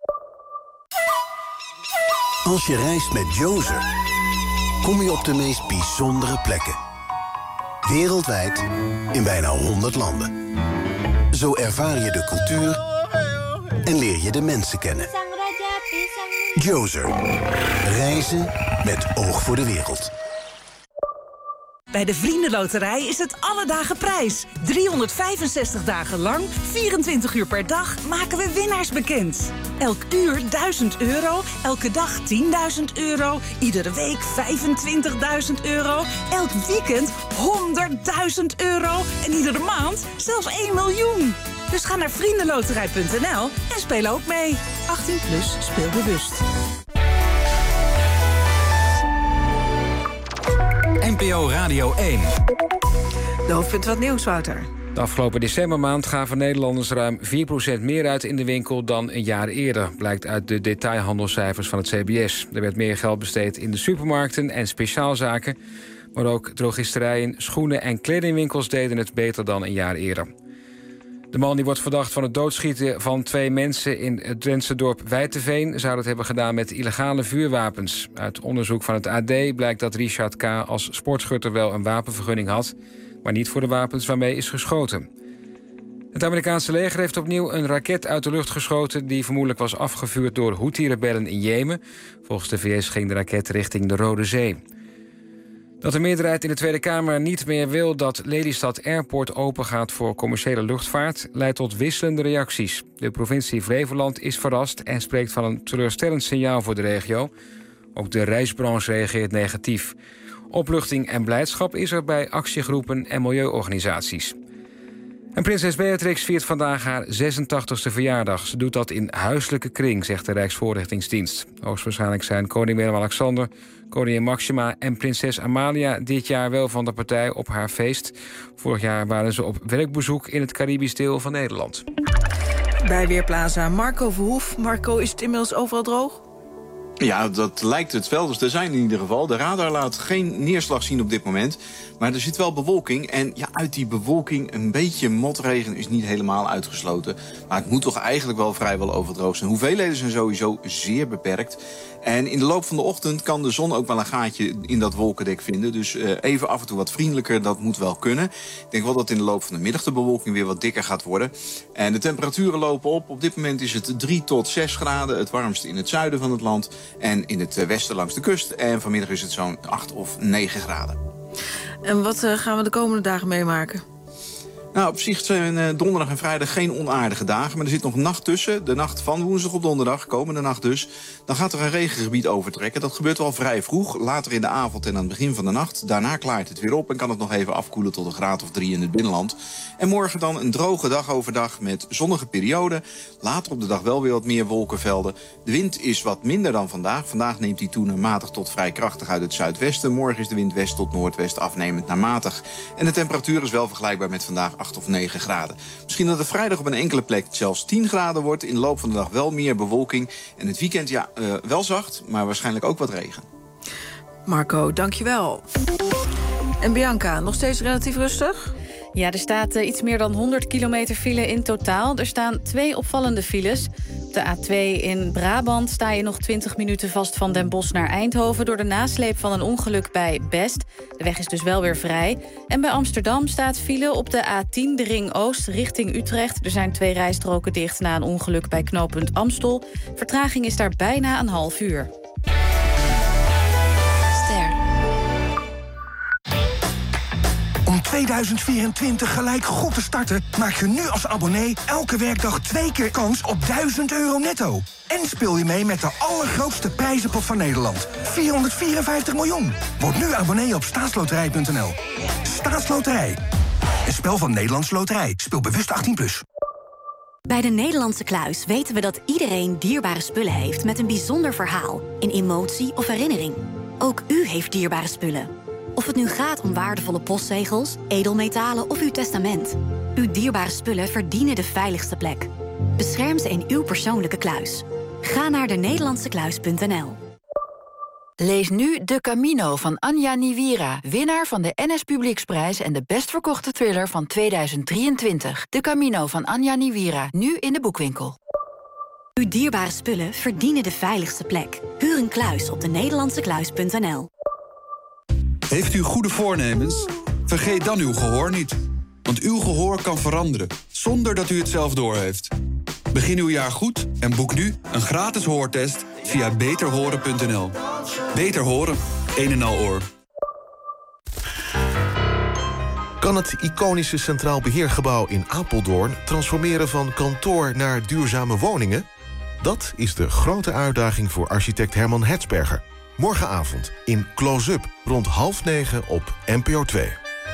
Als je reist met Jozer, kom je op de meest bijzondere plekken. Wereldwijd in bijna 100 landen. Zo ervaar je de cultuur en leer je de mensen kennen. Jozer. Reizen met oog voor de wereld. Bij de Vriendenloterij is het alle dagen prijs. 365 dagen lang, 24 uur per dag, maken we winnaars bekend. Elk uur €1000, elke dag €10.000, iedere week €25.000, elk weekend €100.000 en iedere maand zelfs 1 miljoen. Dus ga naar vriendenloterij.nl en speel ook mee. 18+, speel bewust. NPO Radio 1. De hoofdpunt wat nieuws, Wouter. De afgelopen decembermaand gaven Nederlanders ruim 4% meer uit in de winkel dan een jaar eerder, blijkt uit de detailhandelscijfers van het CBS. Er werd meer geld besteed in de supermarkten en speciaalzaken, maar ook drogisterijen, schoenen en kledingwinkels deden het beter dan een jaar eerder. De man die wordt verdacht van het doodschieten van 2 mensen in het Drentse dorp Wijteveen zou dat hebben gedaan met illegale vuurwapens. Uit onderzoek van het AD blijkt dat Richard K. als sportschutter wel een wapenvergunning had, maar niet voor de wapens waarmee is geschoten. Het Amerikaanse leger heeft opnieuw een raket uit de lucht geschoten die vermoedelijk was afgevuurd door Houthi-rebellen in Jemen. Volgens de VS ging de raket richting de Rode Zee. Dat de meerderheid in de Tweede Kamer niet meer wil dat Lelystad Airport opengaat voor commerciële luchtvaart, leidt tot wisselende reacties. De provincie Flevoland is verrast en spreekt van een teleurstellend signaal voor de regio. Ook de reisbranche reageert negatief. Opluchting en blijdschap is er bij actiegroepen en milieuorganisaties. En prinses Beatrix viert vandaag haar 86e verjaardag. Ze doet dat in huiselijke kring, zegt de Rijksvoorlichtingsdienst. Hoogstwaarschijnlijk zijn koning Willem-Alexander, koningin Maxima en prinses Amalia dit jaar wel van de partij op haar feest. Vorig jaar waren ze op werkbezoek in het Caribisch deel van Nederland. Bij Weerplaza Marco Verhoef. Marco, is het inmiddels overal droog? Ja, dat lijkt het wel. Dus er zijn in ieder geval. De radar laat geen neerslag zien op dit moment. Maar er zit wel bewolking. En ja, uit die bewolking een beetje motregen is niet helemaal uitgesloten. Maar het moet toch eigenlijk wel vrijwel overdroogd zijn. Hoeveelheden zijn sowieso zeer beperkt. En in de loop van de ochtend kan de zon ook wel een gaatje in dat wolkendek vinden. Dus even af en toe wat vriendelijker, dat moet wel kunnen. Ik denk wel dat in de loop van de middag de bewolking weer wat dikker gaat worden. En de temperaturen lopen op. Op dit moment is het 3 tot 6 graden. Het warmste in het zuiden van het land. En in het westen langs de kust. En vanmiddag is het zo'n 8 of 9 graden. En wat gaan we de komende dagen meemaken? Nou, op zich zijn donderdag en vrijdag geen onaardige dagen. Maar er zit nog een nacht tussen. De nacht van woensdag op donderdag, komende nacht dus. Dan gaat er een regengebied overtrekken. Dat gebeurt wel vrij vroeg, later in de avond en aan het begin van de nacht. Daarna klaart het weer op en kan het nog even afkoelen tot een graad of 3 in het binnenland. En morgen dan een droge dag overdag met zonnige perioden. Later op de dag wel weer wat meer wolkenvelden. De wind is wat minder dan vandaag. Vandaag neemt hij toe naar matig tot vrij krachtig uit het zuidwesten. Morgen is de wind west tot noordwest afnemend naar matig. En de temperatuur is wel vergelijkbaar met vandaag 8 of 9 graden. Misschien dat het vrijdag op een enkele plek zelfs 10 graden wordt. In de loop van de dag wel meer bewolking. En het weekend wel zacht, maar waarschijnlijk ook wat regen. Marco, dankjewel. En Bianca, nog steeds relatief rustig? Ja, er staat iets meer dan 100 kilometer file in totaal. Er staan 2 opvallende files. Op de A2 in Brabant sta je nog 20 minuten vast van Den Bosch naar Eindhoven door de nasleep van een ongeluk bij Best. De weg is dus wel weer vrij. En bij Amsterdam staat file op de A10, de Ring Oost, richting Utrecht. Er zijn 2 rijstroken dicht na een ongeluk bij knooppunt Amstel. Vertraging is daar bijna een half uur. Om 2024 gelijk goed te starten, maak je nu als abonnee elke werkdag 2 keer kans op €1000 netto. En speel je mee met de allergrootste prijzenpot van Nederland. 454 miljoen. Word nu abonnee op staatsloterij.nl. Staatsloterij. Een spel van Nederlandse Loterij. Speel bewust 18+. Bij de Nederlandse Kluis weten we dat iedereen dierbare spullen heeft met een bijzonder verhaal, een emotie of herinnering. Ook u heeft dierbare spullen. Of het nu gaat om waardevolle postzegels, edelmetalen of uw testament. Uw dierbare spullen verdienen de veiligste plek. Bescherm ze in uw persoonlijke kluis. Ga naar denederlandsekluis.nl. Lees nu De Camino van Anja Niwira, winnaar van de NS Publieksprijs en de best verkochte thriller van 2023. De Camino van Anja Niwira, nu in de boekwinkel. Uw dierbare spullen verdienen de veiligste plek. Huur een kluis op denederlandsekluis.nl. Heeft u goede voornemens? Vergeet dan uw gehoor niet. Want uw gehoor kan veranderen, zonder dat u het zelf doorheeft. Begin uw jaar goed en boek nu een gratis hoortest via beterhoren.nl. Beter horen, een en al oor. Kan het iconische Centraal Beheergebouw in Apeldoorn transformeren van kantoor naar duurzame woningen? Dat is de grote uitdaging voor architect Herman Hetsberger. Morgenavond in Close-up rond 20:30 op NPO 2.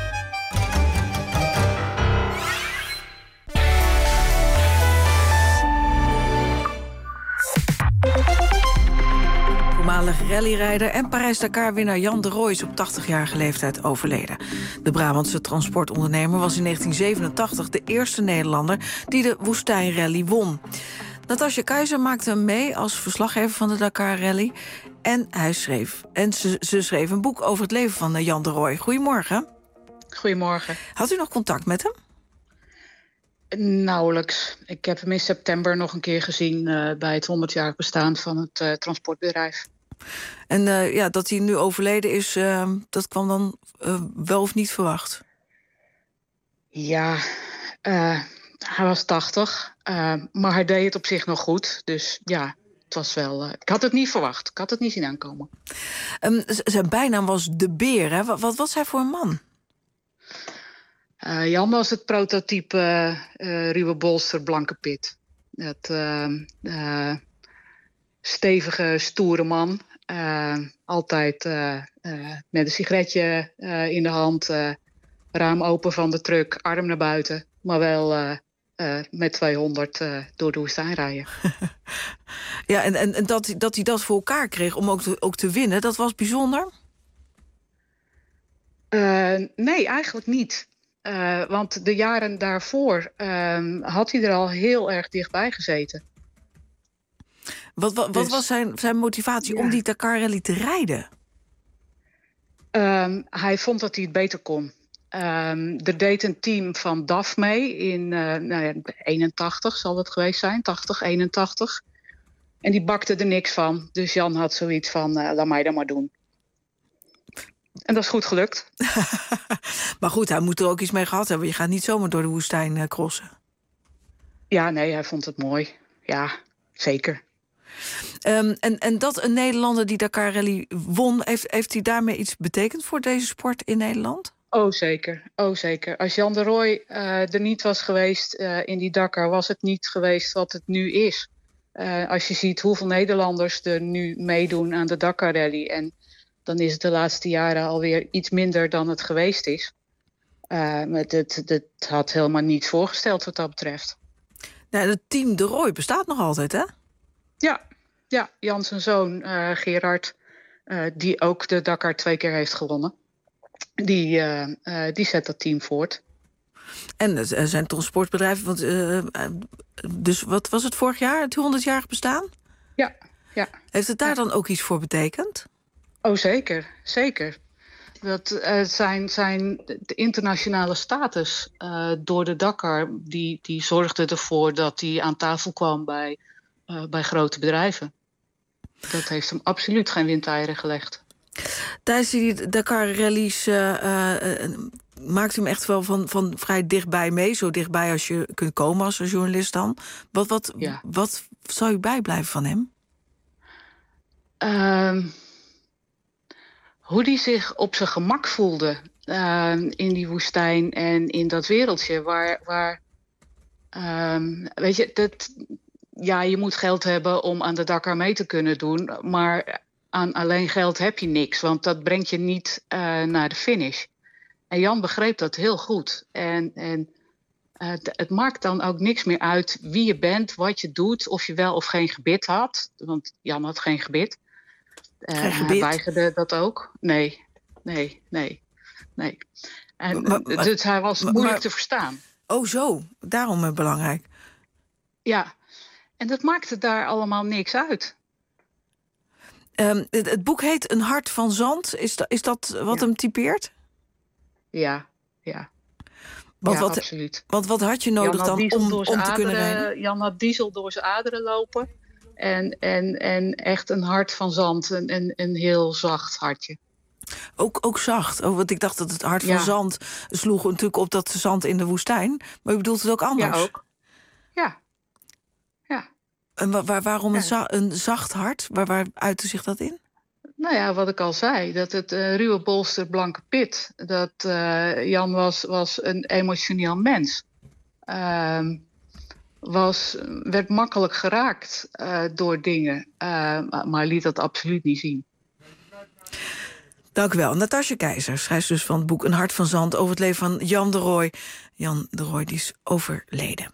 Voormalig rallyrijder en Parijs-Dakar-winnaar Jan de Rooij is op 80-jarige leeftijd overleden. De Brabantse transportondernemer was in 1987 de eerste Nederlander die de woestijnrally won. Natasja Keizer maakte hem mee als verslaggever van de Dakar-rally. En ze schreef een boek over het leven van Jan de Rooij. Goedemorgen. Goedemorgen. Had u nog contact met hem? Nauwelijks. Ik heb hem in september nog een keer gezien bij het 100-jarig bestaan van het transportbedrijf. En dat hij nu overleden is, dat kwam dan wel of niet verwacht? Ja, hij was 80, maar hij deed het op zich nog goed. Dus ja, het was wel. Ik had het niet verwacht. Ik had het niet zien aankomen. Zijn bijnaam was De Beer, hè? Wat was hij voor een man? Jan was het prototype ruwe bolster, blanke pit. Het stevige, stoere man. Altijd met een sigaretje in de hand. Raam open van de truck, arm naar buiten. Maar wel met 200 door de woestijn rijden. Ja, en dat hij dat voor elkaar kreeg om ook te winnen, dat was bijzonder? Nee, eigenlijk niet. Want de jaren daarvoor had hij er al heel erg dichtbij gezeten. Wat was zijn motivatie om die Dakar Rally te rijden? Hij vond dat hij het beter kon. Er deed een team van DAF mee in 81 zal het geweest zijn, 81. En die bakte er niks van. Dus Jan had zoiets van, laat mij dat maar doen. En dat is goed gelukt. Maar goed, hij moet er ook iets mee gehad hebben. Je gaat niet zomaar door de woestijn crossen. Ja, nee, hij vond het mooi. Ja, zeker. En dat een Nederlander die Dakar Rally won... heeft hij daarmee iets betekend voor deze sport in Nederland? Oh, zeker. Als Jan de Rooij er niet was geweest in die Dakar... was het niet geweest wat het nu is. Als je ziet hoeveel Nederlanders er nu meedoen aan de Dakar Rally... en dan is het de laatste jaren alweer iets minder dan het geweest is. Het had helemaal niets voorgesteld wat dat betreft. Nou, het team de Rooij bestaat nog altijd, hè? Ja, Jan zijn zoon Gerard, die ook de Dakar 2 keer heeft gewonnen... die zet dat team voort. En er zijn transportbedrijven... dus wat was het vorig jaar, het 100-jarig bestaan? Ja. Heeft het daar dan ook iets voor betekend? Oh, zeker. Dat de internationale status door de Dakar... die zorgde ervoor dat hij aan tafel kwam bij grote bedrijven. Dat heeft hem absoluut geen windeieren gelegd. Tijdens die Dakar-rallies maakt u hem echt wel van vrij dichtbij mee. Zo dichtbij als je kunt komen als journalist dan. Wat zou u bijblijven van hem? Hoe die zich op zijn gemak voelde in die woestijn en in dat wereldje waar weet je, je moet geld hebben om aan de Dakar mee te kunnen doen, maar aan alleen geld heb je niks, want dat brengt je niet naar de finish. En Jan begreep dat heel goed. En het maakt dan ook niks meer uit wie je bent, wat je doet, of je wel of geen gebit had. Want Jan had geen gebit. Hij weigerde dat ook. Nee. Dus hij was moeilijk te verstaan. Oh zo, daarom belangrijk. Ja, en dat maakte daar allemaal niks uit. Het boek heet Een hart van zand. Is dat wat hem typeert? Ja. Absoluut. Want wat had je nodig dan om te kunnen rijden? Jan had diesel door zijn aderen lopen. En echt een hart van zand. Een heel zacht hartje. Ook zacht? Want ik dacht dat het hart van zand sloeg natuurlijk op dat zand in de woestijn. Maar u bedoelt het ook anders? Ja, ook. Ja. En waarom een zacht hart? Waar uitte zich dat in? Nou ja, wat ik al zei, dat het ruwe bolster blanke pit. Dat Jan was een emotioneel mens. Werd makkelijk geraakt door dingen, maar liet dat absoluut niet zien. Dank u wel. Natasja Keizer schrijft dus van het boek Een hart van zand over het leven van Jan de Rooij. Jan de Rooij die is overleden.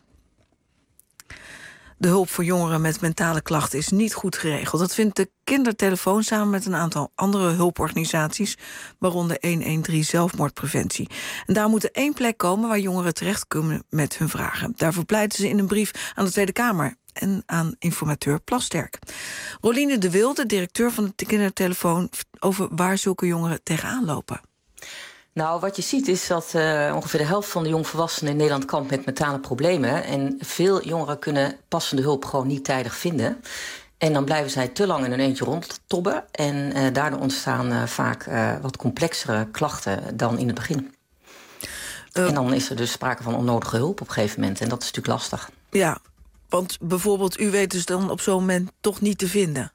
De hulp voor jongeren met mentale klachten is niet goed geregeld. Dat vindt de Kindertelefoon samen met een aantal andere hulporganisaties, waaronder 113 zelfmoordpreventie. En daar moet er één plek komen waar jongeren terecht kunnen met hun vragen. Daarvoor pleiten ze in een brief aan de Tweede Kamer en aan informateur Plasterk. Roline de Wilde, directeur van de Kindertelefoon, over waar zulke jongeren tegenaan lopen. Nou, wat je ziet is dat ongeveer de helft van de jongvolwassenen in Nederland kampt met mentale problemen. En veel jongeren kunnen passende hulp gewoon niet tijdig vinden. En dan blijven zij te lang in een eentje rondtobben. En daardoor ontstaan vaak wat complexere klachten dan in het begin. En dan is er dus sprake van onnodige hulp op een gegeven moment. En dat is natuurlijk lastig. Ja, want bijvoorbeeld u weet dus dan op zo'n moment toch niet te vinden.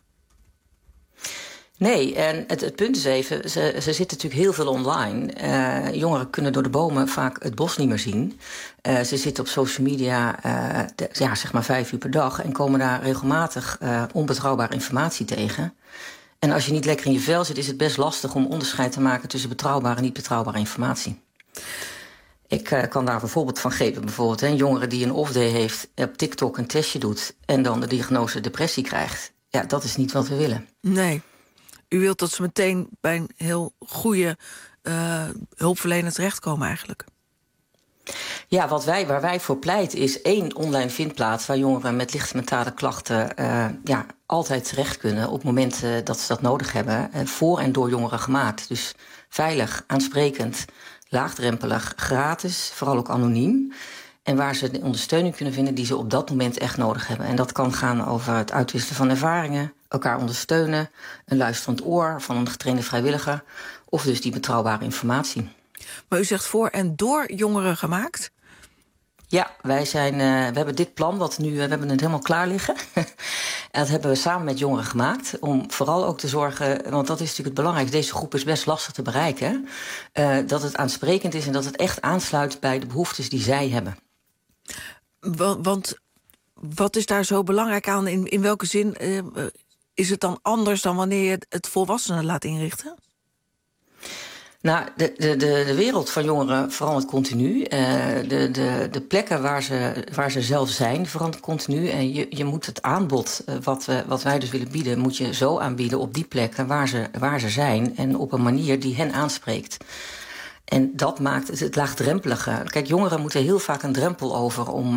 Nee, en het punt is even, ze zitten natuurlijk heel veel online. Jongeren kunnen door de bomen vaak het bos niet meer zien. Ze zitten op social media zeg maar 5 uur per dag en komen daar regelmatig onbetrouwbare informatie tegen. En als je niet lekker in je vel zit, is het best lastig om onderscheid te maken tussen betrouwbare en niet betrouwbare informatie. Ik kan daar een voorbeeld van geven. Bijvoorbeeld een jongere die een off-day heeft, op TikTok een testje doet en dan de diagnose depressie krijgt. Ja, dat is niet wat we willen. Nee. U wilt dat ze meteen bij een heel goede hulpverlener terechtkomen eigenlijk? Ja, waar wij voor pleiten is 1 online vindplaats waar jongeren met lichte mentale klachten altijd terecht kunnen op het moment dat ze dat nodig hebben. Voor en door jongeren gemaakt. Dus veilig, aansprekend, laagdrempelig, gratis, vooral ook anoniem. En waar ze de ondersteuning kunnen vinden die ze op dat moment echt nodig hebben. En dat kan gaan over het uitwisselen van ervaringen, elkaar ondersteunen, een luisterend oor van een getrainde vrijwilliger, of dus die betrouwbare informatie. Maar u zegt voor en door jongeren gemaakt? Ja, we hebben dit plan, we hebben het helemaal klaar liggen. En dat hebben we samen met jongeren gemaakt. Om vooral ook te zorgen, want dat is natuurlijk het belangrijkste. Deze groep is best lastig te bereiken. Dat het aansprekend is en dat het echt aansluit bij de behoeftes die zij hebben. Want wat is daar zo belangrijk aan? In welke zin is het dan anders dan wanneer je het volwassenen laat inrichten? Nou, de wereld van jongeren verandert continu. De plekken waar ze zelf zijn verandert continu. En je moet het aanbod wat wij dus willen bieden, moet je zo aanbieden op die plekken waar ze zijn. En op een manier die hen aanspreekt. En dat maakt het laagdrempelige. Kijk, jongeren moeten heel vaak een drempel over om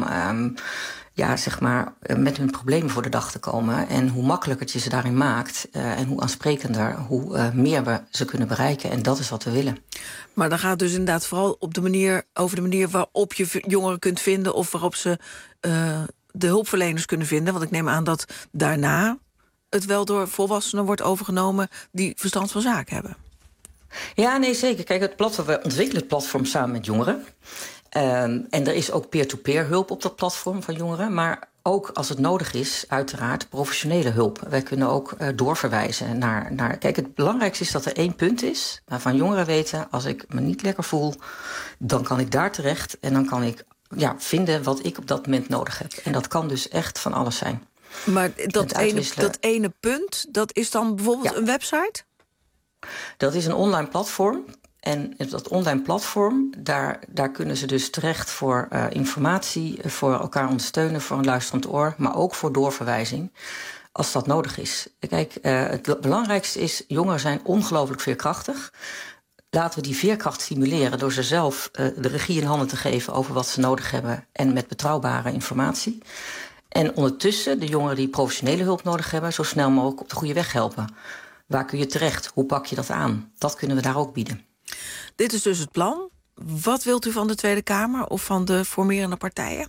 met hun problemen voor de dag te komen. En hoe makkelijker je ze daarin maakt en hoe aansprekender, hoe meer we ze kunnen bereiken. En dat is wat we willen. Maar dan gaat het dus inderdaad vooral over de manier waarop je jongeren kunt vinden of waarop ze de hulpverleners kunnen vinden. Want ik neem aan dat daarna het wel door volwassenen wordt overgenomen die verstand van zaken hebben. Ja, nee, zeker. Kijk, we ontwikkelen het platform samen met jongeren. En er is ook peer-to-peer hulp op dat platform van jongeren. Maar ook als het nodig is, uiteraard professionele hulp. Wij kunnen ook doorverwijzen naar... Kijk, het belangrijkste is dat er 1 punt is waarvan jongeren weten, als ik me niet lekker voel, dan kan ik daar terecht en dan kan ik vinden wat ik op dat moment nodig heb. En dat kan dus echt van alles zijn. Maar dat ene punt, dat is dan bijvoorbeeld een website? Dat is een online platform. En dat online platform, daar kunnen ze dus terecht voor informatie, voor elkaar ondersteunen, voor een luisterend oor, maar ook voor doorverwijzing, als dat nodig is. Kijk, het belangrijkste is, jongeren zijn ongelooflijk veerkrachtig. Laten we die veerkracht stimuleren door ze zelf de regie in handen te geven over wat ze nodig hebben en met betrouwbare informatie. En ondertussen de jongeren die professionele hulp nodig hebben, zo snel mogelijk op de goede weg helpen. Waar kun je terecht? Hoe pak je dat aan? Dat kunnen we daar ook bieden. Dit is dus het plan. Wat wilt u van de Tweede Kamer of van de formerende partijen?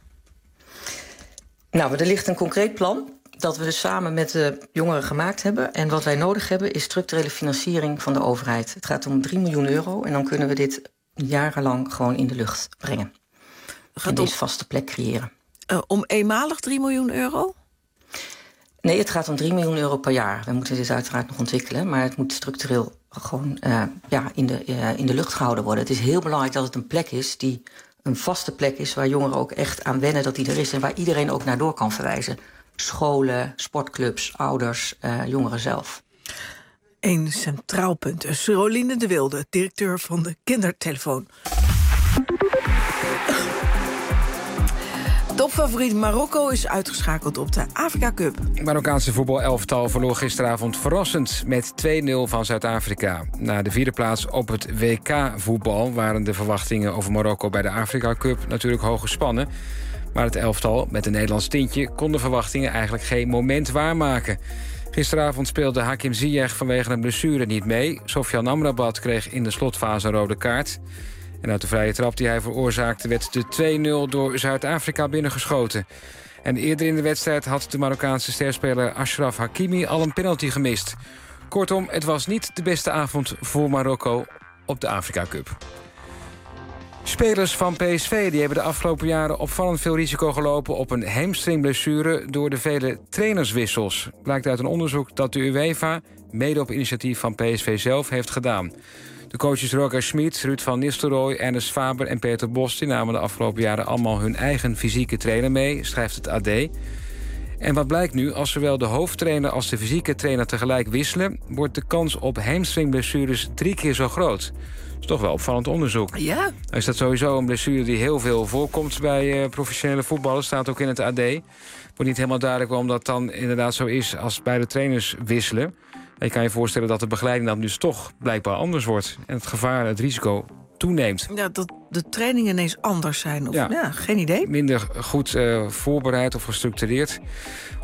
Nou, er ligt een concreet plan dat we dus samen met de jongeren gemaakt hebben. En wat wij nodig hebben is structurele financiering van de overheid. Het gaat om €3 miljoen en dan kunnen we dit jarenlang gewoon in de lucht brengen. En deze vaste plek creëren. Om eenmalig €3 miljoen? Nee, het gaat om €3 miljoen per jaar. We moeten dit uiteraard nog ontwikkelen, maar het moet structureel gewoon in de lucht gehouden worden. Het is heel belangrijk dat het een plek is die een vaste plek is, waar jongeren ook echt aan wennen dat die er is en waar iedereen ook naar door kan verwijzen. Scholen, sportclubs, ouders, jongeren zelf. Een centraal punt is Roline de Wilde, directeur van de Kindertelefoon. Topfavoriet Marokko is uitgeschakeld op de Afrika Cup. Het Marokkaanse voetbalelftal verloor gisteravond verrassend met 2-0 van Zuid-Afrika. Na de 4e plaats op het WK-voetbal waren de verwachtingen over Marokko bij de Afrika Cup natuurlijk hoog gespannen. Maar het elftal met een Nederlands tintje kon de verwachtingen eigenlijk geen moment waarmaken. Gisteravond speelde Hakim Ziyech vanwege een blessure niet mee. Sofiane Amrabat kreeg in de slotfase een rode kaart. En uit de vrije trap die hij veroorzaakte werd de 2-0 door Zuid-Afrika binnengeschoten. En eerder in de wedstrijd had de Marokkaanse sterspeler Achraf Hakimi al een penalty gemist. Kortom, het was niet de beste avond voor Marokko op de Afrika Cup. Spelers van PSV die hebben de afgelopen jaren opvallend veel risico gelopen op een hamstringblessure door de vele trainerswissels. Blijkt uit een onderzoek dat de UEFA, mede op initiatief van PSV zelf, heeft gedaan. De coaches Roger Schmid, Ruud van Nistelrooy, Ernest Faber en Peter Bos die namen de afgelopen jaren allemaal hun eigen fysieke trainer mee, schrijft het AD. En wat blijkt nu, als zowel de hoofdtrainer als de fysieke trainer tegelijk wisselen, wordt de kans op hamstringblessures 3 keer zo groot. Dat is toch wel opvallend onderzoek. Ja. Is dat sowieso een blessure die heel veel voorkomt bij professionele voetballers, staat ook in het AD. Wordt niet helemaal duidelijk waarom dat dan inderdaad zo is als beide trainers wisselen. Je kan je voorstellen dat de begeleiding dan dus toch blijkbaar anders wordt. En het gevaar, het risico toeneemt. Ja, dat de trainingen ineens anders zijn. Of, ja, geen idee. Minder goed voorbereid of gestructureerd.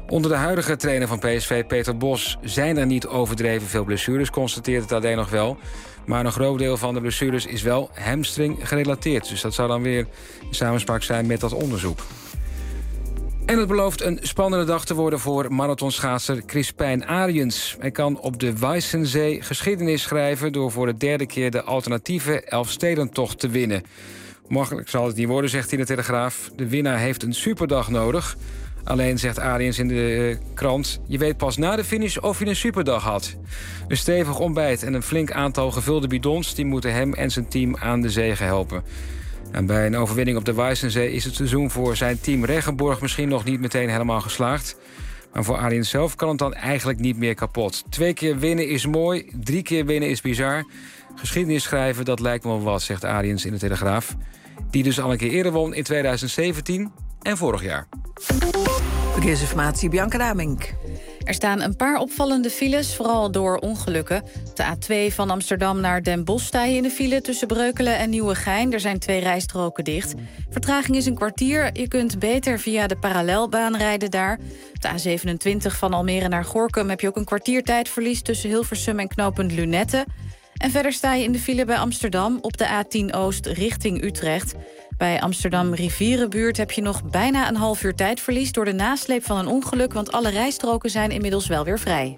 Onder de huidige trainer van PSV, Peter Bos, zijn er niet overdreven veel blessures, constateert het AD nog wel. Maar een groot deel van de blessures is wel hamstring gerelateerd. Dus dat zou dan weer in samenspraak zijn met dat onderzoek. En het belooft een spannende dag te worden voor marathonschaatser Crispijn Ariens. Hij kan op de Weissensee geschiedenis schrijven door voor de 3e keer de alternatieve Elfstedentocht te winnen. Makkelijk zal het niet worden, zegt hij in de Telegraaf. De winnaar heeft een superdag nodig. Alleen, zegt Ariens in de krant, je weet pas na de finish of je een superdag had. Een stevig ontbijt en een flink aantal gevulde bidons, die moeten hem en zijn team aan de zege helpen. En bij een overwinning op de Weissensee is het seizoen voor zijn team Regenborg misschien nog niet meteen helemaal geslaagd. Maar voor Ariens zelf kan het dan eigenlijk niet meer kapot. 2 keer winnen is mooi, 3 keer winnen is bizar. Geschiedenis schrijven, dat lijkt me wel wat, zegt Ariens in de Telegraaf. Die dus al een keer eerder won in 2017 en vorig jaar. Verkeersinformatie, Bianca Damink. Er staan een paar opvallende files, vooral door ongelukken. De A2 van Amsterdam naar Den Bosch sta je in de file tussen Breukelen en Nieuwegein. Er zijn 2 rijstroken dicht. Vertraging is een kwartier. Je kunt beter via de parallelbaan rijden daar. Op de A27 van Almere naar Gorinchem heb je ook een kwartiertijdverlies tussen Hilversum en knooppunt Lunette. En verder sta je in de file bij Amsterdam op de A10 Oost richting Utrecht. Bij Amsterdam Rivierenbuurt heb je nog bijna een half uur tijdverlies door de nasleep van een ongeluk, want alle rijstroken zijn inmiddels wel weer vrij.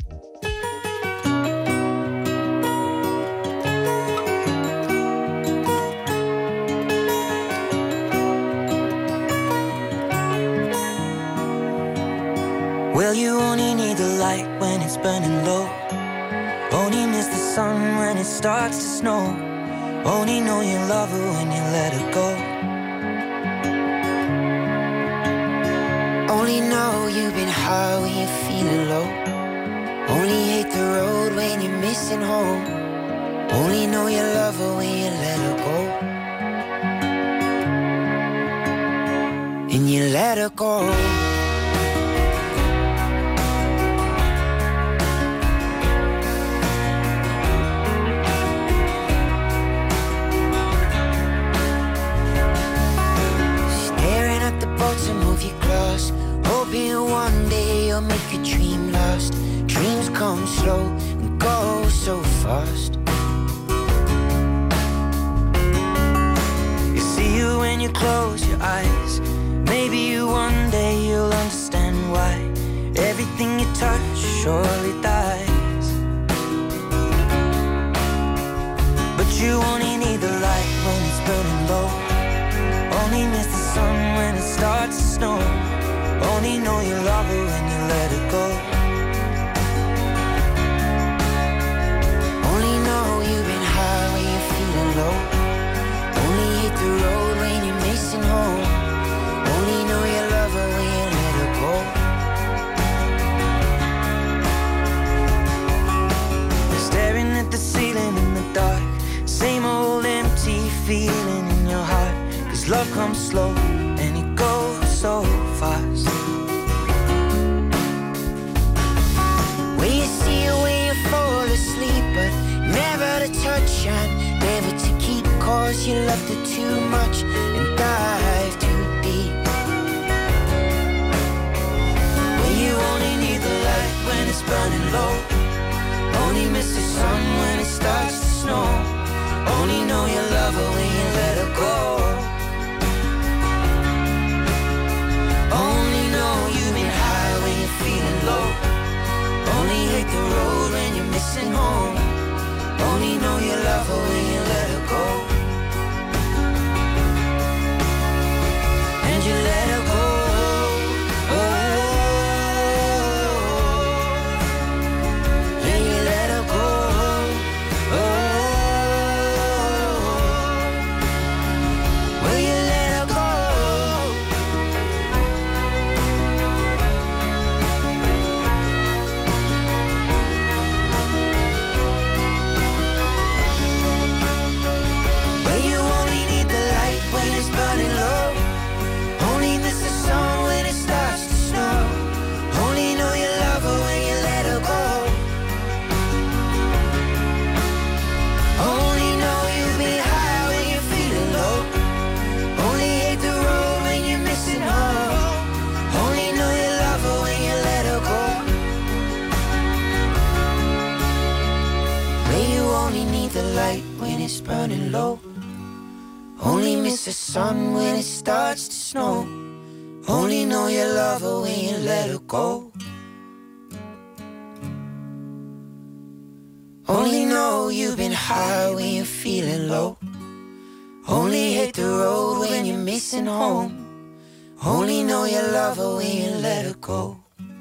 Well, you only need the light when it's burning low. Only miss the sun when it starts to snow. Only know you love her when you let her go. Only know you've been high when you're feeling low. Only hate the road when you're missing home. Only know you love her when you let her go. And you let her go. To move your glass, hoping one day you'll make a dream last. Dreams come slow and go so fast. You see you when you close your eyes. Maybe you one day you'll understand why everything you touch surely dies. But you only need the light when it's burning low. Only miss the sun when it starts to snow. Only know you love her when you let her go. Only know you've been high when you're feeling low. Only hit the road when you're missing home. Only know you love her when you let her go. Staring at the ceiling in the dark. Same old empty feeling in your heart. 'Cause love comes slow and it goes so fast. When you see her when you fall asleep, but never to touch and never to keep. 'Cause you loved her too much and dive too deep. When you only need the light when it's burning low. Only miss the sun when it starts to snow. Only know you love her when you let her go. Only know you've been high when you're feeling low. Only hate the road when you're missing home. Only know you love her when you let her go. And you let her go. light when it's burning low. Only miss the sun when it starts to snow. Only know you love her when you let her go. Only know you've been high when you're feeling low. Only hit the road when you're missing home. Only know you love her when you let her go.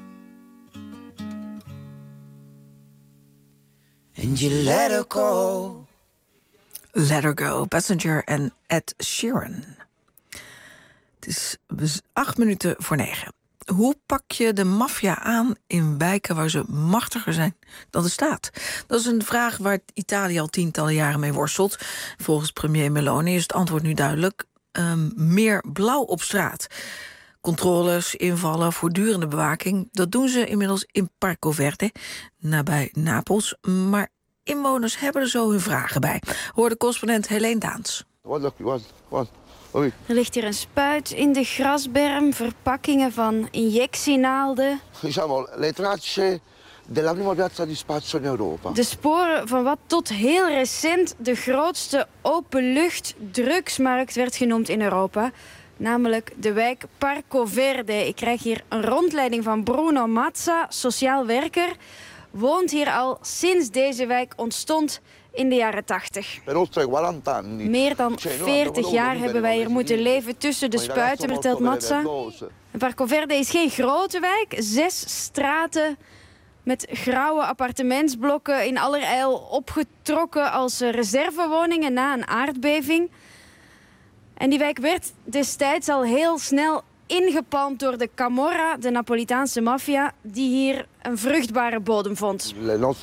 And you let her go. Let Her Go, Passenger en Ed Sheeran. Het is 9:08. Hoe pak je de maffia aan in wijken waar ze machtiger zijn dan de staat? Dat is een vraag waar Italië al tientallen jaren mee worstelt. Volgens premier Meloni is het antwoord nu duidelijk. Meer blauw op straat. Controles, invallen, voortdurende bewaking. Dat doen ze inmiddels in Parco Verde, nabij Napels. Maar inwoners hebben er zo hun vragen bij. Hoorde correspondent Helene Daans. Er ligt hier een spuit in de grasberm, verpakkingen van injectienaalden. Le tracce della prima piazza di spaccio in Europa. De sporen van wat tot heel recent de grootste openlucht drugsmarkt werd genoemd in Europa. Namelijk de wijk Parco Verde. Ik krijg hier een rondleiding van Bruno Mazza, sociaal werker. Woont hier al sinds deze wijk ontstond in de jaren 80. Meer dan 40 jaar hebben wij hier moeten leven tussen de spuiten, vertelt Mazza. Parco Verde is geen grote wijk. 6 straten met grauwe appartementsblokken in allerijl opgetrokken als reservewoningen na een aardbeving. En die wijk werd destijds al heel snel ingepalmd door de Camorra, de Napolitaanse maffia, die hier een vruchtbare bodem vond.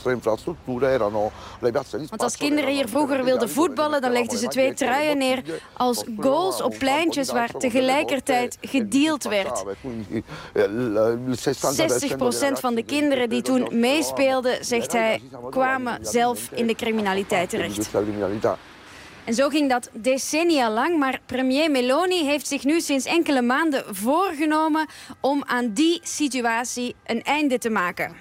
Want als kinderen hier vroeger wilden voetballen, dan legden ze 2 truien neer als goals op pleintjes waar tegelijkertijd gedeeld werd. 60% van de kinderen die toen meespeelden, zegt hij, kwamen zelf in de criminaliteit terecht. En zo ging dat decennia lang, maar premier Meloni heeft zich nu sinds enkele maanden voorgenomen om aan die situatie een einde te maken.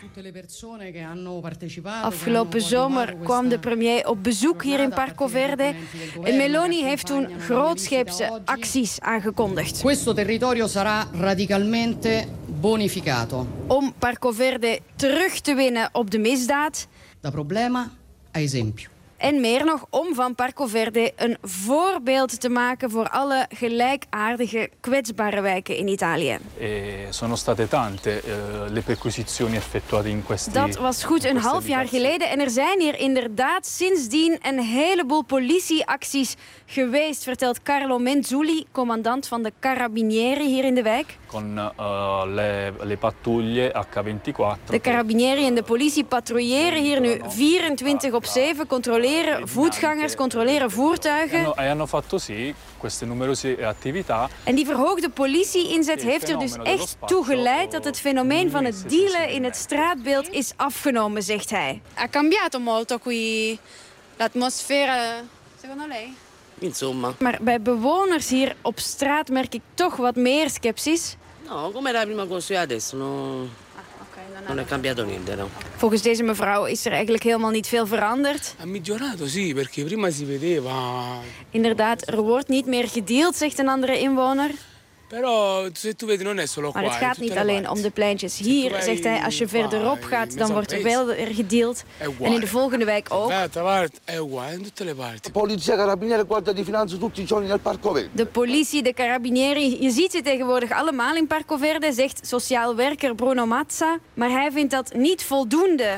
Afgelopen zomer kwam de premier op bezoek hier in Parco Verde en Meloni heeft toen grootscheepse acties aangekondigd. Questo territorio sarà radicalmente bonificato. Om Parco Verde terug te winnen op de misdaad. Da problema a esempio. En meer nog, om van Parco Verde een voorbeeld te maken voor alle gelijkaardige, kwetsbare wijken in Italië. Sono state tante le perquisizioni effettuate in questi. Dat was goed een half jaar geleden en er zijn hier inderdaad sindsdien een heleboel politieacties geweest, vertelt Carlo Menzulli, commandant van de Carabinieri hier in de wijk. Con le pattuglie H24. De Carabinieri en de politie patrouilleren hier nu 24/7, controleren voetgangers, controleren voertuigen. En die verhoogde politie-inzet heeft er dus echt toe geleid dat het fenomeen van het dealen in het straatbeeld is afgenomen, zegt hij. Ha cambiato molto qui l'atmosfera, secondo lei? Insomma. Maar bij bewoners hier op straat merk ik toch wat meer sceptisch. No, come era prima così adesso, no. Non è cambiato niente, no. Volgens deze mevrouw is er eigenlijk helemaal niet veel veranderd. Ha migliorato, sì, perché prima si vedeva. Inderdaad, er wordt niet meer gedeeld, zegt een andere inwoner. Maar het gaat niet alleen om de pleintjes hier, zegt hij. Als je verderop gaat, dan wordt er verder gedeeld. En in de volgende wijk ook. De politie, de carabinieri, je ziet ze tegenwoordig allemaal in Parco Verde, zegt sociaal werker Bruno Mazza. Maar hij vindt dat niet voldoende.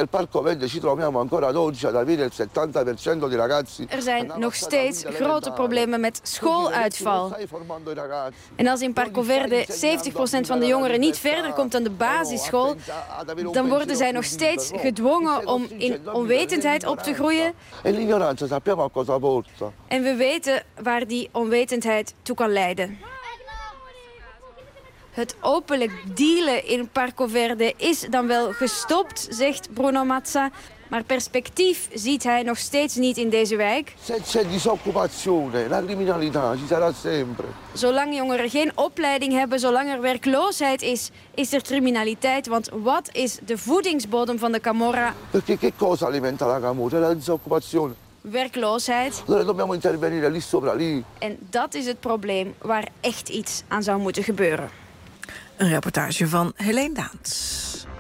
Er zijn nog steeds grote problemen met schooluitval. En als in Parco Verde 70% van de jongeren niet verder komt dan de basisschool, dan worden zij nog steeds gedwongen om in onwetendheid op te groeien. En we weten waar die onwetendheid toe kan leiden. Het openlijk dealen in Parco Verde is dan wel gestopt, zegt Bruno Mazza. Maar perspectief ziet hij nog steeds niet in deze wijk. Zolang jongeren geen opleiding hebben, zolang er werkloosheid is, is er criminaliteit. Want wat is de voedingsbodem van de Camorra? werkloosheid. Dobbiamo intervenire lì sopra, lì. En dat is het probleem waar echt iets aan zou moeten gebeuren. Een reportage van Helene Daans.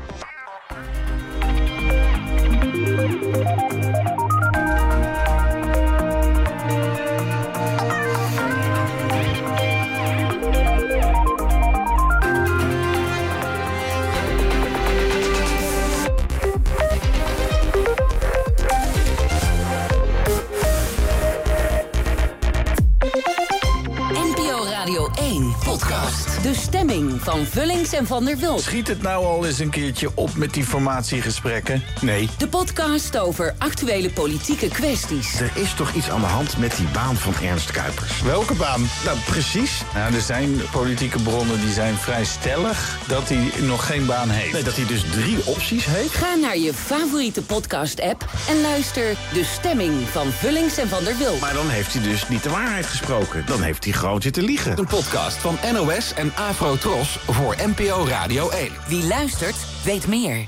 Podcast. De stemming van Vullings en Van der Wulp. Schiet het nou al eens een keertje op met die formatiegesprekken? Nee. De podcast over actuele politieke kwesties. Er is toch iets aan de hand met die baan van Ernst Kuipers? Welke baan? Nou, precies. Nou, er zijn politieke bronnen die zijn vrij stellig dat hij nog geen baan heeft. Nee, dat hij dus 3 opties heeft. Ga naar je favoriete podcast-app en luister De stemming van Vullings en Van der Wulp. Maar dan heeft hij dus niet de waarheid gesproken. Dan heeft hij gewoon zitten liegen. Een podcast van NOS en Afro Tros voor NPO Radio 1. Wie luistert, weet meer.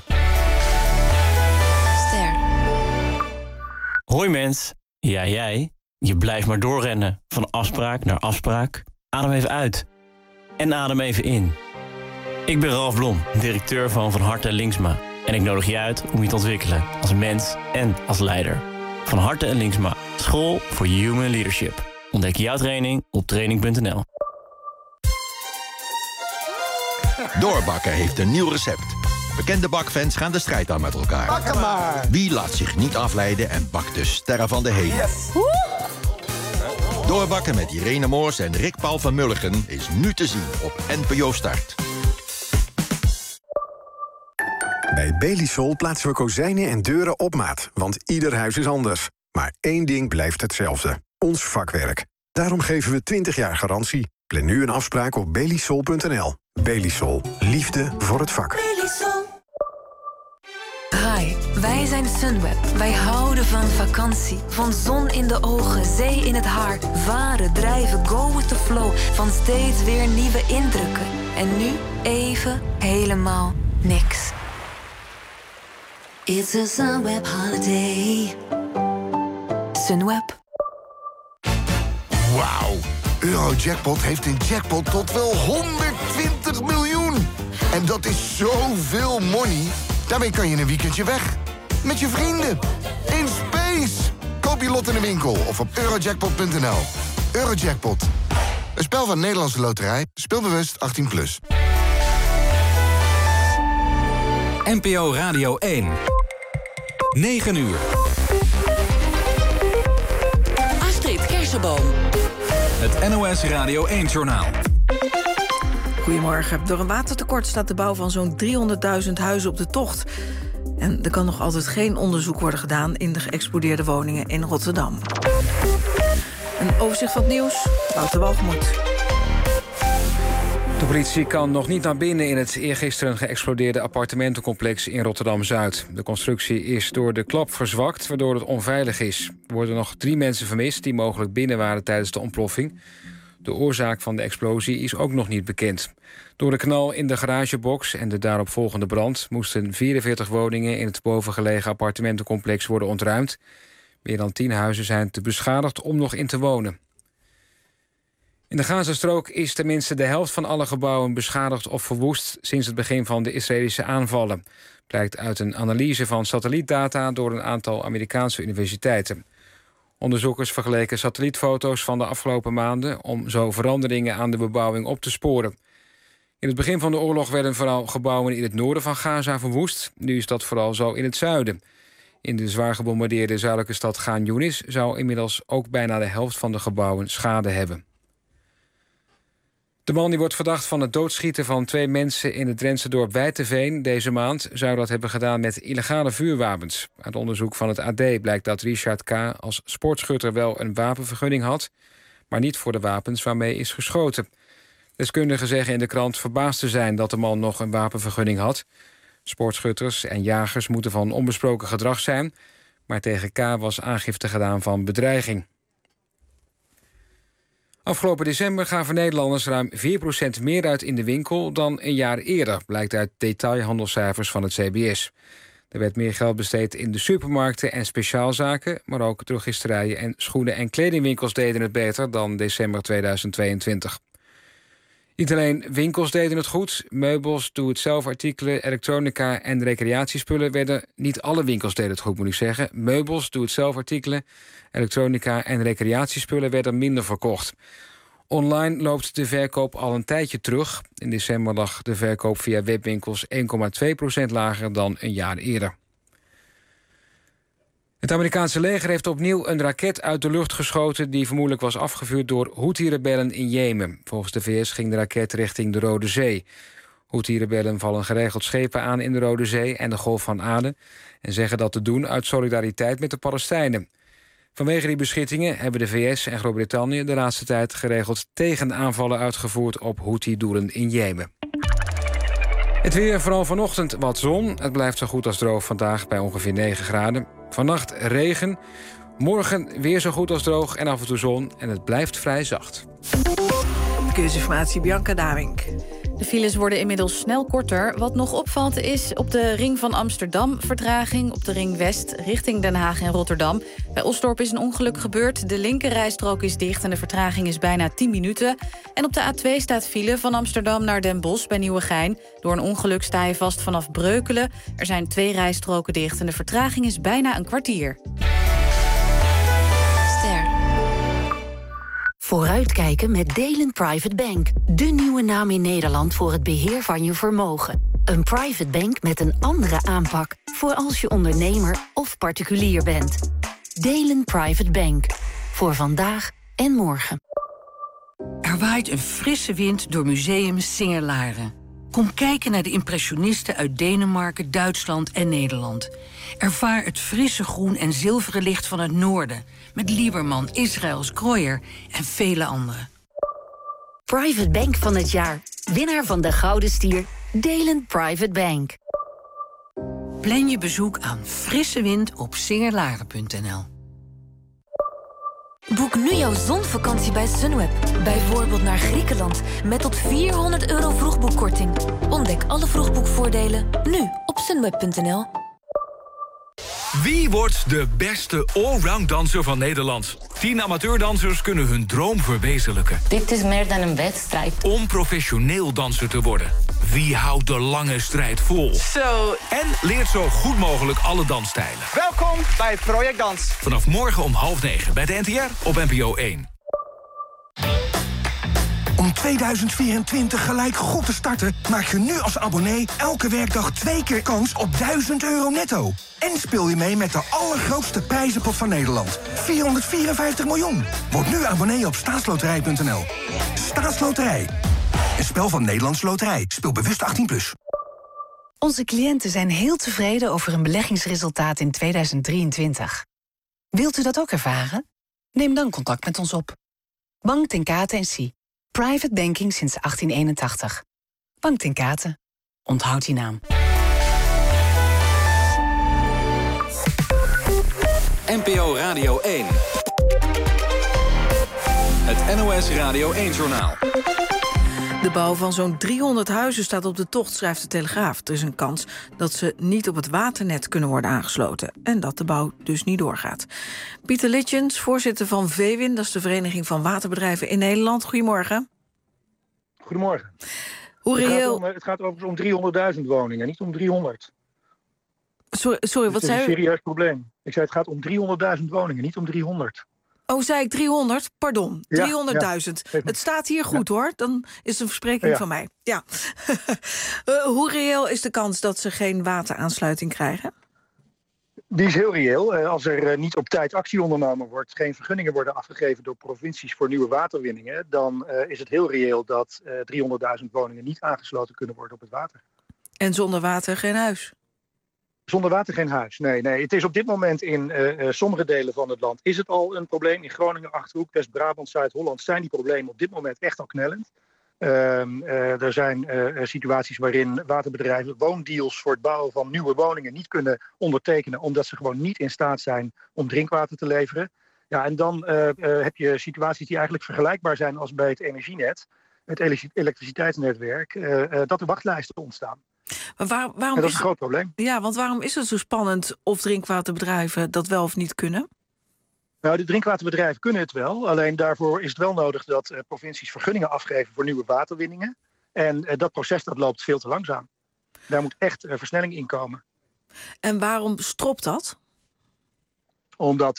Ster. Hoi mens. Ja, jij. Je blijft maar doorrennen. Van afspraak naar afspraak. Adem even uit. En adem even in. Ik ben Ralf Blom, directeur van Harte en Linksma. En ik nodig je uit om je te ontwikkelen. Als mens en als leider. Van Harte en Linksma. School voor Human Leadership. Ontdek jouw training op training.nl. Doorbakken heeft een nieuw recept. Bekende bakfans gaan de strijd aan met elkaar. Bakken maar! Wie laat zich niet afleiden en bakt de sterren van de hemel? Yes. Doorbakken met Irene Moors en Rick Paul van Mulligen is nu te zien op NPO Start. Bij Belisol plaatsen we kozijnen en deuren op maat, want ieder huis is anders. Maar één ding blijft hetzelfde: ons vakwerk. Daarom geven we 20 jaar garantie. Plan nu een afspraak op belisol.nl. Belisol. Liefde voor het vak. Belisol. Hi, wij zijn Sunweb. Wij houden van vakantie. Van zon in de ogen, zee in het haar. Varen, drijven, go with the flow. Van steeds weer nieuwe indrukken. En nu even helemaal niks. It's a Sunweb holiday. Sunweb. Wauw. Eurojackpot heeft een jackpot tot wel 120 miljoen. En dat is zoveel money. Daarmee kan je een weekendje weg. Met je vrienden. In space. Koop je lot in de winkel of op eurojackpot.nl. Eurojackpot. Een spel van Nederlandse Loterij. Speelbewust 18+. NPO Radio 1. 9 uur. Astrid Kersenboom. Het NOS Radio 1-journaal. Goedemorgen. Door een watertekort staat de bouw van zo'n 300.000 huizen op de tocht. En er kan nog altijd geen onderzoek worden gedaan in de geëxplodeerde woningen in Rotterdam. Een overzicht van het nieuws. Wouter Walgemoed. De politie kan nog niet naar binnen in het eergisteren geëxplodeerde appartementencomplex in Rotterdam-Zuid. De constructie is door de klap verzwakt, waardoor het onveilig is. Er worden nog 3 mensen vermist die mogelijk binnen waren tijdens de ontploffing. De oorzaak van de explosie is ook nog niet bekend. Door de knal in de garagebox en de daaropvolgende brand moesten 44 woningen in het bovengelegen appartementencomplex worden ontruimd. Meer dan 10 huizen zijn te beschadigd om nog in te wonen. In de Gazastrook is tenminste de helft van alle gebouwen beschadigd of verwoest sinds het begin van de Israëlische aanvallen. Blijkt uit een analyse van satellietdata door een aantal Amerikaanse universiteiten. Onderzoekers vergeleken satellietfoto's van de afgelopen maanden om zo veranderingen aan de bebouwing op te sporen. In het begin van de oorlog werden vooral gebouwen in het noorden van Gaza verwoest. Nu is dat vooral zo in het zuiden. In de zwaar gebombardeerde zuidelijke stad Ghan Yunis zou inmiddels ook bijna de helft van de gebouwen schade hebben. De man die wordt verdacht van het doodschieten van 2 mensen in het Drentse dorp Wijteveen deze maand zou dat hebben gedaan met illegale vuurwapens. Uit onderzoek van het AD blijkt dat Richard K. als sportschutter wel een wapenvergunning had, maar niet voor de wapens waarmee is geschoten. Deskundigen zeggen in de krant verbaasd te zijn dat de man nog een wapenvergunning had. Sportschutters en jagers moeten van onbesproken gedrag zijn, maar tegen K. was aangifte gedaan van bedreiging. Afgelopen december gaven Nederlanders ruim 4% meer uit in de winkel dan een jaar eerder, blijkt uit detailhandelscijfers van het CBS. Er werd meer geld besteed in de supermarkten en speciaalzaken, maar ook drogisterijen en schoenen- en kledingwinkels deden het beter dan december 2022. Niet alleen winkels deden het goed. Meubels, doe-het-zelf-artikelen, elektronica en recreatiespullen werden... Niet alle winkels deden het goed, moet ik zeggen. Meubels, doe-het-zelf-artikelen, elektronica en recreatiespullen werden minder verkocht. Online loopt de verkoop al een tijdje terug. In december lag de verkoop via webwinkels 1,2% lager dan een jaar eerder. Het Amerikaanse leger heeft opnieuw een raket uit de lucht geschoten... die vermoedelijk was afgevuurd door Houthi-rebellen in Jemen. Volgens de VS ging de raket richting de Rode Zee. Houthi-rebellen vallen geregeld schepen aan in de Rode Zee en de Golf van Aden... en zeggen dat te doen uit solidariteit met de Palestijnen. Vanwege die beschittingen hebben de VS en Groot-Brittannië... de laatste tijd geregeld tegenaanvallen uitgevoerd op Houthi-doelen in Jemen. Het weer, vooral vanochtend wat zon. Het blijft zo goed als droog vandaag bij ongeveer 9 graden. Vannacht regen. Morgen weer zo goed als droog en af en toe zon. En het blijft vrij zacht. Verkeersinformatie, Bianca Damink. De files worden inmiddels snel korter. Wat nog opvalt is op de ring van Amsterdam vertraging... op de ring West richting Den Haag en Rotterdam. Bij Osdorp is een ongeluk gebeurd. De linkerrijstrook is dicht en de vertraging is bijna 10 minuten. En op de A2 staat file van Amsterdam naar Den Bosch bij Nieuwegein. Door een ongeluk sta je vast vanaf Breukelen. Er zijn 2 rijstroken dicht en de vertraging is bijna een kwartier. Vooruitkijken met Delen Private Bank. De nieuwe naam in Nederland voor het beheer van je vermogen. Een private bank met een andere aanpak voor als je ondernemer of particulier bent. Delen Private Bank. Voor vandaag en morgen. Er waait een frisse wind door Museum Singer-Laren. Kom kijken naar de impressionisten uit Denemarken, Duitsland en Nederland. Ervaar het frisse groen en zilveren licht van het noorden... met Lieberman, Israëls, Krooyer en vele anderen. Private Bank van het jaar. Winnaar van de Gouden Stier. Delen Private Bank. Plan je bezoek aan frisse wind op singerlaren.nl. Boek nu jouw zonvakantie bij Sunweb. Bijvoorbeeld naar Griekenland met tot €400 vroegboekkorting. Ontdek alle vroegboekvoordelen nu op sunweb.nl. Wie wordt de beste allround danser van Nederland? 10 amateurdansers kunnen hun droom verwezenlijken. Dit is meer dan een wedstrijd. Om professioneel danser te worden. Wie houdt de lange strijd vol? En leert zo goed mogelijk alle dansstijlen. Welkom bij Project Dans. Vanaf morgen om 8:30 bij de NTR op NPO 1. Om 2024 gelijk goed te starten, maak je nu als abonnee elke werkdag 2 keer kans op €1000 netto. En speel je mee met de allergrootste prijzenpot van Nederland. 454 miljoen. Word nu abonnee op staatsloterij.nl. Staatsloterij. Een spel van Nederlandse Loterij. Speel bewust 18+. Onze cliënten zijn heel tevreden over hun beleggingsresultaat in 2023. Wilt u dat ook ervaren? Neem dan contact met ons op. Bank Ten Kate & Cie. Private banking sinds 1881. Bank Ten Kate. Onthoud die naam. NPO Radio 1. Het NOS Radio 1-journaal. De bouw van zo'n 300 huizen staat op de tocht, schrijft de Telegraaf. Er is een kans dat ze niet op het waternet kunnen worden aangesloten. En dat de bouw dus niet doorgaat. Pieter Litjens, voorzitter van VEWIN, dat is de Vereniging van Waterbedrijven in Nederland. Goedemorgen. Goedemorgen. Hoe reëel... Het gaat overigens om 300.000 woningen, niet om 300. Sorry, wat zei u? Dat is een serieus probleem. Ik zei het gaat om 300.000 woningen, niet om 300. Oh, zei ik 300? Pardon, 300.000. Ja. Het staat hier goed, hoor. Dan is het een verspreking van mij. Ja. Hoe reëel is de kans dat ze geen wateraansluiting krijgen? Die is heel reëel. Als er niet op tijd actie ondernomen wordt, geen vergunningen worden afgegeven door provincies voor nieuwe waterwinningen, dan is het heel reëel dat 300.000 woningen niet aangesloten kunnen worden op het water. En zonder water geen huis? Zonder water geen huis, nee. Het is op dit moment in sommige delen van het land is het al een probleem. In Groningen, Achterhoek, West-Brabant, Zuid-Holland zijn die problemen op dit moment echt al knellend. Er zijn situaties waarin waterbedrijven woondeals voor het bouwen van nieuwe woningen niet kunnen ondertekenen, omdat ze gewoon niet in staat zijn om drinkwater te leveren. Ja, en dan heb je situaties die eigenlijk vergelijkbaar zijn als bij het energienet, het elektriciteitsnetwerk, dat er wachtlijsten ontstaan. Maar waarom dat is een groot probleem. Ja, want waarom is het zo spannend of drinkwaterbedrijven dat wel of niet kunnen? Nou, de drinkwaterbedrijven kunnen het wel. Alleen daarvoor is het wel nodig dat provincies vergunningen afgeven voor nieuwe waterwinningen. En dat proces dat loopt veel te langzaam. Daar moet echt versnelling in komen. En waarom stropt dat? Omdat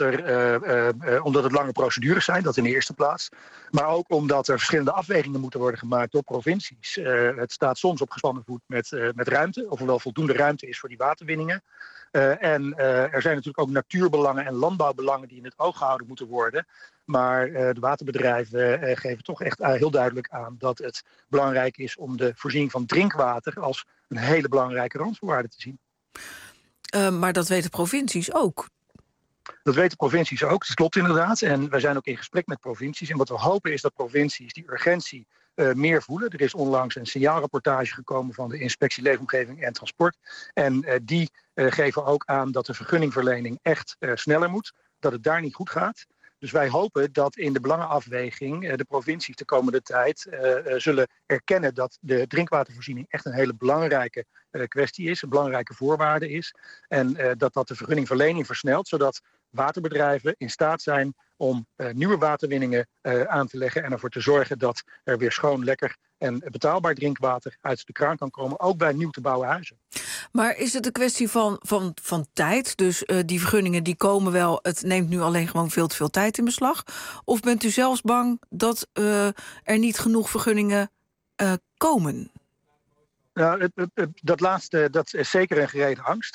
het lange procedures zijn, dat in de eerste plaats. Maar ook omdat er verschillende afwegingen moeten worden gemaakt door provincies. Het staat soms op gespannen voet met ruimte, of er wel voldoende ruimte is voor die waterwinningen. En er zijn natuurlijk ook natuurbelangen en landbouwbelangen die in het oog gehouden moeten worden. Maar de waterbedrijven geven toch echt heel duidelijk aan dat het belangrijk is om de voorziening van drinkwater als een hele belangrijke randvoorwaarde te zien. Maar dat weten provincies ook. Dat weten provincies ook, dat klopt inderdaad. En wij zijn ook in gesprek met provincies. En wat we hopen is dat provincies die urgentie meer voelen. Er is onlangs een signaalrapportage gekomen van de Inspectie Leefomgeving en Transport. En die geven ook aan dat de vergunningverlening echt sneller moet. Dat het daar niet goed gaat. Dus wij hopen dat in de belangenafweging de provincies de komende tijd zullen erkennen dat de drinkwatervoorziening echt een hele belangrijke kwestie is, een belangrijke voorwaarde is. En dat de vergunningverlening versnelt, zodat waterbedrijven in staat zijn om nieuwe waterwinningen aan te leggen en ervoor te zorgen dat er weer schoon, lekker en betaalbaar drinkwater uit de kraan kan komen, ook bij nieuw te bouwen huizen. Maar is het een kwestie van tijd? Dus die vergunningen die komen wel, het neemt nu alleen gewoon veel te veel tijd in beslag? Of bent u zelfs bang dat er niet genoeg vergunningen komen? Nou, dat laatste, dat is zeker een gereden angst.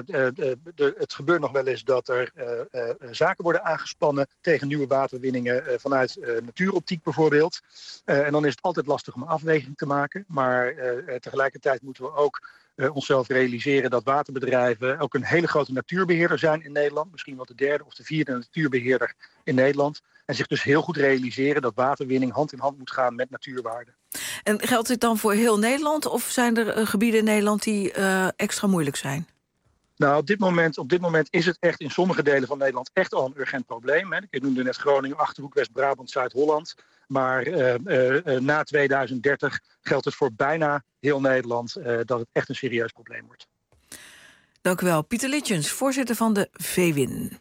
Het gebeurt nog wel eens dat er zaken worden aangespannen tegen nieuwe waterwinningen vanuit natuuroptiek bijvoorbeeld. En dan is het altijd lastig om een afweging te maken. Maar tegelijkertijd moeten we ook onszelf realiseren dat waterbedrijven ook een hele grote natuurbeheerder zijn in Nederland. Misschien wel de derde of de vierde natuurbeheerder in Nederland. En zich dus heel goed realiseren dat waterwinning hand in hand moet gaan met natuurwaarden. En geldt dit dan voor heel Nederland of zijn er gebieden in Nederland die extra moeilijk zijn? Nou, op dit moment is het echt in sommige delen van Nederland echt al een urgent probleem. Hè. Ik noemde net Groningen, Achterhoek, West-Brabant, Zuid-Holland. Maar na 2030 geldt het voor bijna heel Nederland dat het echt een serieus probleem wordt. Dank u wel. Pieter Litjens, voorzitter van de VWIN.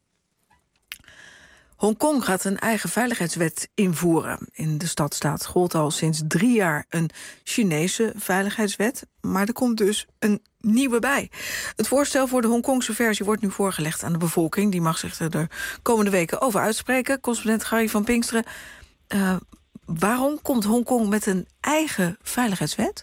Hongkong gaat een eigen veiligheidswet invoeren. In de stadstaat gold al sinds 3 jaar een Chinese veiligheidswet. Maar er komt dus een nieuwe bij. Het voorstel voor de Hongkongse versie wordt nu voorgelegd aan de bevolking. Die mag zich er de komende weken over uitspreken. Correspondent Gary van Pinksteren. Waarom komt Hongkong met een eigen veiligheidswet?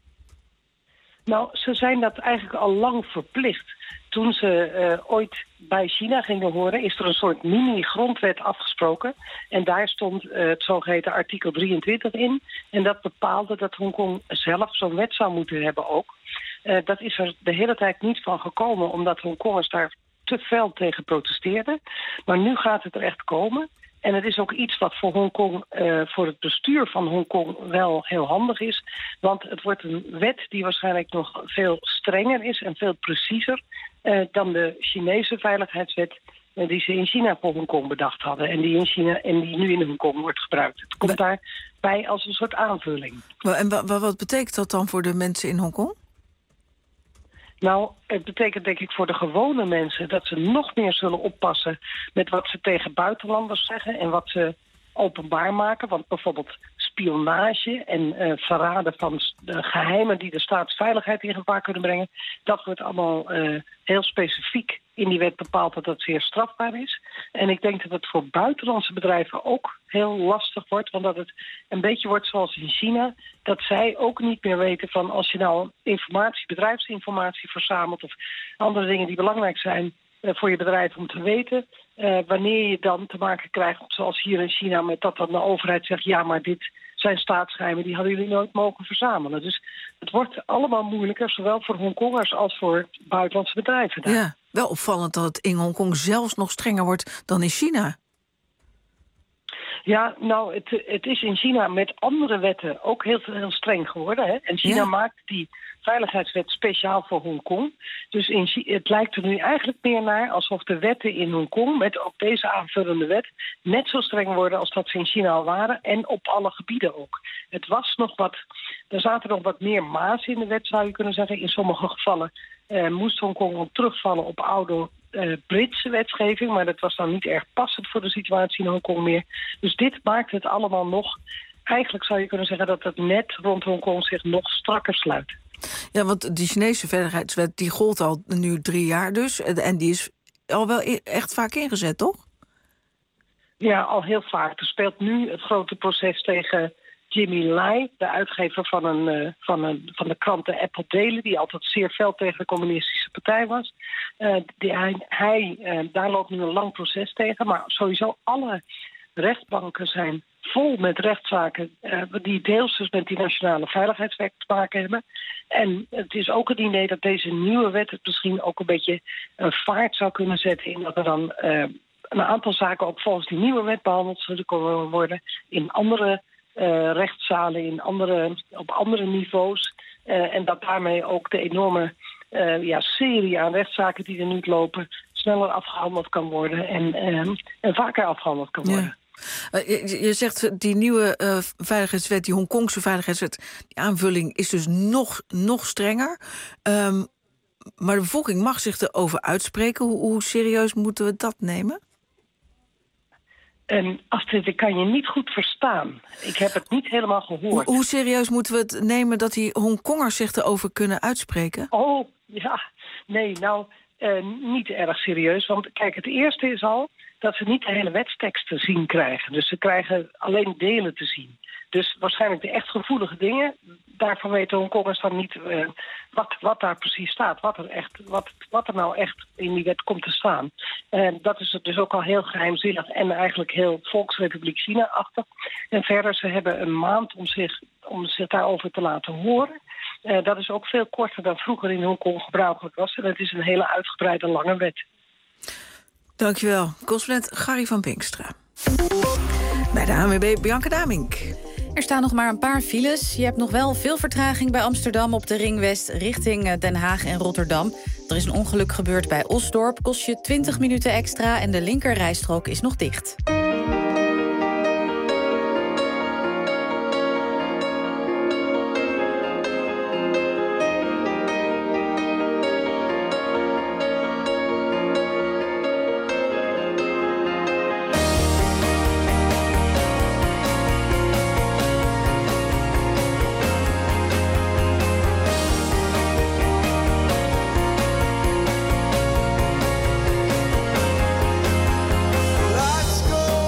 Nou, ze zijn dat eigenlijk al lang verplicht. Toen ze ooit bij China gingen horen, is er een soort mini-grondwet afgesproken. En daar stond het zogeheten artikel 23 in. En dat bepaalde dat Hongkong zelf zo'n wet zou moeten hebben ook. Dat is er de hele tijd niet van gekomen, omdat Hongkongers daar te fel tegen protesteerden. Maar nu gaat het er echt komen. En het is ook iets wat voor Hongkong, voor het bestuur van Hongkong wel heel handig is. Want het wordt een wet die waarschijnlijk nog veel strenger is en veel preciezer dan de Chinese veiligheidswet die ze in China voor Hongkong bedacht hadden. En die in China en die nu in Hongkong wordt gebruikt. Het komt daarbij als een soort aanvulling. En wat betekent dat dan voor de mensen in Hongkong? Nou, het betekent denk ik voor de gewone mensen dat ze nog meer zullen oppassen met wat ze tegen buitenlanders zeggen en wat ze openbaar maken. Want bijvoorbeeld spionage en verraden van de geheimen die de staatsveiligheid in gevaar kunnen brengen. Dat wordt allemaal heel specifiek in die wet bepaald dat dat zeer strafbaar is. En ik denk dat het voor buitenlandse bedrijven ook heel lastig wordt. Want dat het een beetje wordt zoals in China. Dat zij ook niet meer weten van als je nou bedrijfsinformatie verzamelt of andere dingen die belangrijk zijn voor je bedrijf om te weten. Wanneer je dan te maken krijgt, zoals hier in China, met dat dan de overheid zegt, ja, maar dit zijn staatsgeheimen, die hadden jullie nooit mogen verzamelen. Dus het wordt allemaal moeilijker, zowel voor Hongkongers als voor buitenlandse bedrijven daar. Ja, wel opvallend dat het in Hongkong zelfs nog strenger wordt dan in China. Ja, nou, het is in China met andere wetten ook heel streng geworden. Hè? En China maakt die veiligheidswet speciaal voor Hongkong. Dus het lijkt er nu eigenlijk meer naar alsof de wetten in Hongkong, met ook deze aanvullende wet, net zo streng worden als dat ze in China al waren. En op alle gebieden ook. Er zaten nog wat meer mazen in de wet, zou je kunnen zeggen. In sommige gevallen moest Hongkong ook terugvallen op oude Britse wetgeving. Maar dat was dan niet erg passend voor de situatie in Hongkong meer. Dus dit maakt het allemaal nog. Eigenlijk zou je kunnen zeggen dat het net rond Hongkong zich nog strakker sluit. Ja, want die Chinese veiligheidswet die gold al nu 3 jaar dus. En die is al wel echt vaak ingezet, toch? Ja, al heel vaak. Er speelt nu het grote proces tegen Jimmy Lai, de uitgever van de krant de Apple Daily, die altijd zeer fel tegen de communistische partij was. Daar loopt nu een lang proces tegen, maar sowieso alle rechtbanken zijn vol met rechtszaken die deels dus met die nationale veiligheidswet te maken hebben. En het is ook het idee dat deze nieuwe wet het misschien ook een beetje vaart zou kunnen zetten in dat er dan een aantal zaken ook volgens die nieuwe wet behandeld zullen worden in andere rechtszalen, op andere niveaus. En dat daarmee ook de enorme serie aan rechtszaken die er nu lopen sneller afgehandeld kan worden en vaker afgehandeld kan worden. Ja. Je zegt die nieuwe veiligheidswet, die Hongkongse veiligheidswet, die aanvulling is dus nog strenger. Maar de bevolking mag zich erover uitspreken. Hoe serieus moeten we dat nemen? Astrid, ik kan je niet goed verstaan. Ik heb het niet helemaal gehoord. Hoe serieus moeten we het nemen dat die Hongkongers zich erover kunnen uitspreken? Oh, ja. Nee, niet erg serieus. Want kijk, het eerste is al dat ze niet de hele wetstekst te zien krijgen. Dus ze krijgen alleen delen te zien. Dus waarschijnlijk de echt gevoelige dingen, daarvan weten Hongkongers dan niet wat daar precies staat. Wat er nou echt in die wet komt te staan. Dat is dus ook al heel geheimzinnig en eigenlijk heel Volksrepubliek China-achtig. En verder, ze hebben een maand om zich daarover te laten horen. Dat is ook veel korter dan vroeger in Hongkong gebruikelijk was. En het is een hele uitgebreide lange wet. Dankjewel. Correspondent Gary van Pinkstra. Bij de ANWB Bianca Damink. Er staan nog maar een paar files. Je hebt nog wel veel vertraging bij Amsterdam op de Ring West richting Den Haag en Rotterdam. Er is een ongeluk gebeurd bij Osdorp. Kost je 20 minuten extra en de linkerrijstrook is nog dicht. Let's go.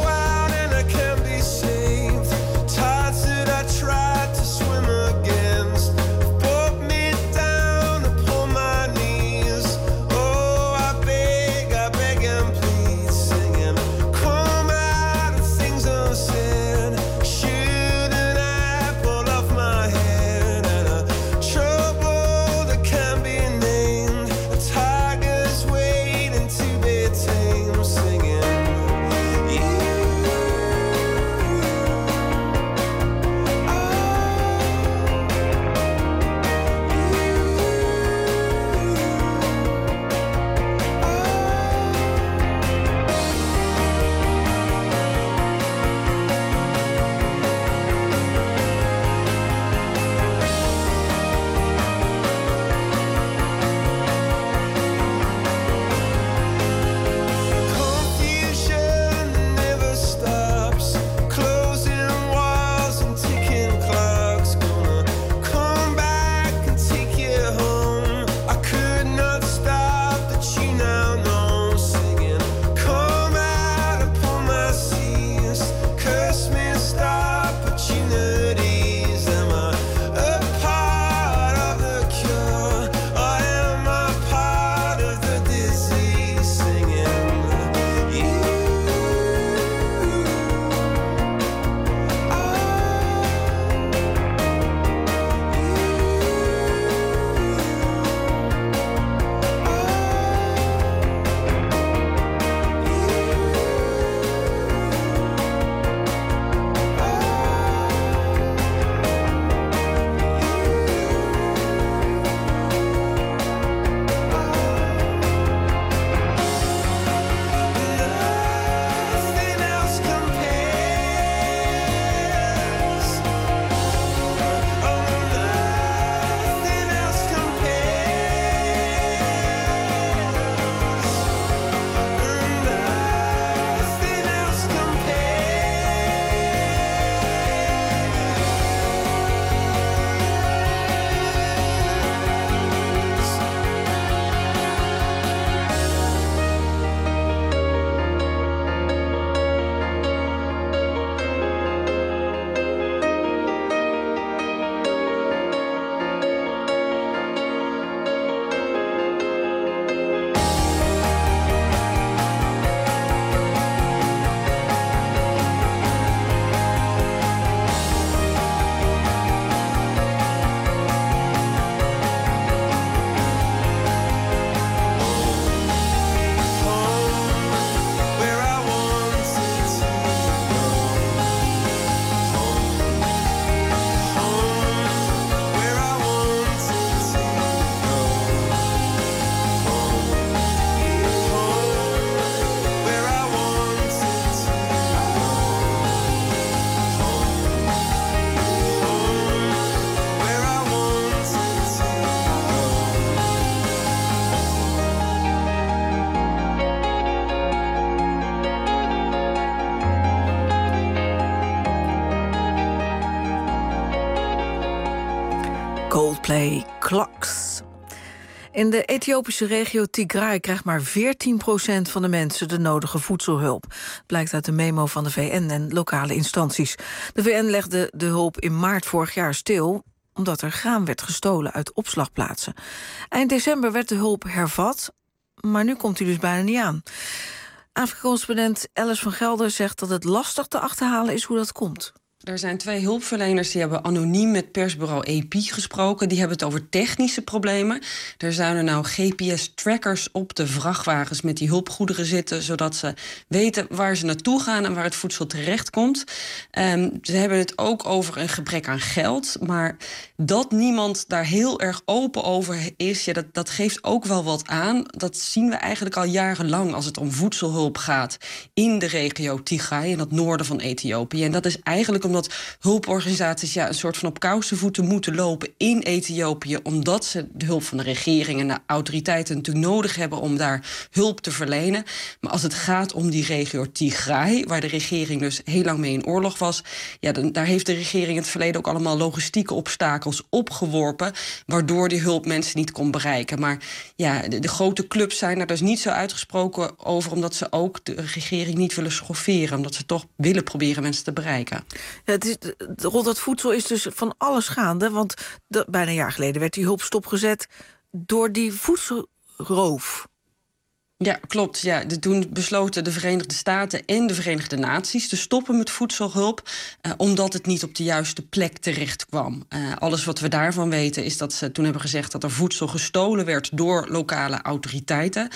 Coldplay, Clocks. In de Ethiopische regio Tigray krijgt maar 14% van de mensen de nodige voedselhulp. Blijkt uit de memo van de VN en lokale instanties. De VN legde de hulp in maart vorig jaar stil, omdat er graan werd gestolen uit opslagplaatsen. Eind december werd de hulp hervat, maar nu komt hij dus bijna niet aan. Afrika-correspondent Alice van Gelder zegt dat het lastig te achterhalen is hoe dat komt. Er zijn 2 hulpverleners die hebben anoniem met persbureau AP gesproken. Die hebben het over technische problemen. Er zouden nou GPS-trackers op de vrachtwagens met die hulpgoederen zitten, zodat ze weten waar ze naartoe gaan en waar het voedsel terechtkomt. Ze hebben het ook over een gebrek aan geld. Maar dat niemand daar heel erg open over is, ja, dat geeft ook wel wat aan. Dat zien we eigenlijk al jarenlang als het om voedselhulp gaat in de regio Tigray, in het noorden van Ethiopië. En dat is eigenlijk omdat hulporganisaties een soort van op kousenvoeten moeten lopen in Ethiopië, omdat ze de hulp van de regering en de autoriteiten natuurlijk nodig hebben om daar hulp te verlenen. Maar als het gaat om die regio Tigray, waar de regering dus heel lang mee in oorlog was, daar heeft de regering in het verleden ook allemaal logistieke obstakels opgeworpen, waardoor die hulp mensen niet kon bereiken. Maar de grote clubs zijn er dus niet zo uitgesproken over, omdat ze ook de regering niet willen schofferen, omdat ze toch willen proberen mensen te bereiken. Ja, rond dat voedsel is dus van alles gaande, want bijna een jaar geleden werd die hulp stopgezet door die voedselroof. Ja, klopt. Ja. Toen besloten de Verenigde Staten en de Verenigde Naties te stoppen met voedselhulp, omdat het niet op de juiste plek terecht kwam. Alles wat we daarvan weten is dat ze toen hebben gezegd dat er voedsel gestolen werd door lokale autoriteiten.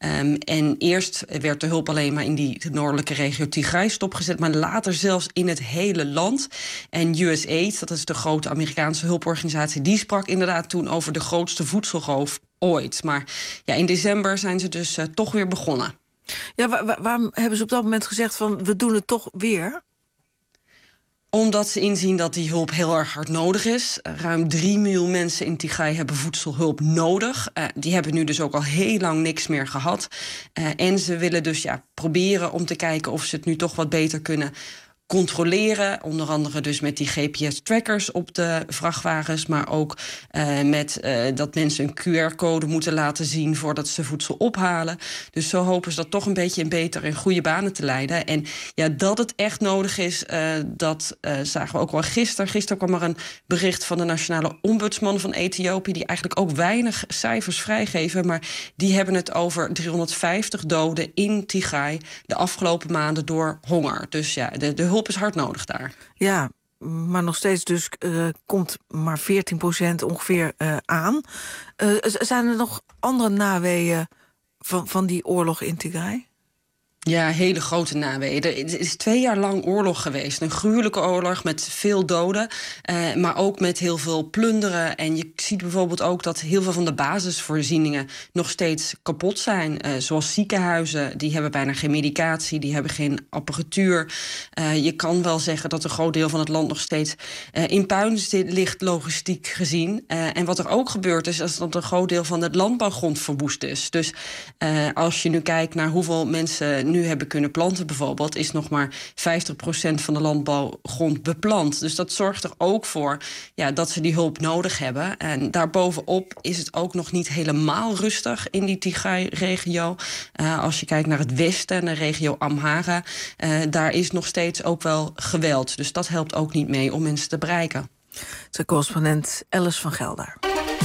En eerst werd de hulp alleen maar in die noordelijke regio Tigray stopgezet, maar later zelfs in het hele land. En USAID, dat is de grote Amerikaanse hulporganisatie, die sprak inderdaad toen over de grootste voedselroof ooit. Maar in december zijn ze dus toch weer begonnen. Ja, waarom hebben ze op dat moment gezegd van we doen het toch weer? Omdat ze inzien dat die hulp heel erg hard nodig is. Ruim 3 miljoen mensen in Tigray hebben voedselhulp nodig. Die hebben nu dus ook al heel lang niks meer gehad. En ze willen dus proberen om te kijken of ze het nu toch wat beter kunnen controleren. Onder andere dus met die GPS-trackers op de vrachtwagens, maar ook met dat mensen een QR-code moeten laten zien voordat ze voedsel ophalen. Dus zo hopen ze dat toch een beetje in betere en goede banen te leiden. En dat het echt nodig is, dat zagen we ook wel gisteren. Gisteren kwam er een bericht van de nationale ombudsman van Ethiopië, die eigenlijk ook weinig cijfers vrijgeven, maar die hebben het over 350 doden in Tigray de afgelopen maanden door honger. Dus de hulp is hard nodig daar. Ja, maar nog steeds dus komt maar 14% ongeveer aan. Zijn er nog andere naweeën van die oorlog in Tigray? Ja, hele grote naweeën. Er is 2 jaar lang oorlog geweest. Een gruwelijke oorlog met veel doden, maar ook met heel veel plunderen. En je ziet bijvoorbeeld ook dat heel veel van de basisvoorzieningen nog steeds kapot zijn. Zoals ziekenhuizen, die hebben bijna geen medicatie, die hebben geen apparatuur. Je kan wel zeggen dat een groot deel van het land nog steeds in puin ligt, logistiek gezien. En wat er ook gebeurt is dat een groot deel van het landbouwgrond verwoest is. Dus als je nu kijkt naar hoeveel mensen nu hebben kunnen planten bijvoorbeeld, is nog maar 50% van de landbouwgrond beplant. Dus dat zorgt er ook voor dat ze die hulp nodig hebben. En daarbovenop is het ook nog niet helemaal rustig in die Tigray-regio. Als je kijkt naar het westen en de regio Amhara, daar is nog steeds ook wel geweld. Dus dat helpt ook niet mee om mensen te bereiken. De correspondent Alice van Gelder.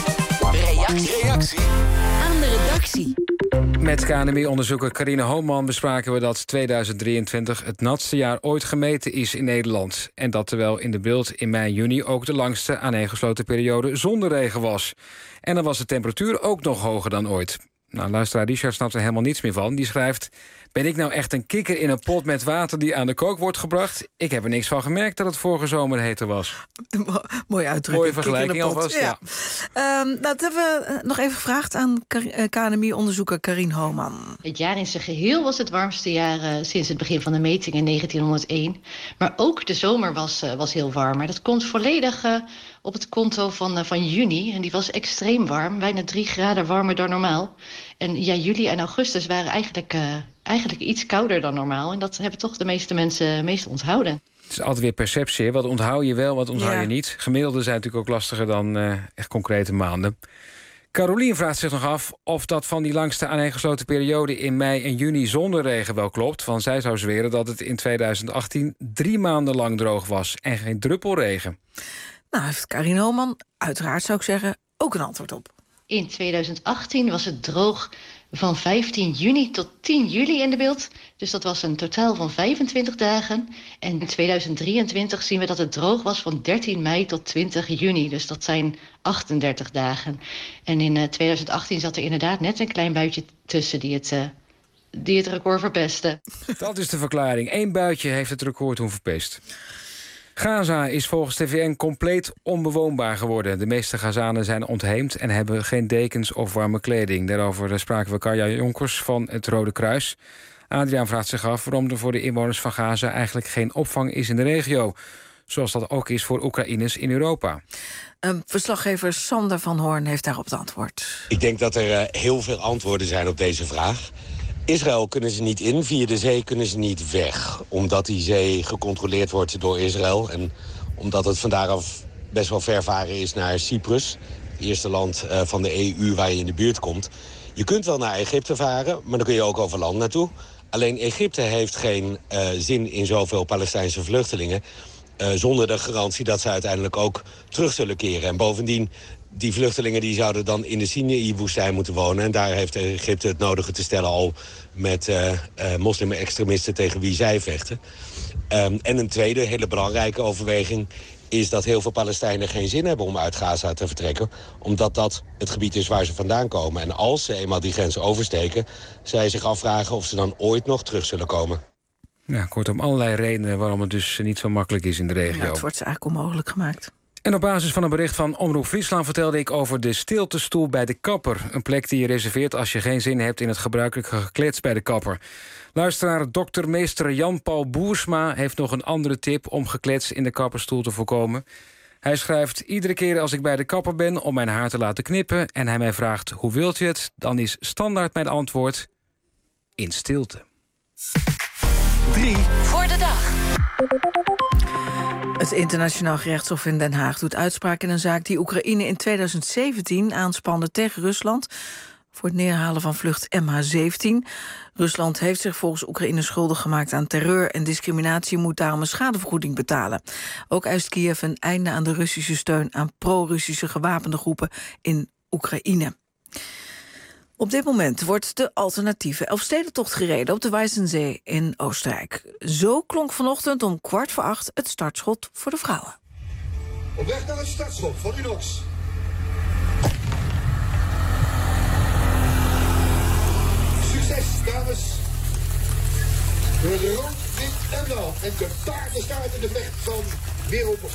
Reactie aan de redactie. Met KNMI-onderzoeker Carine Hooman bespraken we dat 2023 het natste jaar ooit gemeten is in Nederland. En dat terwijl in de beeld in mei-juni ook de langste aaneengesloten periode zonder regen was. En dan was de temperatuur ook nog hoger dan ooit. Nou, luisteraar Richard snapt er helemaal niets meer van. Die schrijft: ben ik nou echt een kikker in een pot met water die aan de kook wordt gebracht? Ik heb er niks van gemerkt dat het vorige zomer heter was. Mooie uitdrukking. Mooie vergelijking alvast, ja. Dat hebben we nog even gevraagd aan KNMI-onderzoeker Carine Hooman. Het jaar in zijn geheel was het warmste jaar sinds het begin van de meting in 1901. Maar ook de zomer was heel warm. Maar dat komt volledig op het konto van juni. En die was extreem warm, bijna 3 graden warmer dan normaal. En juli en augustus waren eigenlijk iets kouder dan normaal. En dat hebben toch de meeste mensen onthouden. Het is altijd weer perceptie. Wat onthoud je wel, wat onthoud je niet. Gemiddelden zijn natuurlijk ook lastiger dan echt concrete maanden. Carolien vraagt zich nog af of dat van die langste aaneengesloten periode in mei en juni zonder regen wel klopt. Want zij zou zweren dat het in 2018 3 maanden lang droog was en geen druppel regen. Nou, heeft Karin Hooman uiteraard, zou ik zeggen, ook een antwoord op. In 2018 was het droog van 15 juni tot 10 juli in de beeld. Dus dat was een totaal van 25 dagen. En in 2023 zien we dat het droog was van 13 mei tot 20 juni. Dus dat zijn 38 dagen. En in 2018 zat er inderdaad net een klein buitje tussen die het record verpestte. Dat is de verklaring. 1 buitje heeft het record toen verpest. Gaza is volgens de VN compleet onbewoonbaar geworden. De meeste Gazanen zijn ontheemd en hebben geen dekens of warme kleding. Daarover spraken we Karja Jonkers van het Rode Kruis. Adriaan vraagt zich af waarom er voor de inwoners van Gaza eigenlijk geen opvang is in de regio. Zoals dat ook is voor Oekraïners in Europa. Verslaggever Sander van Hoorn heeft daarop het antwoord. Ik denk dat er heel veel antwoorden zijn op deze vraag. Israël kunnen ze niet in, via de zee kunnen ze niet weg. Omdat die zee gecontroleerd wordt door Israël. En omdat het van daaraf best wel ver varen is naar Cyprus. Het eerste land van de EU waar je in de buurt komt. Je kunt wel naar Egypte varen, maar dan kun je ook over land naartoe. Alleen Egypte heeft geen zin in zoveel Palestijnse vluchtelingen. Zonder de garantie dat ze uiteindelijk ook terug zullen keren. En bovendien, die vluchtelingen die zouden dan in de Sinaï-woestijn moeten wonen. En daar heeft Egypte het nodige te stellen al met moslim-extremisten tegen wie zij vechten. En een tweede hele belangrijke overweging is dat heel veel Palestijnen geen zin hebben om uit Gaza te vertrekken. Omdat dat het gebied is waar ze vandaan komen. En als ze eenmaal die grens oversteken, zij zich afvragen of ze dan ooit nog terug zullen komen. Ja, kortom, allerlei redenen waarom het dus niet zo makkelijk is in de regio. Ja, het wordt ze eigenlijk onmogelijk gemaakt. En op basis van een bericht van Omroep Friesland vertelde ik over de stiltestoel bij de kapper. Een plek die je reserveert als je geen zin hebt in het gebruikelijke geklets bij de kapper. Luisteraar doktermeester Jan-Paul Boersma heeft nog een andere tip om geklets in de kapperstoel te voorkomen. Hij schrijft: iedere keer als ik bij de kapper ben om mijn haar te laten knippen en hij mij vraagt hoe wilt u het, dan is standaard mijn antwoord: in stilte. 3 voor de dag. Het Internationaal Gerechtshof in Den Haag doet uitspraak in een zaak die Oekraïne in 2017 aanspande tegen Rusland voor het neerhalen van vlucht MH17. Rusland heeft zich volgens Oekraïne schuldig gemaakt aan terreur en discriminatie, moet daarom een schadevergoeding betalen. Ook eist Kiev een einde aan de Russische steun aan pro-Russische gewapende groepen in Oekraïne. Op dit moment wordt de alternatieve Elfstedentocht gereden op de Weissensee in Oostenrijk. Zo klonk vanochtend om 7:15 het startschot voor de vrouwen. Op weg naar het startschot van Unox. Succes, dames. Door de rood, wit en blauw. En de paardenstaart in de vecht van Wereldbos.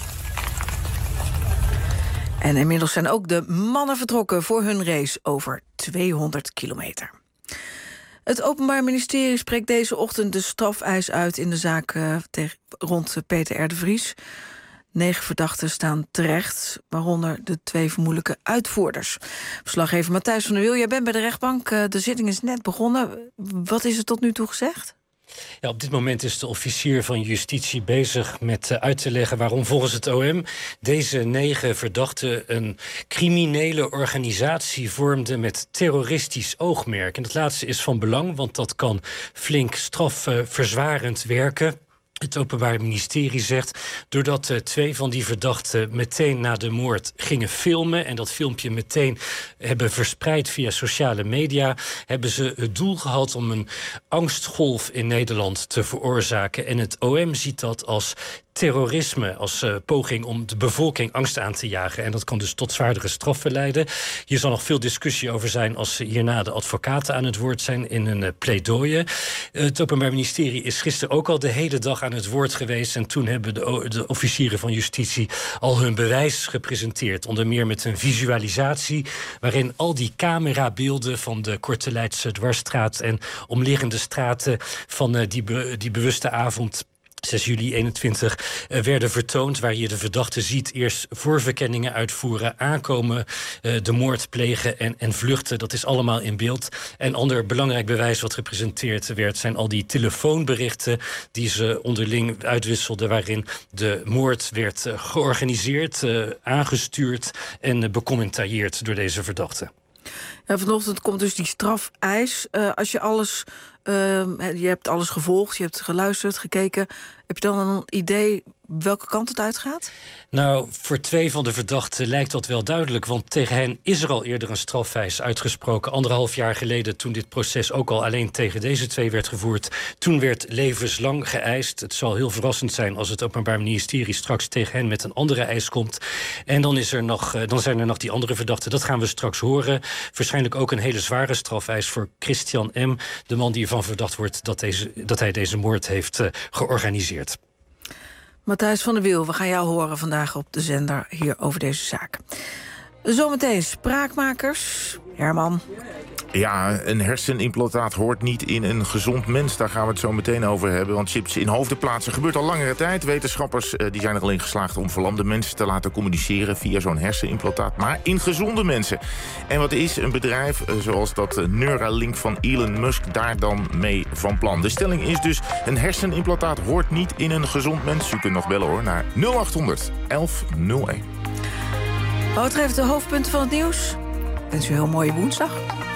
En inmiddels zijn ook de mannen vertrokken voor hun race over 200 kilometer. Het Openbaar Ministerie spreekt deze ochtend de strafeis uit in de zaak rond Peter R. de Vries. 9 verdachten staan terecht, waaronder de 2 vermoedelijke uitvoerders. Verslaggever Matthijs van der Wiel, jij bent bij de rechtbank. De zitting is net begonnen. Wat is er tot nu toe gezegd? Ja, op dit moment is de officier van justitie bezig met uit te leggen waarom volgens het OM deze 9 verdachten een criminele organisatie vormden met terroristisch oogmerk. En dat laatste is van belang, want dat kan flink strafverzwarend werken. Het Openbaar Ministerie zegt, doordat 2 van die verdachten meteen na de moord gingen filmen en dat filmpje meteen hebben verspreid via sociale media, hebben ze het doel gehad om een angstgolf in Nederland te veroorzaken. En het OM ziet dat als terrorisme, als poging om de bevolking angst aan te jagen. En dat kan dus tot zwaardere straffen leiden. Hier zal nog veel discussie over zijn als hierna de advocaten aan het woord zijn in een pleidooi. Het Openbaar Ministerie is gisteren ook al de hele dag aan het woord geweest. En toen hebben de officieren van justitie al hun bewijs gepresenteerd. Onder meer met een visualisatie waarin al die camerabeelden van de Korteleidse Dwarsstraat en omliggende straten van die bewuste avond 6 juli 21 werden vertoond, waar je de verdachte ziet eerst voorverkenningen uitvoeren, aankomen, de moord plegen en vluchten. Dat is allemaal in beeld. En ander belangrijk bewijs wat gepresenteerd werd, zijn al die telefoonberichten die ze onderling uitwisselden, waarin de moord werd georganiseerd, aangestuurd en becommentarieerd door deze verdachte. Ja, vanochtend komt dus die strafeis. Als je alles, je hebt alles gevolgd, je hebt geluisterd, gekeken. Heb je dan een idee welke kant het uitgaat? Nou, voor 2 van de verdachten lijkt dat wel duidelijk, want tegen hen is er al eerder een strafeis uitgesproken. 1,5 jaar geleden, toen dit proces ook al alleen tegen deze 2 werd gevoerd. Toen werd levenslang geëist. Het zal heel verrassend zijn als het Openbaar Ministerie straks tegen hen met een andere eis komt. En dan zijn er nog die andere verdachten. Dat gaan we straks horen. Waarschijnlijk ook een hele zware strafeis voor Christian M., de man die ervan verdacht wordt dat hij deze moord heeft georganiseerd. Matthijs van der Wiel, we gaan jou horen vandaag op de zender hier over deze zaak. Zometeen Spraakmakers. Herman. Ja, een hersenimplantaat hoort niet in een gezond mens. Daar gaan we het zo meteen over hebben. Want chips in hoofden plaatsen gebeurt al langere tijd. Wetenschappers die zijn er al in geslaagd om verlamde mensen te laten communiceren via zo'n hersenimplantaat. Maar in gezonde mensen. En wat is een bedrijf zoals dat Neuralink van Elon Musk daar dan mee van plan? De stelling is dus, een hersenimplantaat hoort niet in een gezond mens. U kunt nog bellen hoor, naar 0800 1101. Wat betreft de hoofdpunten van het nieuws, wens u een heel mooie woensdag.